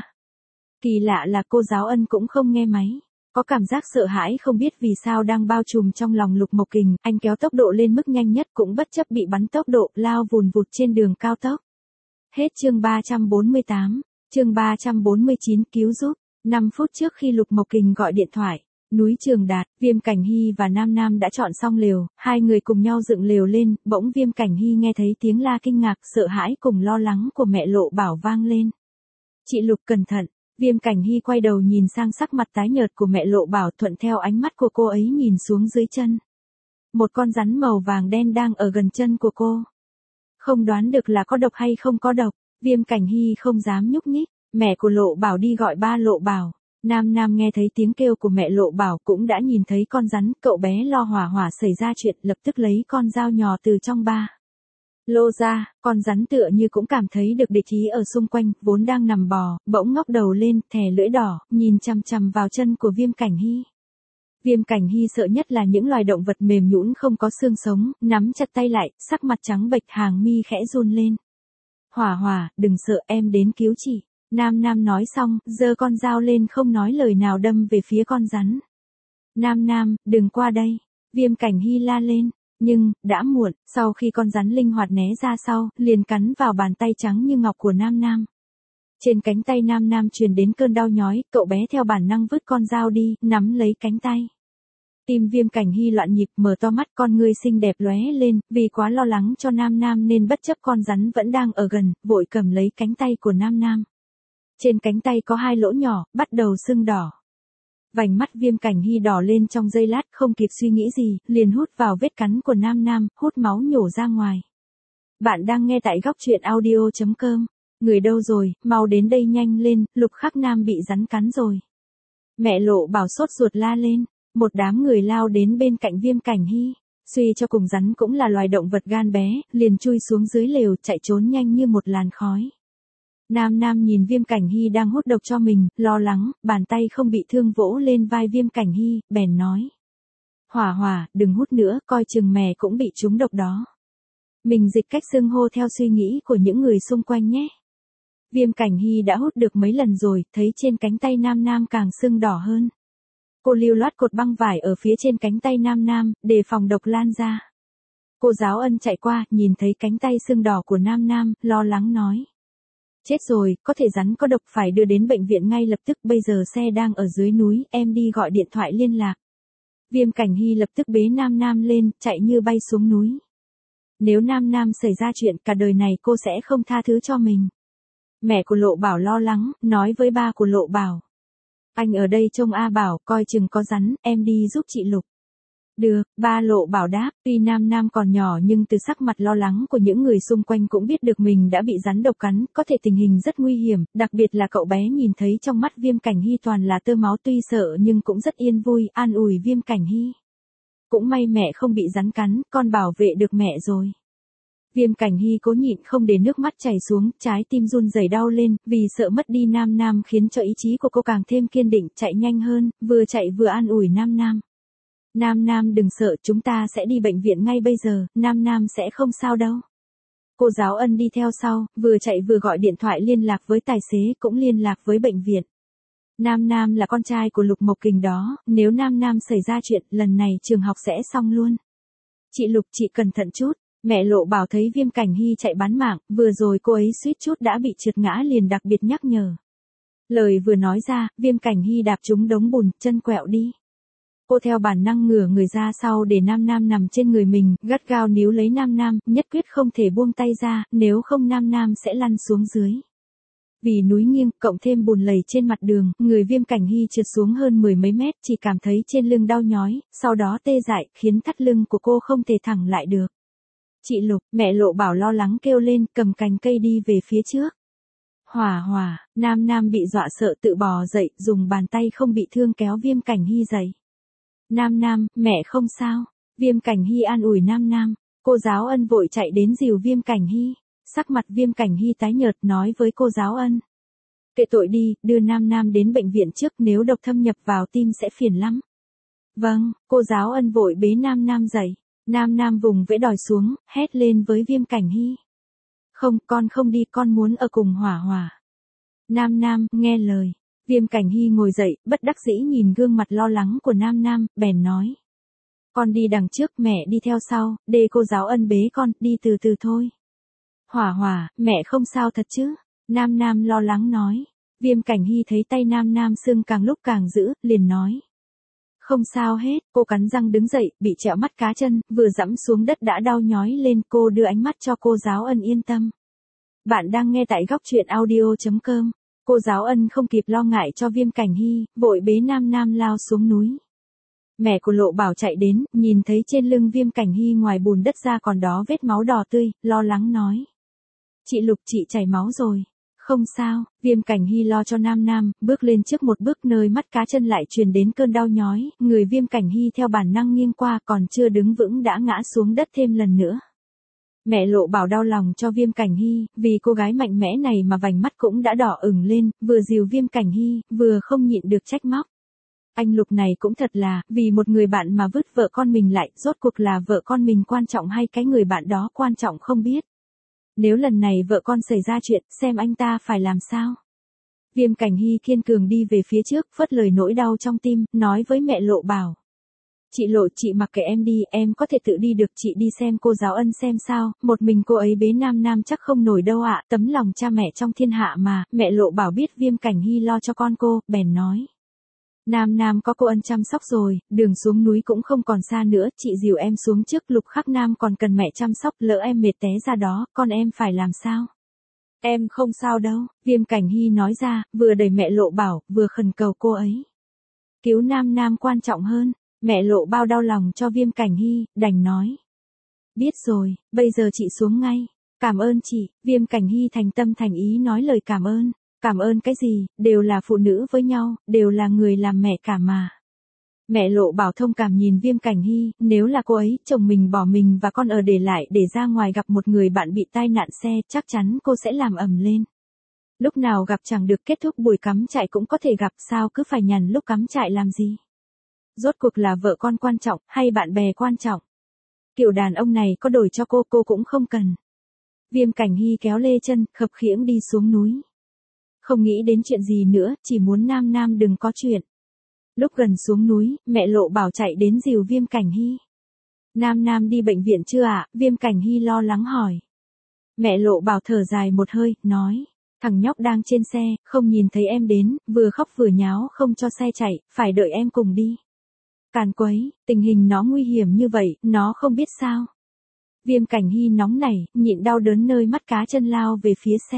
Kỳ lạ là cô giáo Ân cũng không nghe máy. Có cảm giác sợ hãi không biết vì sao đang bao trùm trong lòng Lục Mộc Kình, anh kéo tốc độ lên mức nhanh nhất cũng bất chấp bị bắn tốc độ, lao vùn vụt trên đường cao tốc. Hết chương 348, chương 349 cứu giúp. 5 phút trước khi Lục Mộc Kình gọi điện thoại, núi Trường Đạt, Viêm Cảnh Hy và Nam Nam đã chọn xong lều, hai người cùng nhau dựng lều lên, bỗng Viêm Cảnh Hy nghe thấy tiếng la kinh ngạc, sợ hãi cùng lo lắng của mẹ Lộ Bảo vang lên. Chị Lục cẩn thận. Viêm Cảnh Hy quay đầu nhìn sang sắc mặt tái nhợt của mẹ Lộ Bảo, thuận theo ánh mắt của cô ấy nhìn xuống dưới chân. Một con rắn màu vàng đen đang ở gần chân của cô. Không đoán được là có độc hay không có độc, Viêm Cảnh Hy không dám nhúc nhích. Mẹ của Lộ Bảo đi gọi ba Lộ Bảo. Nam Nam nghe thấy tiếng kêu của mẹ Lộ Bảo cũng đã nhìn thấy con rắn, cậu bé lo hỏa hỏa xảy ra chuyện, lập tức lấy con dao nhò từ trong ba lô ra, con rắn tựa như cũng cảm thấy được địch ý ở xung quanh, vốn đang nằm bò, bỗng ngóc đầu lên, thè lưỡi đỏ, nhìn chằm chằm vào chân của Viêm Cảnh Hy. Viêm Cảnh Hy sợ nhất là những loài động vật mềm nhũn không có xương sống, nắm chặt tay lại, sắc mặt trắng bệch, hàng mi khẽ run lên. Hỏa hỏa, đừng sợ, em đến cứu chị. Nam Nam nói xong, giơ con dao lên không nói lời nào đâm về phía con rắn. Nam Nam, đừng qua đây. Viêm Cảnh Hy la lên. Nhưng, đã muộn, sau khi con rắn linh hoạt né ra sau, liền cắn vào bàn tay trắng như ngọc của Nam Nam. Trên cánh tay Nam Nam truyền đến cơn đau nhói, cậu bé theo bản năng vứt con dao đi, nắm lấy cánh tay. Tim Viêm Cảnh Hy loạn nhịp, mở to mắt, con ngươi xinh đẹp lóe lên, vì quá lo lắng cho Nam Nam nên bất chấp con rắn vẫn đang ở gần, vội cầm lấy cánh tay của Nam Nam. Trên cánh tay có 2 lỗ nhỏ, bắt đầu sưng đỏ. Vành mắt Viêm Cảnh Hy đỏ lên trong giây lát, không kịp suy nghĩ gì, liền hút vào vết cắn của Nam Nam, hút máu nhổ ra ngoài. Bạn đang nghe tại góc truyện audio.com. Người đâu rồi, mau đến đây nhanh lên, Lục Khắc Nam bị rắn cắn rồi. Mẹ Lộ Bảo sốt ruột la lên, một đám người lao đến bên cạnh Viêm Cảnh Hy. Suy cho cùng rắn cũng là loài động vật gan bé, liền chui xuống dưới lều, chạy trốn nhanh như một làn khói. Nam Nam nhìn Viêm Cảnh Hy đang hút độc cho mình, lo lắng, bàn tay không bị thương vỗ lên vai Viêm Cảnh Hy, bèn nói. Hỏa hỏa, đừng hút nữa, coi chừng mẹ cũng bị trúng độc đó. Mình dịch cách xưng hô theo suy nghĩ của những người xung quanh nhé. Viêm Cảnh Hy đã hút được mấy lần rồi, thấy trên cánh tay Nam Nam càng sưng đỏ hơn. Cô lưu loát cột băng vải ở phía trên cánh tay Nam Nam, để phòng độc lan ra. Cô giáo Ân chạy qua, nhìn thấy cánh tay sưng đỏ của Nam Nam, lo lắng nói. Chết rồi, có thể rắn có độc, phải đưa đến bệnh viện ngay lập tức, bây giờ xe đang ở dưới núi, em đi gọi điện thoại liên lạc. Viêm Cảnh Hy lập tức bế Nam Nam lên, chạy như bay xuống núi. Nếu Nam Nam xảy ra chuyện, cả đời này cô sẽ không tha thứ cho mình. Mẹ của Lộ Bảo lo lắng, nói với ba của Lộ Bảo. Anh ở đây trông A Bảo, coi chừng có rắn, em đi giúp chị Lục. Được, ba Lộ Bảo đáp, tuy Nam Nam còn nhỏ nhưng từ sắc mặt lo lắng của những người xung quanh cũng biết được mình đã bị rắn độc cắn, có thể tình hình rất nguy hiểm, đặc biệt là cậu bé nhìn thấy trong mắt Viêm Cảnh Hy toàn là tơ máu, tuy sợ nhưng cũng rất yên vui, an ủi Viêm Cảnh Hy. Cũng may mẹ không bị rắn cắn, con bảo vệ được mẹ rồi. Viêm Cảnh Hy cố nhịn không để nước mắt chảy xuống, trái tim run rẩy đau lên, vì sợ mất đi Nam Nam khiến cho ý chí của cô càng thêm kiên định, chạy nhanh hơn, vừa chạy vừa an ủi Nam Nam. Nam Nam đừng sợ, chúng ta sẽ đi bệnh viện ngay bây giờ, Nam Nam sẽ không sao đâu. Cô giáo Ân đi theo sau, vừa chạy vừa gọi điện thoại liên lạc với tài xế, cũng liên lạc với bệnh viện. Nam Nam là con trai của Lục Mộc Kình đó, nếu Nam Nam xảy ra chuyện, lần này trường học sẽ xong luôn. Chị Lục, chị cẩn thận chút. Mẹ Lộ Bảo thấy Viêm Cảnh Hy chạy bán mạng, vừa rồi cô ấy suýt chút đã bị trượt ngã liền đặc biệt nhắc nhở. Lời vừa nói ra, Viêm Cảnh Hy đạp trúng đống bùn, chân quẹo đi. Cô theo bản năng ngửa người ra sau để Nam Nam nằm trên người mình, gắt gao níu lấy Nam Nam, nhất quyết không thể buông tay ra, nếu không Nam Nam sẽ lăn xuống dưới. Vì núi nghiêng, cộng thêm bùn lầy trên mặt đường, người Viêm Cảnh Hy trượt xuống hơn 10 mấy mét, chỉ cảm thấy trên lưng đau nhói, sau đó tê dại, khiến thắt lưng của cô không thể thẳng lại được. Chị Lục, mẹ Lộ Bảo lo lắng kêu lên, cầm cành cây đi về phía trước. Hỏa hỏa, Nam Nam bị dọa sợ tự bò dậy, dùng bàn tay không bị thương kéo Viêm Cảnh Hy dậy. Nam Nam, mẹ không sao. Viêm Cảnh Hy an ủi Nam Nam. Cô giáo Ân vội chạy đến dìu Viêm Cảnh Hy. Sắc mặt Viêm Cảnh Hy tái nhợt nói với cô giáo Ân. Kệ tội đi, đưa Nam Nam đến bệnh viện trước, nếu độc thâm nhập vào tim sẽ phiền lắm. Vâng, cô giáo Ân vội bế Nam Nam dậy. Nam Nam vùng vẫy đòi xuống, hét lên với Viêm Cảnh Hy. Không, con không đi, con muốn ở cùng Hỏa Hỏa. Nam Nam, nghe lời. Viêm Cảnh Hy ngồi dậy, bất đắc dĩ nhìn gương mặt lo lắng của Nam Nam, bèn nói. Con đi đằng trước, mẹ đi theo sau, để cô giáo Ân bế con, đi từ từ thôi. Hỏa Hỏa, mẹ không sao thật chứ? Nam Nam lo lắng nói. Viêm Cảnh Hy thấy tay Nam Nam sưng càng lúc càng dữ, liền nói. Không sao hết, cô cắn răng đứng dậy, bị trẹo mắt cá chân, vừa dẫm xuống đất đã đau nhói lên, cô đưa ánh mắt cho cô giáo Ân yên tâm. Bạn đang nghe tại góc truyện audio.com. Cô giáo Ân không kịp lo ngại cho Viêm Cảnh Hy, vội bế Nam Nam lao xuống núi. Mẹ của Lộ Bảo chạy đến, nhìn thấy trên lưng Viêm Cảnh Hy ngoài bùn đất ra còn đó vết máu đỏ tươi, lo lắng nói. Chị Lục, chị chảy máu rồi. Không sao, Viêm Cảnh Hy lo cho Nam Nam, bước lên trước một bước, nơi mắt cá chân lại truyền đến cơn đau nhói, người Viêm Cảnh Hy theo bản năng nghiêng qua, còn chưa đứng vững đã ngã xuống đất thêm lần nữa. Mẹ Lộ Bảo đau lòng cho Viêm Cảnh Hy, vì cô gái mạnh mẽ này mà vành mắt cũng đã đỏ ửng lên, vừa dìu Viêm Cảnh Hy, vừa không nhịn được trách móc. Anh Lục này cũng thật là, vì một người bạn mà vứt vợ con mình lại, rốt cuộc là vợ con mình quan trọng hay cái người bạn đó quan trọng không biết. Nếu lần này vợ con xảy ra chuyện, xem anh ta phải làm sao. Viêm Cảnh Hy kiên cường đi về phía trước, phớt lời nỗi đau trong tim, nói với mẹ Lộ Bảo. Chị Lộ, chị mặc kệ em đi, em có thể tự đi được, chị đi xem cô giáo Ân xem sao, một mình cô ấy bế Nam Nam chắc không nổi đâu ạ, tấm lòng cha mẹ trong thiên hạ mà. Mẹ Lộ Bảo biết Viêm Cảnh Hy lo cho con cô, bèn nói. Nam Nam có cô Ân chăm sóc rồi, đường xuống núi cũng không còn xa nữa, chị dìu em xuống trước, Lục Khắc Nam còn cần mẹ chăm sóc, lỡ em mệt té ra đó, con em phải làm sao? Em không sao đâu, Viêm Cảnh Hy nói ra, vừa đẩy mẹ Lộ Bảo, vừa khẩn cầu cô ấy. Cứu Nam Nam quan trọng hơn, mẹ Lộ Bao đau lòng cho Viêm Cảnh Hy, đành nói. Biết rồi, bây giờ chị xuống ngay, cảm ơn chị, Viêm Cảnh Hy thành tâm thành ý nói lời cảm ơn. Cảm ơn cái gì, đều là phụ nữ với nhau, đều là người làm mẹ cả mà. Mẹ Lộ Bảo thông cảm nhìn Viêm Cảnh Hy, nếu là cô ấy, chồng mình bỏ mình và con ở để lại để ra ngoài gặp một người bạn bị tai nạn xe, chắc chắn cô sẽ làm ầm lên. Lúc nào gặp chẳng được, kết thúc buổi cắm trại cũng có thể gặp, sao cứ phải nhằn lúc cắm trại làm gì. Rốt cuộc là vợ con quan trọng, hay bạn bè quan trọng. Kiểu đàn ông này có đổi cho cô cũng không cần. Viêm Cảnh Hy kéo lê chân, khập khiễng đi xuống núi. Không nghĩ đến chuyện gì nữa, chỉ muốn Nam Nam đừng có chuyện. Lúc gần xuống núi, mẹ Lộ Bảo chạy đến dìu Viêm Cảnh Hy. Nam Nam đi bệnh viện chưa ạ? Viêm Cảnh Hy lo lắng hỏi. Mẹ Lộ Bảo thở dài một hơi, nói. Thằng nhóc đang trên xe, không nhìn thấy em đến, vừa khóc vừa nháo không cho xe chạy, phải đợi em cùng đi. Càn quấy, tình hình nó nguy hiểm như vậy, nó không biết sao. Viêm Cảnh Hy nóng nảy, nhịn đau đớn nơi mắt cá chân lao về phía xe.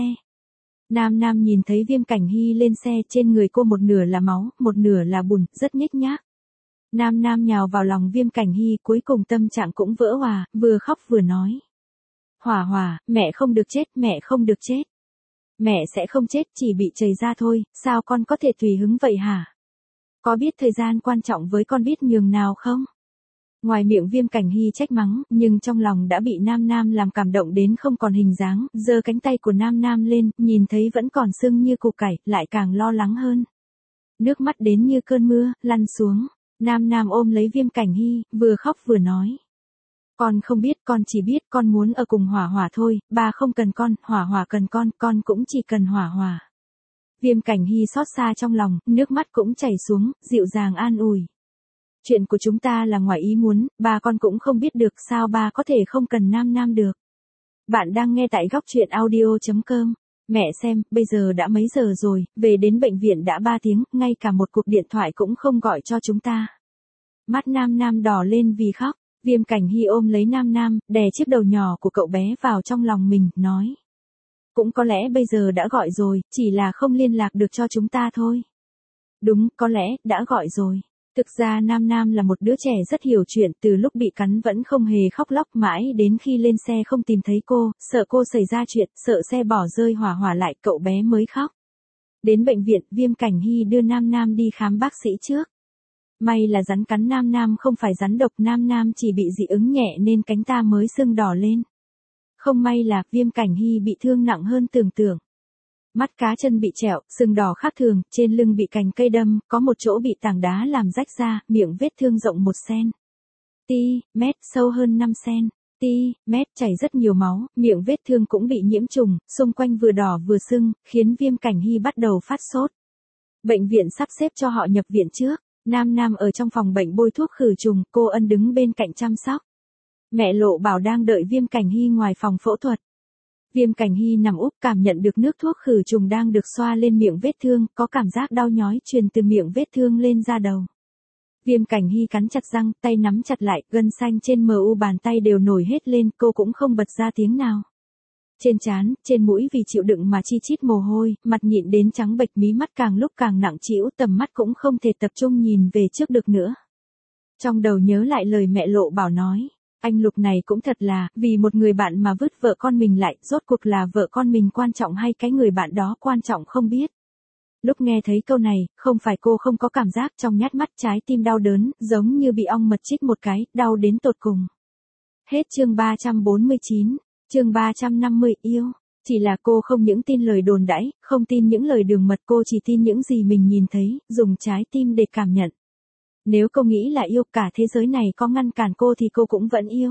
Nam Nam nhìn thấy Viêm Cảnh Hy lên xe, trên người cô một nửa là máu, một nửa là bùn, rất nhếch nhác. Nam Nam nhào vào lòng Viêm Cảnh Hy, cuối cùng tâm trạng cũng vỡ hòa, vừa khóc vừa nói. Hỏa Hỏa, mẹ không được chết, mẹ không được chết. Mẹ sẽ không chết, chỉ bị chảy ra thôi, sao con có thể tùy hứng vậy hả? Có biết thời gian quan trọng với con biết nhường nào không? Ngoài miệng Viêm Cảnh Hy trách mắng, nhưng trong lòng đã bị Nam Nam làm cảm động đến không còn hình dáng, giơ cánh tay của Nam Nam lên, nhìn thấy vẫn còn sưng như củ cải, lại càng lo lắng hơn. Nước mắt đến như cơn mưa, lăn xuống. Nam Nam ôm lấy Viêm Cảnh Hy, vừa khóc vừa nói. Con không biết, con chỉ biết con muốn ở cùng Hỏa Hỏa thôi, ba không cần con, Hỏa Hỏa cần con cũng chỉ cần Hỏa Hỏa. Viêm Cảnh Hy xót xa trong lòng, nước mắt cũng chảy xuống, dịu dàng an ủi. Chuyện của chúng ta là ngoài ý muốn, ba con cũng không biết được sao ba có thể không cần Nam Nam được. Bạn đang nghe tại góc truyện audio.com. Mẹ xem, bây giờ đã mấy giờ rồi, về đến bệnh viện đã 3 tiếng, ngay cả một cuộc điện thoại cũng không gọi cho chúng ta. Mắt Nam Nam đỏ lên vì khóc, Viêm Cảnh Hy ôm lấy Nam Nam, đè chiếc đầu nhỏ của cậu bé vào trong lòng mình, nói. Cũng có lẽ bây giờ đã gọi rồi, chỉ là không liên lạc được cho chúng ta thôi. Đúng, có lẽ, đã gọi rồi. Thực ra Nam Nam là một đứa trẻ rất hiểu chuyện, từ lúc bị cắn vẫn không hề khóc lóc mãi đến khi lên xe không tìm thấy cô, sợ cô xảy ra chuyện, sợ xe bỏ rơi Hỏa Hỏa lại cậu bé mới khóc. Đến bệnh viện, Viêm Cảnh Hy đưa Nam Nam đi khám bác sĩ trước. May là rắn cắn Nam Nam không phải rắn độc, Nam Nam chỉ bị dị ứng nhẹ nên cánh ta mới sưng đỏ lên. Không may là Viêm Cảnh Hy bị thương nặng hơn tưởng tượng. Mắt cá chân bị trẹo, sưng đỏ khác thường, trên lưng bị cành cây đâm, có một chỗ bị tảng đá làm rách ra, miệng vết thương rộng 1 cm, sâu hơn 5 cm, chảy rất nhiều máu, miệng vết thương cũng bị nhiễm trùng, xung quanh vừa đỏ vừa sưng, khiến Viêm Cảnh Hy bắt đầu phát sốt. Bệnh viện sắp xếp cho họ nhập viện trước, Nam Nam ở trong phòng bệnh bôi thuốc khử trùng, cô Ân đứng bên cạnh chăm sóc. Mẹ Lộ Bảo đang đợi Viêm Cảnh Hy ngoài phòng phẫu thuật. Viêm Cảnh Hy nằm úp cảm nhận được nước thuốc khử trùng đang được xoa lên miệng vết thương, có cảm giác đau nhói truyền từ miệng vết thương lên da đầu. Viêm Cảnh Hy cắn chặt răng, tay nắm chặt lại, gân xanh trên mu bàn tay đều nổi hết lên, cô cũng không bật ra tiếng nào. Trên trán, trên mũi vì chịu đựng mà chi chít mồ hôi, mặt nhịn đến trắng bệch, mí mắt càng lúc càng nặng trĩu, tầm mắt cũng không thể tập trung nhìn về trước được nữa. Trong đầu nhớ lại lời mẹ Lộ Bảo nói. Anh Lục này cũng thật là, vì một người bạn mà vứt vợ con mình lại, rốt cuộc là vợ con mình quan trọng hay cái người bạn đó quan trọng không biết. Lúc nghe thấy câu này, không phải cô không có cảm giác trong nhát mắt trái tim đau đớn, giống như bị ong mật chích một cái, đau đến tột cùng. Hết chương 349, chương 350 yêu. Chỉ là cô không những tin lời đồn đãi, không tin những lời đường mật, cô chỉ tin những gì mình nhìn thấy, dùng trái tim để cảm nhận. Nếu cô nghĩ là yêu, cả thế giới này có ngăn cản cô thì cô cũng vẫn yêu.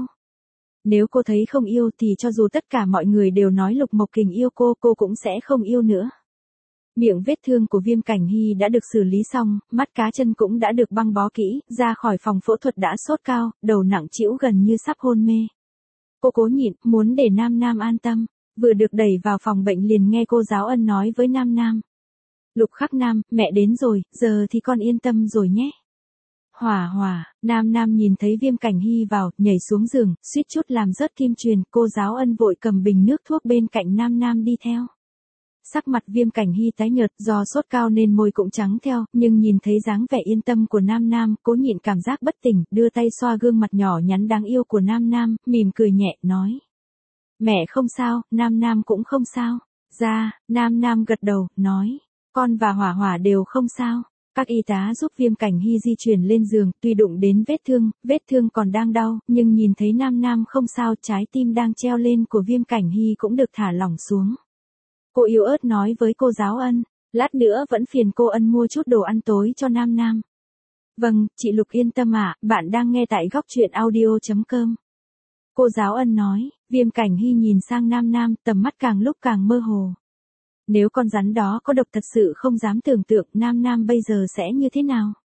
Nếu cô thấy không yêu thì cho dù tất cả mọi người đều nói Lục Mộc Kình yêu cô cũng sẽ không yêu nữa. Miệng vết thương của Viêm Cảnh Hy đã được xử lý xong, mắt cá chân cũng đã được băng bó kỹ, ra khỏi phòng phẫu thuật đã sốt cao, đầu nặng trĩu gần như sắp hôn mê. Cô cố nhịn, muốn để Nam Nam an tâm, vừa được đẩy vào phòng bệnh liền nghe cô giáo Ân nói với Nam Nam. Lục Khắc Nam, mẹ đến rồi, giờ thì con yên tâm rồi nhé. Hỏa Hỏa, Nam Nam nhìn thấy Viêm Cảnh Hy vào, nhảy xuống giường, suýt chút làm rớt kim truyền, cô giáo Ân vội cầm bình nước thuốc bên cạnh Nam Nam đi theo. Sắc mặt Viêm Cảnh Hy tái nhợt, do sốt cao nên môi cũng trắng theo, nhưng nhìn thấy dáng vẻ yên tâm của Nam Nam, cố nhịn cảm giác bất tỉnh, đưa tay xoa gương mặt nhỏ nhắn đáng yêu của Nam Nam, mỉm cười nhẹ, nói. Mẹ không sao, Nam Nam cũng không sao. Nam Nam gật đầu, nói. Con và Hỏa Hỏa đều không sao. Các y tá giúp Viêm Cảnh Hy di chuyển lên giường, tuy đụng đến vết thương còn đang đau, nhưng nhìn thấy Nam Nam không sao, trái tim đang treo lên của Viêm Cảnh Hy cũng được thả lỏng xuống. Cô yếu ớt nói với cô giáo Ân, lát nữa vẫn phiền cô Ân mua chút đồ ăn tối cho Nam Nam. Vâng, chị Lục yên tâm ạ, bạn đang nghe tại góc truyện audio.com. Cô giáo Ân nói, Viêm Cảnh Hy nhìn sang Nam Nam, tầm mắt càng lúc càng mơ hồ. Nếu con rắn đó có độc thật sự không dám tưởng tượng Nam Nam bây giờ sẽ như thế nào.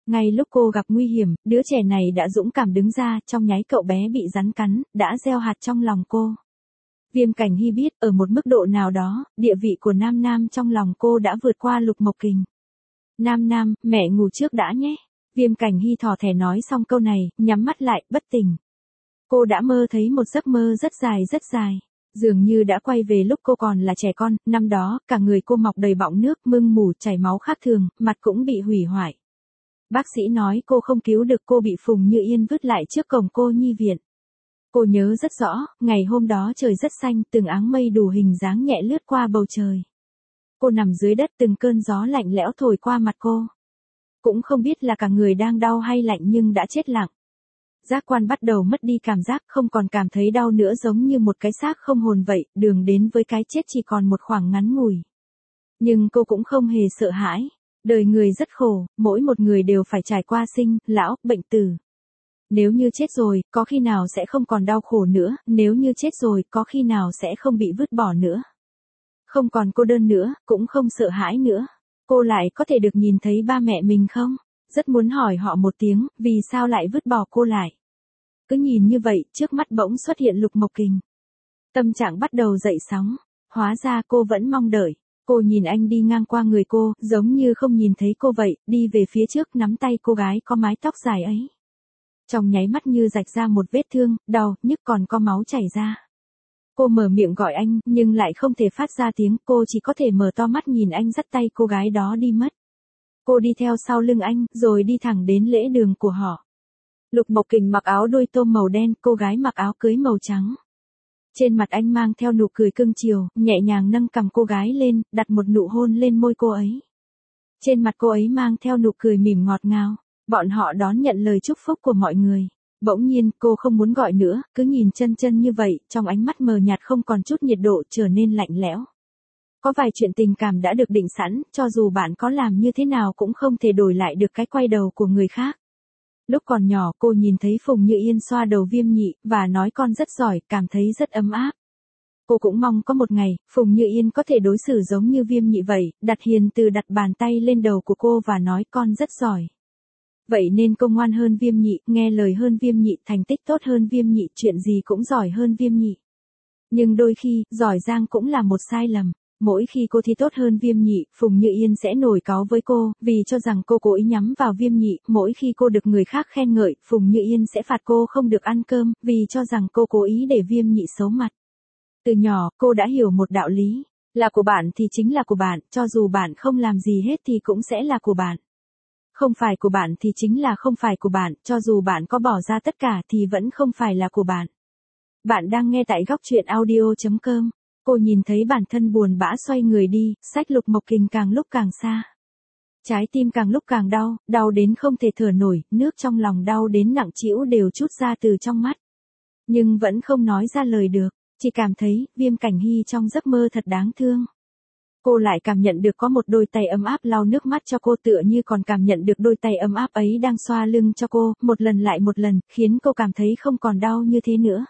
Ngay lúc cô gặp nguy hiểm, đứa trẻ này đã dũng cảm đứng ra, trong nháy cậu bé bị rắn cắn, đã gieo hạt trong lòng cô. Viêm Cảnh Hy biết, ở một mức độ nào đó, địa vị của Nam Nam trong lòng cô đã vượt qua Lục Mộc Kình. Nam Nam, mẹ ngủ trước đã nhé. Viêm Cảnh Hy thỏ thẻ nói xong câu này, nhắm mắt lại, bất tỉnh. Cô đã mơ thấy một giấc mơ rất dài. Dường như đã quay về lúc cô còn là trẻ con, năm đó, cả người cô mọc đầy bọng nước, mưng mủ, chảy máu khác thường, mặt cũng bị hủy hoại. Bác sĩ nói cô không cứu được, cô bị Phùng Như Yên vứt lại trước cổng cô nhi viện. Cô nhớ rất rõ, ngày hôm đó trời rất xanh, từng áng mây đủ hình dáng nhẹ lướt qua bầu trời. Cô nằm dưới đất, từng cơn gió lạnh lẽo thổi qua mặt cô. Cũng không biết là cả người đang đau hay lạnh nhưng đã chết lặng. Giác quan bắt đầu mất đi cảm giác, không còn cảm thấy đau nữa, giống như một cái xác không hồn vậy, đường đến với cái chết chỉ còn một khoảng ngắn ngủi. Nhưng cô cũng không hề sợ hãi. Đời người rất khổ, mỗi một người đều phải trải qua sinh, lão, bệnh tử. Nếu như chết rồi, có khi nào sẽ không còn đau khổ nữa, nếu như chết rồi, có khi nào sẽ không bị vứt bỏ nữa. Không còn cô đơn nữa, cũng không sợ hãi nữa. Cô lại có thể được nhìn thấy ba mẹ mình không? Rất muốn hỏi họ một tiếng, vì sao lại vứt bỏ cô lại. Cứ nhìn như vậy, trước mắt bỗng xuất hiện Lục Mộc Kình. Tâm trạng bắt đầu dậy sóng, hóa ra cô vẫn mong đợi. Cô nhìn anh đi ngang qua người cô, giống như không nhìn thấy cô vậy, đi về phía trước nắm tay cô gái có mái tóc dài ấy. Trong nháy mắt như rạch ra một vết thương, đau, nhức còn có máu chảy ra. Cô mở miệng gọi anh, nhưng lại không thể phát ra tiếng, cô chỉ có thể mở to mắt nhìn anh dắt tay cô gái đó đi mất. Cô đi theo sau lưng anh, rồi đi thẳng đến lễ đường của họ. Lục Mộc Kình mặc áo đuôi tôm màu đen, cô gái mặc áo cưới màu trắng. Trên mặt anh mang theo nụ cười cưng chiều, nhẹ nhàng nâng cằm cô gái lên, đặt một nụ hôn lên môi cô ấy. Trên mặt cô ấy mang theo nụ cười mỉm ngọt ngào. Bọn họ đón nhận lời chúc phúc của mọi người. Bỗng nhiên, cô không muốn gọi nữa, cứ nhìn chân chân như vậy, trong ánh mắt mờ nhạt không còn chút nhiệt độ, trở nên lạnh lẽo. Có vài chuyện tình cảm đã được định sẵn, cho dù bạn có làm như thế nào cũng không thể đổi lại được cái quay đầu của người khác. Lúc còn nhỏ cô nhìn thấy Phùng Như Yên xoa đầu Viêm Nhị, và nói con rất giỏi, cảm thấy rất ấm áp. Cô cũng mong có một ngày, Phùng Như Yên có thể đối xử giống như Viêm Nhị vậy, đặt hiền từ đặt bàn tay lên đầu của cô và nói con rất giỏi. Vậy nên cô ngoan hơn Viêm Nhị, nghe lời hơn Viêm Nhị, thành tích tốt hơn Viêm Nhị, chuyện gì cũng giỏi hơn Viêm Nhị. Nhưng đôi khi, giỏi giang cũng là một sai lầm. Mỗi khi cô thi tốt hơn Viêm Nhị, Phùng Như Yên sẽ nổi cáu với cô, vì cho rằng cô cố ý nhắm vào Viêm Nhị. Mỗi khi cô được người khác khen ngợi, Phùng Như Yên sẽ phạt cô không được ăn cơm, vì cho rằng cô cố ý để Viêm Nhị xấu mặt. Từ nhỏ, cô đã hiểu một đạo lý, là của bạn thì chính là của bạn, cho dù bạn không làm gì hết thì cũng sẽ là của bạn. Không phải của bạn thì chính là không phải của bạn, cho dù bạn có bỏ ra tất cả thì vẫn không phải là của bạn. Bạn đang nghe tại góc truyện audio.com. Cô nhìn thấy bản thân buồn bã xoay người đi, xách Lục Mộc Kình càng lúc càng xa. Trái tim càng lúc càng đau, đau đến không thể thở nổi, nước trong lòng đau đến nặng trĩu đều trút ra từ trong mắt. Nhưng vẫn không nói ra lời được, chỉ cảm thấy Viêm Cảnh Hy trong giấc mơ thật đáng thương. Cô lại cảm nhận được có một đôi tay ấm áp lau nước mắt cho cô, tựa như còn cảm nhận được đôi tay ấm áp ấy đang xoa lưng cho cô, một lần lại một lần, khiến cô cảm thấy không còn đau như thế nữa.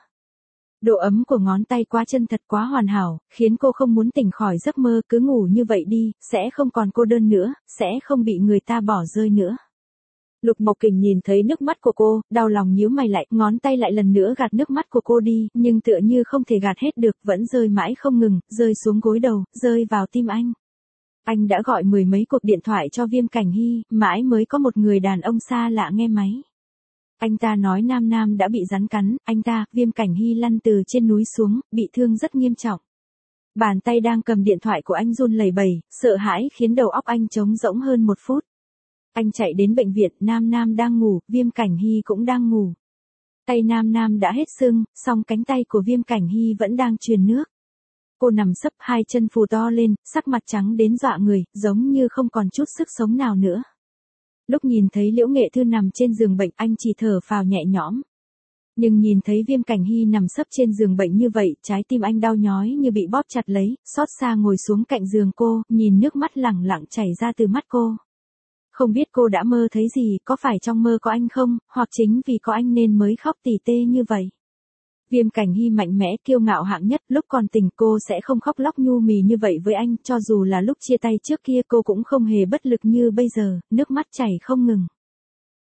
Độ ấm của ngón tay quá chân thật quá hoàn hảo, khiến cô không muốn tỉnh khỏi giấc mơ, cứ ngủ như vậy đi, sẽ không còn cô đơn nữa, sẽ không bị người ta bỏ rơi nữa. Lục Mộc Kình nhìn thấy nước mắt của cô, đau lòng nhíu mày lại, ngón tay lại lần nữa gạt nước mắt của cô đi, nhưng tựa như không thể gạt hết được, vẫn rơi mãi không ngừng, rơi xuống gối đầu, rơi vào tim anh. Anh đã gọi mười mấy cuộc điện thoại cho Viêm Cảnh Hy, mãi mới có một người đàn ông xa lạ nghe máy. Anh ta nói Nam Nam đã bị rắn cắn, Viêm Cảnh Hy lăn từ trên núi xuống, bị thương rất nghiêm trọng. Bàn tay đang cầm điện thoại của anh run lẩy bẩy, sợ hãi khiến đầu óc anh trống rỗng hơn một phút. Anh chạy đến bệnh viện, Nam Nam đang ngủ, Viêm Cảnh Hy cũng đang ngủ. Tay Nam Nam đã hết sưng, song cánh tay của Viêm Cảnh Hy vẫn đang truyền nước. Cô nằm sấp, hai chân phù to lên, sắc mặt trắng đến dọa người, giống như không còn chút sức sống nào nữa. Lúc nhìn thấy Liễu Nghệ Thư nằm trên giường bệnh, anh chỉ thở phào nhẹ nhõm. Nhưng nhìn thấy Viêm Cảnh Hy nằm sấp trên giường bệnh như vậy, trái tim anh đau nhói như bị bóp chặt lấy, xót xa ngồi xuống cạnh giường cô, nhìn nước mắt lẳng lặng chảy ra từ mắt cô. Không biết cô đã mơ thấy gì, có phải trong mơ có anh không, hoặc chính vì có anh nên mới khóc tỉ tê như vậy. Viêm Cảnh Hy mạnh mẽ kiêu ngạo hạng nhất, lúc còn tình cô sẽ không khóc lóc nhu mì như vậy với anh, cho dù là lúc chia tay trước kia cô cũng không hề bất lực như bây giờ, nước mắt chảy không ngừng.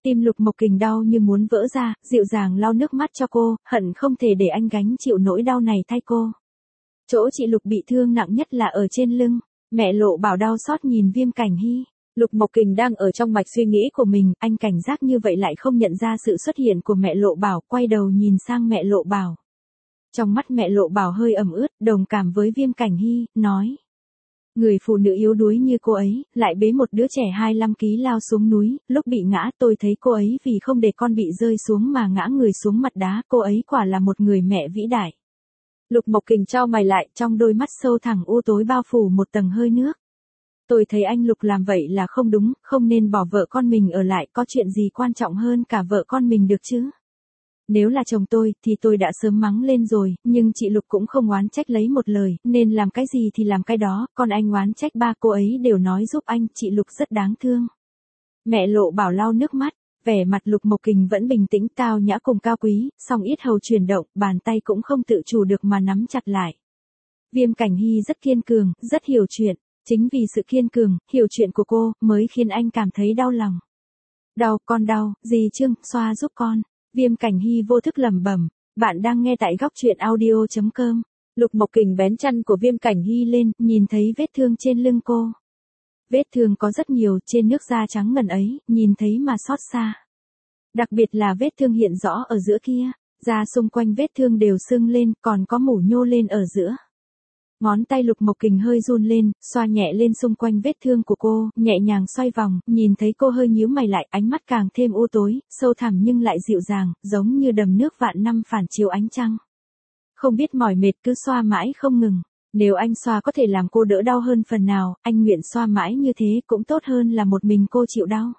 Tim Lục Mộc Kình đau như muốn vỡ ra, dịu dàng lau nước mắt cho cô, hận không thể để anh gánh chịu nỗi đau này thay cô. Chỗ chị Lục bị thương nặng nhất là ở trên lưng. Mẹ Lộ Bảo đau xót nhìn Viêm Cảnh Hy. Lục Mộc Kình đang ở trong mạch suy nghĩ của mình, anh cảnh giác như vậy lại không nhận ra sự xuất hiện của mẹ Lộ Bảo, quay đầu nhìn sang mẹ Lộ Bảo. Trong mắt mẹ Lộ Bảo hơi ẩm ướt, đồng cảm với Viêm Cảnh Hy, nói. Người phụ nữ yếu đuối như cô ấy, lại bế một đứa trẻ 25 kg lao xuống núi, lúc bị ngã tôi thấy cô ấy vì không để con bị rơi xuống mà ngã người xuống mặt đá, cô ấy quả là một người mẹ vĩ đại. Lục Mộc Kình chau mày lại, trong đôi mắt sâu thẳm u tối bao phủ một tầng hơi nước. Tôi thấy anh Lục làm vậy là không đúng, không nên bỏ vợ con mình ở lại, có chuyện gì quan trọng hơn cả vợ con mình được chứ? Nếu là chồng tôi, thì tôi đã sớm mắng lên rồi, nhưng chị Lục cũng không oán trách lấy một lời, nên làm cái gì thì làm cái đó, còn anh oán trách ba cô ấy đều nói giúp anh, chị Lục rất đáng thương. Mẹ Lộ Bảo lau nước mắt, vẻ mặt Lục Mộc Kình vẫn bình tĩnh tao nhã cùng cao quý, song yết hầu chuyển động, bàn tay cũng không tự chủ được mà nắm chặt lại. Viêm Cảnh Hy rất kiên cường, rất hiểu chuyện, chính vì sự kiên cường, hiểu chuyện của cô, mới khiến anh cảm thấy đau lòng. Đau, con đau, dì Trương, xoa giúp con. Viêm Cảnh Hy vô thức lẩm bẩm, bạn đang nghe tại góc truyện audio.com. Lục Mộc Kình bén chân của Viêm Cảnh Hy lên, nhìn thấy vết thương trên lưng cô. Vết thương có rất nhiều, trên nước da trắng ngần ấy, nhìn thấy mà xót xa. Đặc biệt là vết thương hiện rõ ở giữa kia, da xung quanh vết thương đều sưng lên, còn có mủ nhô lên ở giữa. Ngón tay Lục Mộc Kình hơi run lên, xoa nhẹ lên xung quanh vết thương của cô, nhẹ nhàng xoay vòng, nhìn thấy cô hơi nhíu mày lại, ánh mắt càng thêm u tối, sâu thẳm nhưng lại dịu dàng, giống như đầm nước vạn năm phản chiếu ánh trăng. Không biết mỏi mệt cứ xoa mãi không ngừng. Nếu anh xoa có thể làm cô đỡ đau hơn phần nào, anh nguyện xoa mãi như thế cũng tốt hơn là một mình cô chịu đau.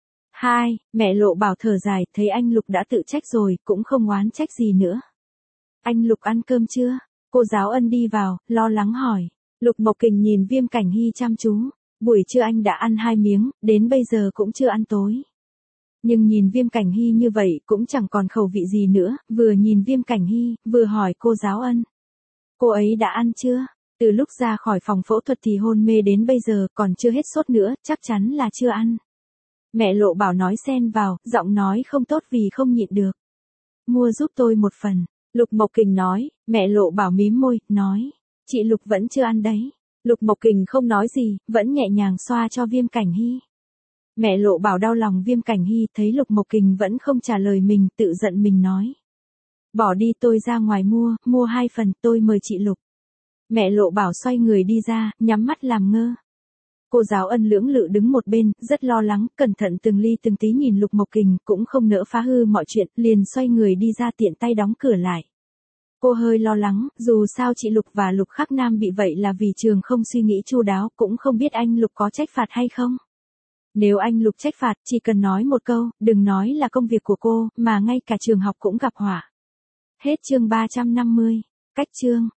Mẹ Lộ Bảo thở dài, thấy anh Lục đã tự trách rồi, cũng không oán trách gì nữa. Anh Lục ăn cơm chưa? Cô giáo Ân đi vào, lo lắng hỏi. Lục Mộc Kình nhìn Viêm Cảnh Hy chăm chú. Buổi trưa anh đã ăn 2 miếng, đến bây giờ cũng chưa ăn tối. Nhưng nhìn Viêm Cảnh Hy như vậy cũng chẳng còn khẩu vị gì nữa, vừa nhìn Viêm Cảnh Hy, vừa hỏi cô giáo Ân. Cô ấy đã ăn chưa? Từ lúc ra khỏi phòng phẫu thuật thì hôn mê đến bây giờ, còn chưa hết sốt nữa, chắc chắn là chưa ăn. Mẹ Lộ Bảo nói xen vào, giọng nói không tốt vì không nhịn được. Mua giúp tôi một phần. Lục Mộc Kình nói, mẹ Lộ Bảo mím môi, nói. Chị Lục vẫn chưa ăn đấy. Lục Mộc Kình không nói gì, vẫn nhẹ nhàng xoa cho Viêm Cảnh Hy. Mẹ Lộ Bảo đau lòng Viêm Cảnh Hy, thấy Lục Mộc Kình vẫn không trả lời mình, tự giận mình nói. Bỏ đi, tôi ra ngoài mua 2 phần, tôi mời chị Lục. Mẹ Lộ Bảo xoay người đi ra, nhắm mắt làm ngơ. Cô giáo Ân lưỡng lự đứng một bên, rất lo lắng, cẩn thận từng ly từng tí nhìn Lục Mộc Kình, cũng không nỡ phá hư mọi chuyện, liền xoay người đi ra tiện tay đóng cửa lại. Cô hơi lo lắng, dù sao chị Lục và Lục Khắc Nam bị vậy là vì trường không suy nghĩ chu đáo, cũng không biết anh Lục có trách phạt hay không. Nếu anh Lục trách phạt, chỉ cần nói một câu, đừng nói là công việc của cô, mà ngay cả trường học cũng gặp họa. Hết chương 350. Cách chương